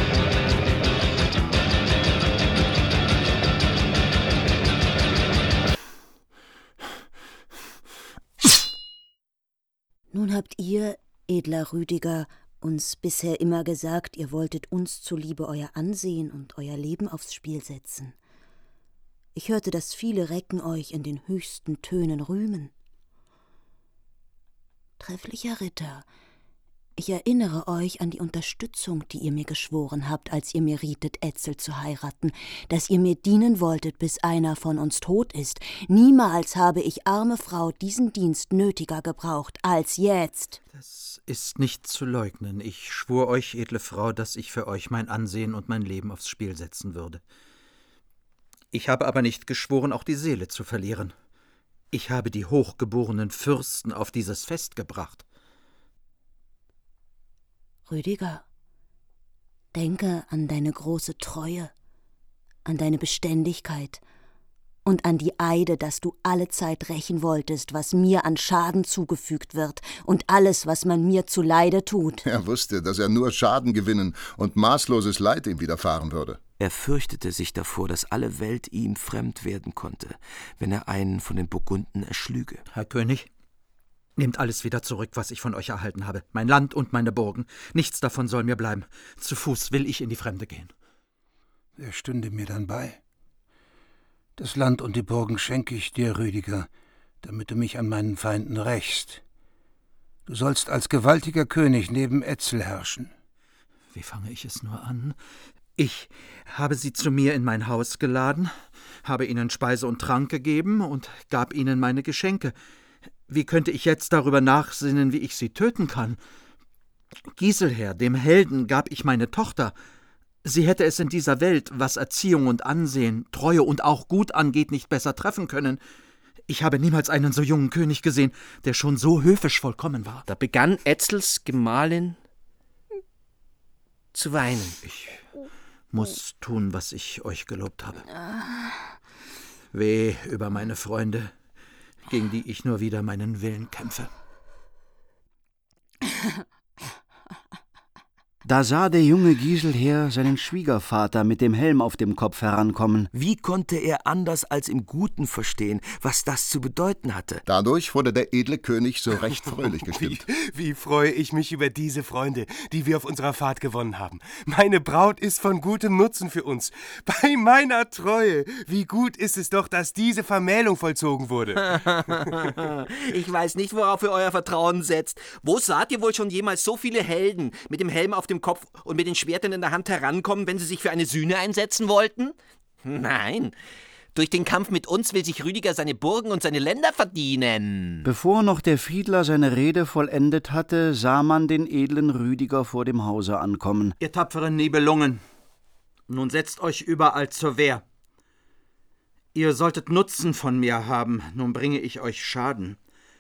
Nun habt ihr, edler Rüdiger, uns bisher immer gesagt, ihr wolltet uns zuliebe euer Ansehen und euer Leben aufs Spiel setzen. Ich hörte, dass viele Recken euch in den höchsten Tönen rühmen. Trefflicher Ritter, Ich erinnere euch an die Unterstützung, die ihr mir geschworen habt, als ihr mir rietet, Etzel zu heiraten, dass ihr mir dienen wolltet, bis einer von uns tot ist. Niemals habe ich, arme Frau, diesen Dienst nötiger gebraucht als jetzt. Das ist nicht zu leugnen. Ich schwor euch, edle Frau, dass ich für euch mein Ansehen und mein Leben aufs Spiel setzen würde. Ich habe aber nicht geschworen, auch die Seele zu verlieren. Ich habe die hochgeborenen Fürsten auf dieses Fest gebracht. Rüdiger, denke an deine große Treue, an deine Beständigkeit und an die Eide, dass du allezeit rächen wolltest, was mir an Schaden zugefügt wird und alles, was man mir zuleide tut. Er wusste, dass er nur Schaden gewinnen und maßloses Leid ihm widerfahren würde. Er fürchtete sich davor, dass alle Welt ihm fremd werden konnte, wenn er einen von den Burgunden erschlüge. Herr König, nehmt alles wieder zurück, was ich von euch erhalten habe. Mein Land und meine Burgen. Nichts davon soll mir bleiben. Zu Fuß will ich in die Fremde gehen. Wer stünde mir dann bei? Das Land und die Burgen schenke ich dir, Rüdiger, damit du mich an meinen Feinden rächst. Du sollst als gewaltiger König neben Etzel herrschen. Wie fange ich es nur an? Ich habe sie zu mir in mein Haus geladen, habe ihnen Speise und Trank gegeben und gab ihnen meine Geschenke. Wie könnte ich jetzt darüber nachsinnen, wie ich sie töten kann? Giselher, dem Helden, gab ich meine Tochter. Sie hätte es in dieser Welt, was Erziehung und Ansehen, Treue und auch Gut angeht, nicht besser treffen können. Ich habe niemals einen so jungen König gesehen, der schon so höfisch vollkommen war. Da begann Etzels Gemahlin zu weinen. Ich muss tun, was ich euch gelobt habe. Weh über meine Freunde, gegen die ich nur wieder meinen Willen kämpfe. Da sah der junge Giselher seinen Schwiegervater mit dem Helm auf dem Kopf herankommen. Wie konnte er anders als im Guten verstehen, was das zu bedeuten hatte? Dadurch wurde der edle König so recht fröhlich gestimmt. Wie, wie freue ich mich über diese Freunde, die wir auf unserer Fahrt gewonnen haben. Meine Braut ist von gutem Nutzen für uns. Bei meiner Treue, wie gut ist es doch, dass diese Vermählung vollzogen wurde. Ich weiß nicht, worauf ihr euer Vertrauen setzt. Wo saht ihr wohl schon jemals so viele Helden mit dem Helm auf dem Kopf und mit den Schwertern in der Hand herankommen, wenn sie sich für eine Sühne einsetzen wollten? Nein, durch den Kampf mit uns will sich Rüdiger seine Burgen und seine Länder verdienen. Bevor noch der Fiedler seine Rede vollendet hatte, sah man den edlen Rüdiger vor dem Hause ankommen. Ihr tapferen Nibelungen, nun setzt euch überall zur Wehr. Ihr solltet Nutzen von mir haben, nun bringe ich euch Schaden.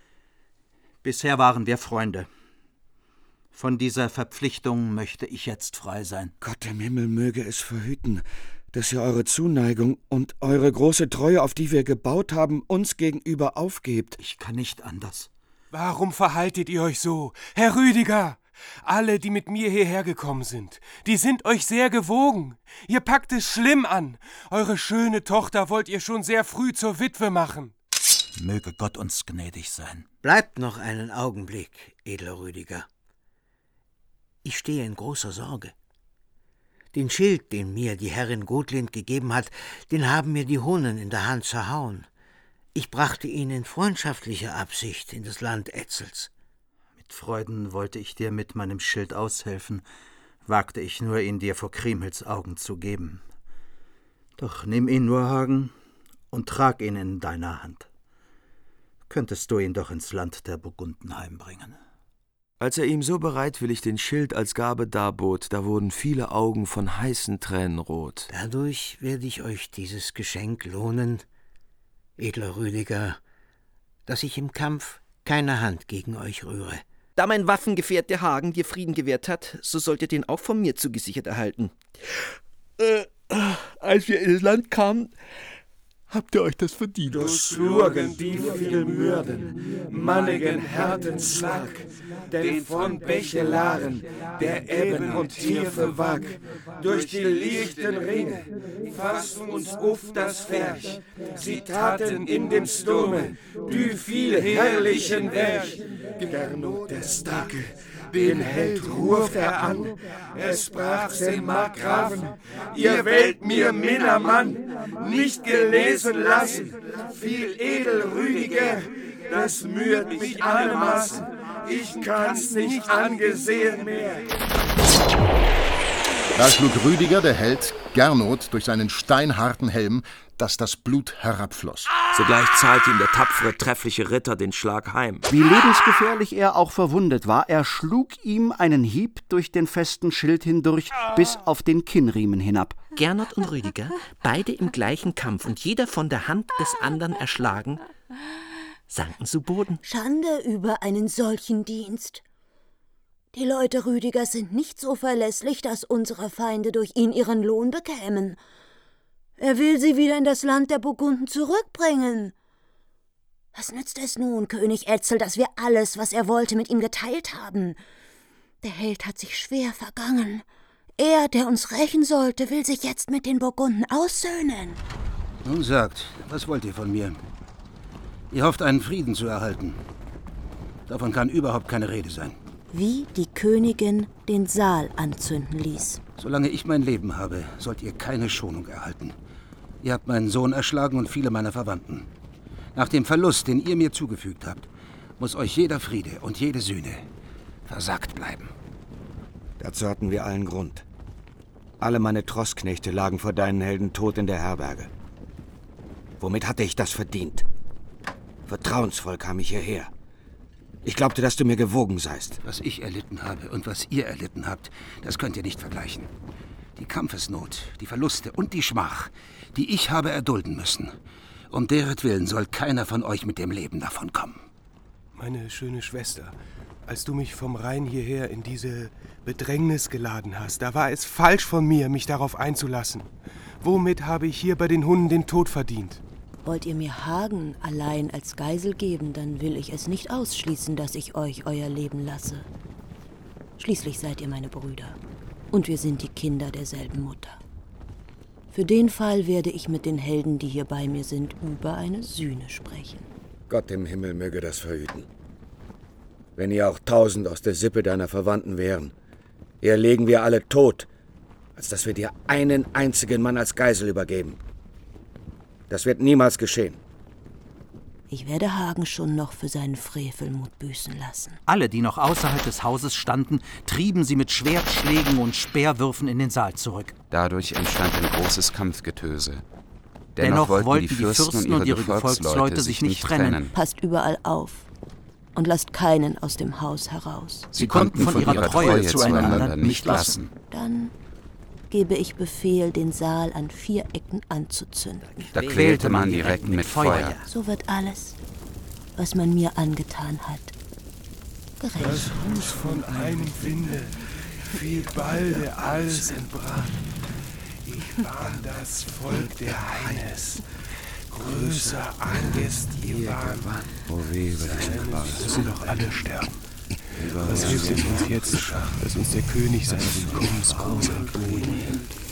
Bisher waren wir Freunde. Von dieser Verpflichtung möchte ich jetzt frei sein. Gott im Himmel möge es verhüten, dass ihr eure Zuneigung und eure große Treue, auf die wir gebaut haben, uns gegenüber aufgebt. Ich kann nicht anders. Warum verhaltet ihr euch so, Herr Rüdiger? Alle, die mit mir hierher gekommen sind, die sind euch sehr gewogen. Ihr packt es schlimm an. Eure schöne Tochter wollt ihr schon sehr früh zur Witwe machen. Möge Gott uns gnädig sein. Bleibt noch einen Augenblick, edler Rüdiger. Ich stehe in großer Sorge. Den Schild, den mir die Herrin Gotlind gegeben hat, den haben mir die Hunnen in der Hand zerhauen. Ich brachte ihn in freundschaftlicher Absicht in das Land Etzels. Mit Freuden wollte ich dir mit meinem Schild aushelfen, wagte ich nur, ihn dir vor Kriemhilds Augen zu geben. Doch nimm ihn nur, Hagen, und trag ihn in deiner Hand. Könntest du ihn doch ins Land der Burgunden heimbringen. Als er ihm so bereitwillig den Schild als Gabe darbot, da wurden viele Augen von heißen Tränen rot. Dadurch werde ich euch dieses Geschenk lohnen, edler Rüdiger, dass ich im Kampf keine Hand gegen euch rühre. Da mein Waffengefährte Hagen dir Frieden gewährt hat, so sollt ihr den auch von mir zugesichert erhalten. Äh, als wir ins Land kamen, habt ihr euch das verdient. Durchschlugen die viel Mürden, mannigen Härtenschlag, den von Bechelaren, der Ebben und Tiefe wag, durch die lichten Ringe fassten uns auf das Ferch, sie taten in dem Sturme die viel herrlichen Werk. Gernot der Starke, den Held ruft er an, es sprach sein Markgrafen, ihr wählt mir Minnermann, nicht gelesen lassen, viel edel Rüdiger, das müht mich allemaßen, Ich kann's nicht angesehen mehr. Da schlug Rüdiger, der Held, Gernot durch seinen steinharten Helm, dass das Blut herabfloss. Sogleich zahlte ihm der tapfere, treffliche Ritter den Schlag heim. Wie lebensgefährlich er auch verwundet war, er schlug ihm einen Hieb durch den festen Schild hindurch bis auf den Kinnriemen hinab. Gernot und Rüdiger, beide im gleichen Kampf und jeder von der Hand des anderen erschlagen, sanken zu Boden. Schande über einen solchen Dienst. Die Leute Rüdigers sind nicht so verlässlich, dass unsere Feinde durch ihn ihren Lohn bekämen. Er will sie wieder in das Land der Burgunden zurückbringen. Was nützt es nun, König Etzel, dass wir alles, was er wollte, mit ihm geteilt haben? Der Held hat sich schwer vergangen. Er, der uns rächen sollte, will sich jetzt mit den Burgunden aussöhnen. Nun sagt, was wollt ihr von mir? Ihr hofft, einen Frieden zu erhalten. Davon kann überhaupt keine Rede sein. Wie die Königin den Saal anzünden ließ. Solange ich mein Leben habe, sollt ihr keine Schonung erhalten. Ihr habt meinen Sohn erschlagen und viele meiner Verwandten. Nach dem Verlust, den ihr mir zugefügt habt, muss euch jeder Friede und jede Sühne versagt bleiben. Dazu hatten wir allen Grund. Alle meine Trossknechte lagen vor deinen Helden tot in der Herberge. Womit hatte ich das verdient? Vertrauensvoll kam ich hierher. Ich glaubte, dass du mir gewogen seist. Was ich erlitten habe und was ihr erlitten habt, das könnt ihr nicht vergleichen. Die Kampfesnot, die Verluste und die Schmach, die ich habe erdulden müssen. Um deretwillen soll keiner von euch mit dem Leben davonkommen. Meine schöne Schwester, als du mich vom Rhein hierher in diese Bedrängnis geladen hast, da war es falsch von mir, mich darauf einzulassen. Womit habe ich hier bei den Hunden den Tod verdient? Wollt ihr mir Hagen allein als Geisel geben, dann will ich es nicht ausschließen, dass ich euch euer Leben lasse. Schließlich seid ihr meine Brüder. Und wir sind die Kinder derselben Mutter. Für den Fall werde ich mit den Helden, die hier bei mir sind, über eine Sühne sprechen. Gott im Himmel möge das verhüten. Wenn ihr auch tausend aus der Sippe deiner Verwandten wären, eher legen wir alle tot, als dass wir dir einen einzigen Mann als Geisel übergeben. Das wird niemals geschehen. Ich werde Hagen schon noch für seinen Frevelmut büßen lassen. Alle, die noch außerhalb des Hauses standen, trieben sie mit Schwertschlägen und Speerwürfen in den Saal zurück. Dadurch entstand ein großes Kampfgetöse. Dennoch, Dennoch wollten, wollten die Fürsten und ihre, und ihre Gefolgsleute, Gefolgsleute sich nicht trennen. trennen. Passt überall auf und lasst keinen aus dem Haus heraus. Sie, sie konnten von, von ihrer, ihrer Treue, Treue zueinander, zueinander nicht lassen. Dann gebe ich Befehl, den Saal an vier Ecken anzuzünden. Da quälte man die Recken mit Feuer. So wird alles, was man mir angetan hat, gerecht. Das Hus von einem Winde fiel balde alles in Brand. Ich bahn das Volk der Heines, größer Angst ihr Wahn. Oh weh, wir müssen doch alle sterben. Was hilft es uns jetzt, dass uns der König seines Willkommens groß entboten?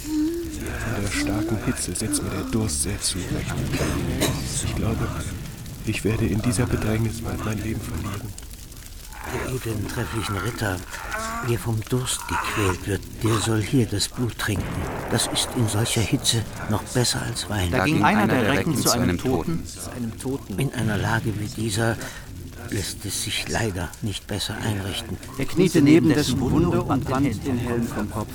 Von der starken Hitze setzt mir der Durst sehr zu. Ich glaube, ich werde in dieser Bedrängnis bald mein Leben verlieren. Der edlen, trefflichen Ritter, der vom Durst gequält wird, der soll hier das Blut trinken. Das ist in solcher Hitze noch besser als Wein. Da ging einer der Recken zu einem Toten. Zu einem Toten. In einer Lage wie dieser lässt es sich leider nicht besser einrichten. Er kniete neben dessen Wunde und wand den Helm vom Kopf.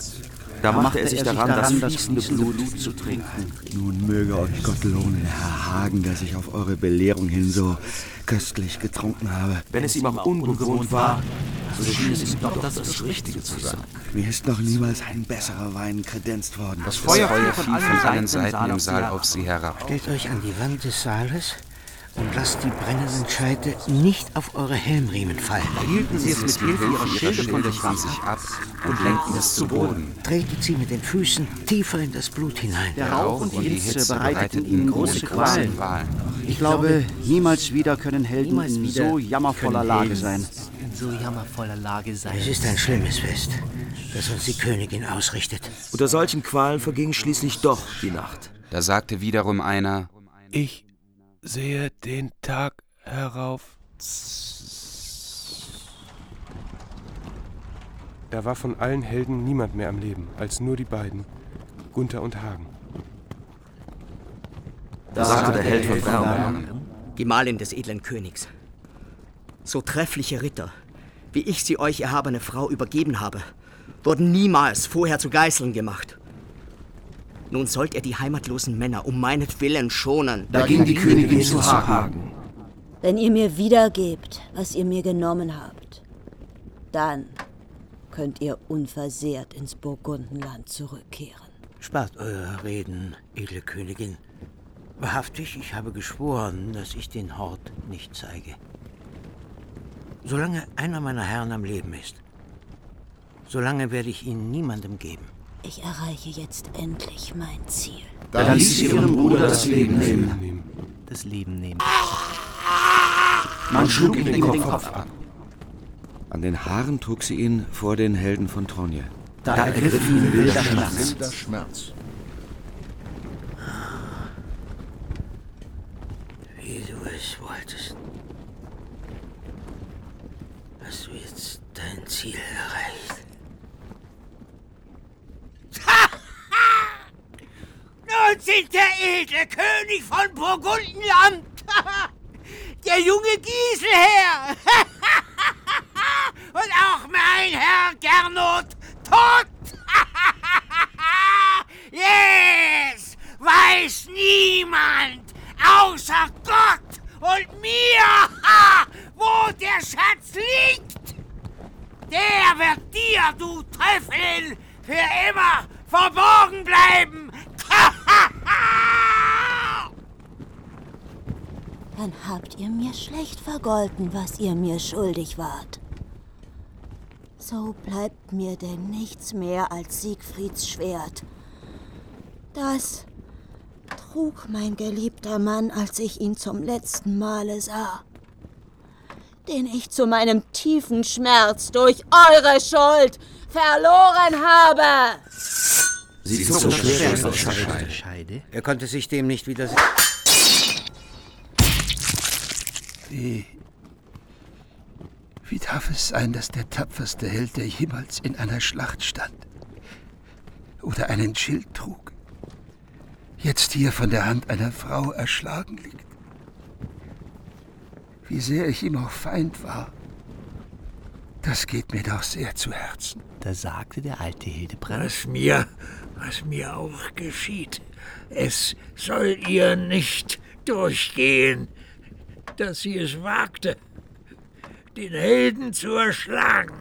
Da machte er sich daran, das fließende Blut zu trinken. Nun möge euch Gott lohnen, Herr Hagen, dass ich auf eure Belehrung hin so köstlich getrunken habe. Wenn es ihm auch ungewohnt war, so schien es ihm doch, dass das Richtige zu sein. Mir ist noch niemals ein besserer Wein kredenzt worden. Das Feuer fiel von allen Seiten im Saal auf sie herab. Stellt euch an die Wand des Saales und lasst die brennenden Scheite nicht auf eure Helmriemen fallen. Hielten sie es mit Hilfe ihrer Schilde von sich ab und lenkten es zu Boden. Tretet sie mit den Füßen tiefer in das Blut hinein. Der Rauch und die Hitze bereiteten ihnen große Qualen. Ich glaube, niemals wieder können Helden in so jammervoller Lage sein. In so jammervoller Lage sein. Es ist ein schlimmes Fest, das uns die Königin ausrichtet. Unter solchen Qualen verging schließlich doch die Nacht. Da sagte wiederum einer: Ich sehe den Tag herauf. Da war von allen Helden niemand mehr am Leben, als nur die beiden, Gunther und Hagen. Da sagte der Held von Werben, Gemahlin des edlen Königs: So treffliche Ritter, wie ich sie euch, erhabene Frau, übergeben habe, wurden niemals vorher zu Geiseln gemacht. Nun sollt ihr die heimatlosen Männer um meinetwillen schonen. Da ging die Königin zu Hagen. Wenn ihr mir wiedergebt, was ihr mir genommen habt, dann könnt ihr unversehrt ins Burgundenland zurückkehren. Spart eure Reden, edle Königin. Wahrhaftig, ich habe geschworen, dass ich den Hort nicht zeige. Solange einer meiner Herren am Leben ist, solange werde ich ihn niemandem geben. Ich erreiche jetzt endlich mein Ziel. Da ließ sie ihrem Bruder das Leben nehmen. Das Leben nehmen. Man schlug ihm den Kopf ab. An den Haaren trug sie ihn vor den Helden von Tronje. Da ergriff ihn wilder Schmerz. Wilder Schmerz. Wie du es wolltest, hast du jetzt dein Ziel erreicht. Nun sind der edle König von Burgundenland, der junge Giselher und auch mein Herr Gernot tot. Yes, weiß niemand außer Gott und mir, wo der Schatz liegt. Der wird dir, du Teufel, für immer verborgen bleiben. Dann habt ihr mir schlecht vergolten, was ihr mir schuldig wart. So bleibt mir denn nichts mehr als Siegfrieds Schwert. Das trug mein geliebter Mann, als ich ihn zum letzten Male sah, den ich zu meinem tiefen Schmerz durch eure Schuld verloren habe. Sie zog das Schwert aus der Scheide. Er konnte sich dem nicht widersetzen. Wie, wie darf es sein, dass der tapferste Held, der jemals in einer Schlacht stand oder einen Schild trug, jetzt hier von der Hand einer Frau erschlagen liegt? Wie sehr ich ihm auch Feind war, das geht mir doch sehr zu Herzen. Da sagte der alte Hildebrand: Was mir, was mir auch geschieht, es soll ihr nicht durchgehen, dass sie es wagte, den Helden zu erschlagen,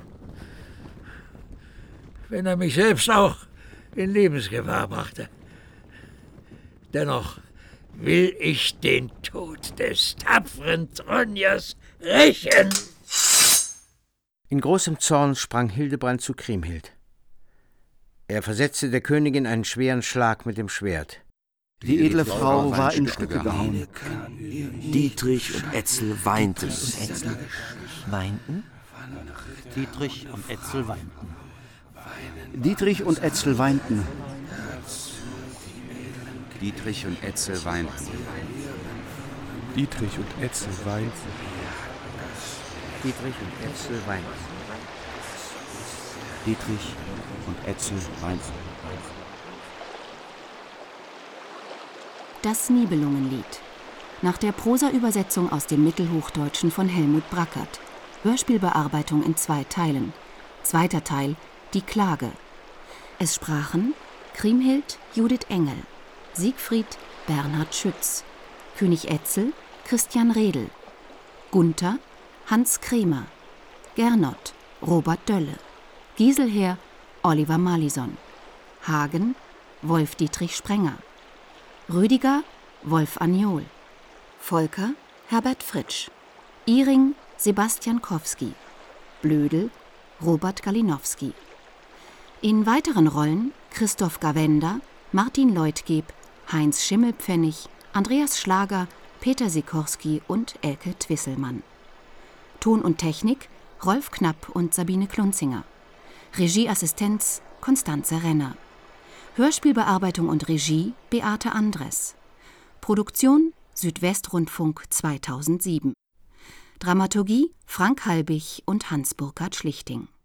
wenn er mich selbst auch in Lebensgefahr brachte. Dennoch will ich den Tod des tapferen Tronjers rächen. In großem Zorn sprang Hildebrand zu Kriemhild. Er versetzte der Königin einen schweren Schlag mit dem Schwert. Die edle Frau war in Stücke gehauen. Dietrich und Etzel weinten. Weinten? Dietrich und Etzel weinten. Dietrich und Etzel weinten. Dietrich und Etzel weinten. Dietrich und Etzel weinten. Dietrich und Etzel weinten. Dietrich und Etzel weinten. Das Nibelungenlied. Nach der Prosa-Übersetzung aus dem Mittelhochdeutschen von Helmut Brackert. Hörspielbearbeitung in zwei Teilen. Zweiter Teil: Die Klage. Es sprachen Kriemhild Judith Engel, Siegfried Bernhard Schütz, König Etzel Christian Redl, Gunther Hans Kremer, Gernot Robert Dölle, Giselher Oliver Malison, Hagen Wolf Dietrich Sprenger, Rüdiger Wolf Aniol, Volker Herbert Fritsch, Iring Sebastian Kowski, Blödel Robert Galinowski. In weiteren Rollen Christoph Gawenda, Martin Leutgeb, Heinz Schimmelpfennig, Andreas Schlager, Peter Sikorski und Elke Twisselmann. Ton und Technik Rolf Knapp und Sabine Klunzinger. Regieassistenz Konstanze Renner. Hörspielbearbeitung und Regie Beate Andres. Produktion Südwestrundfunk zweitausendsieben. Dramaturgie Frank Halbig und Hans-Burkhard Schlichting.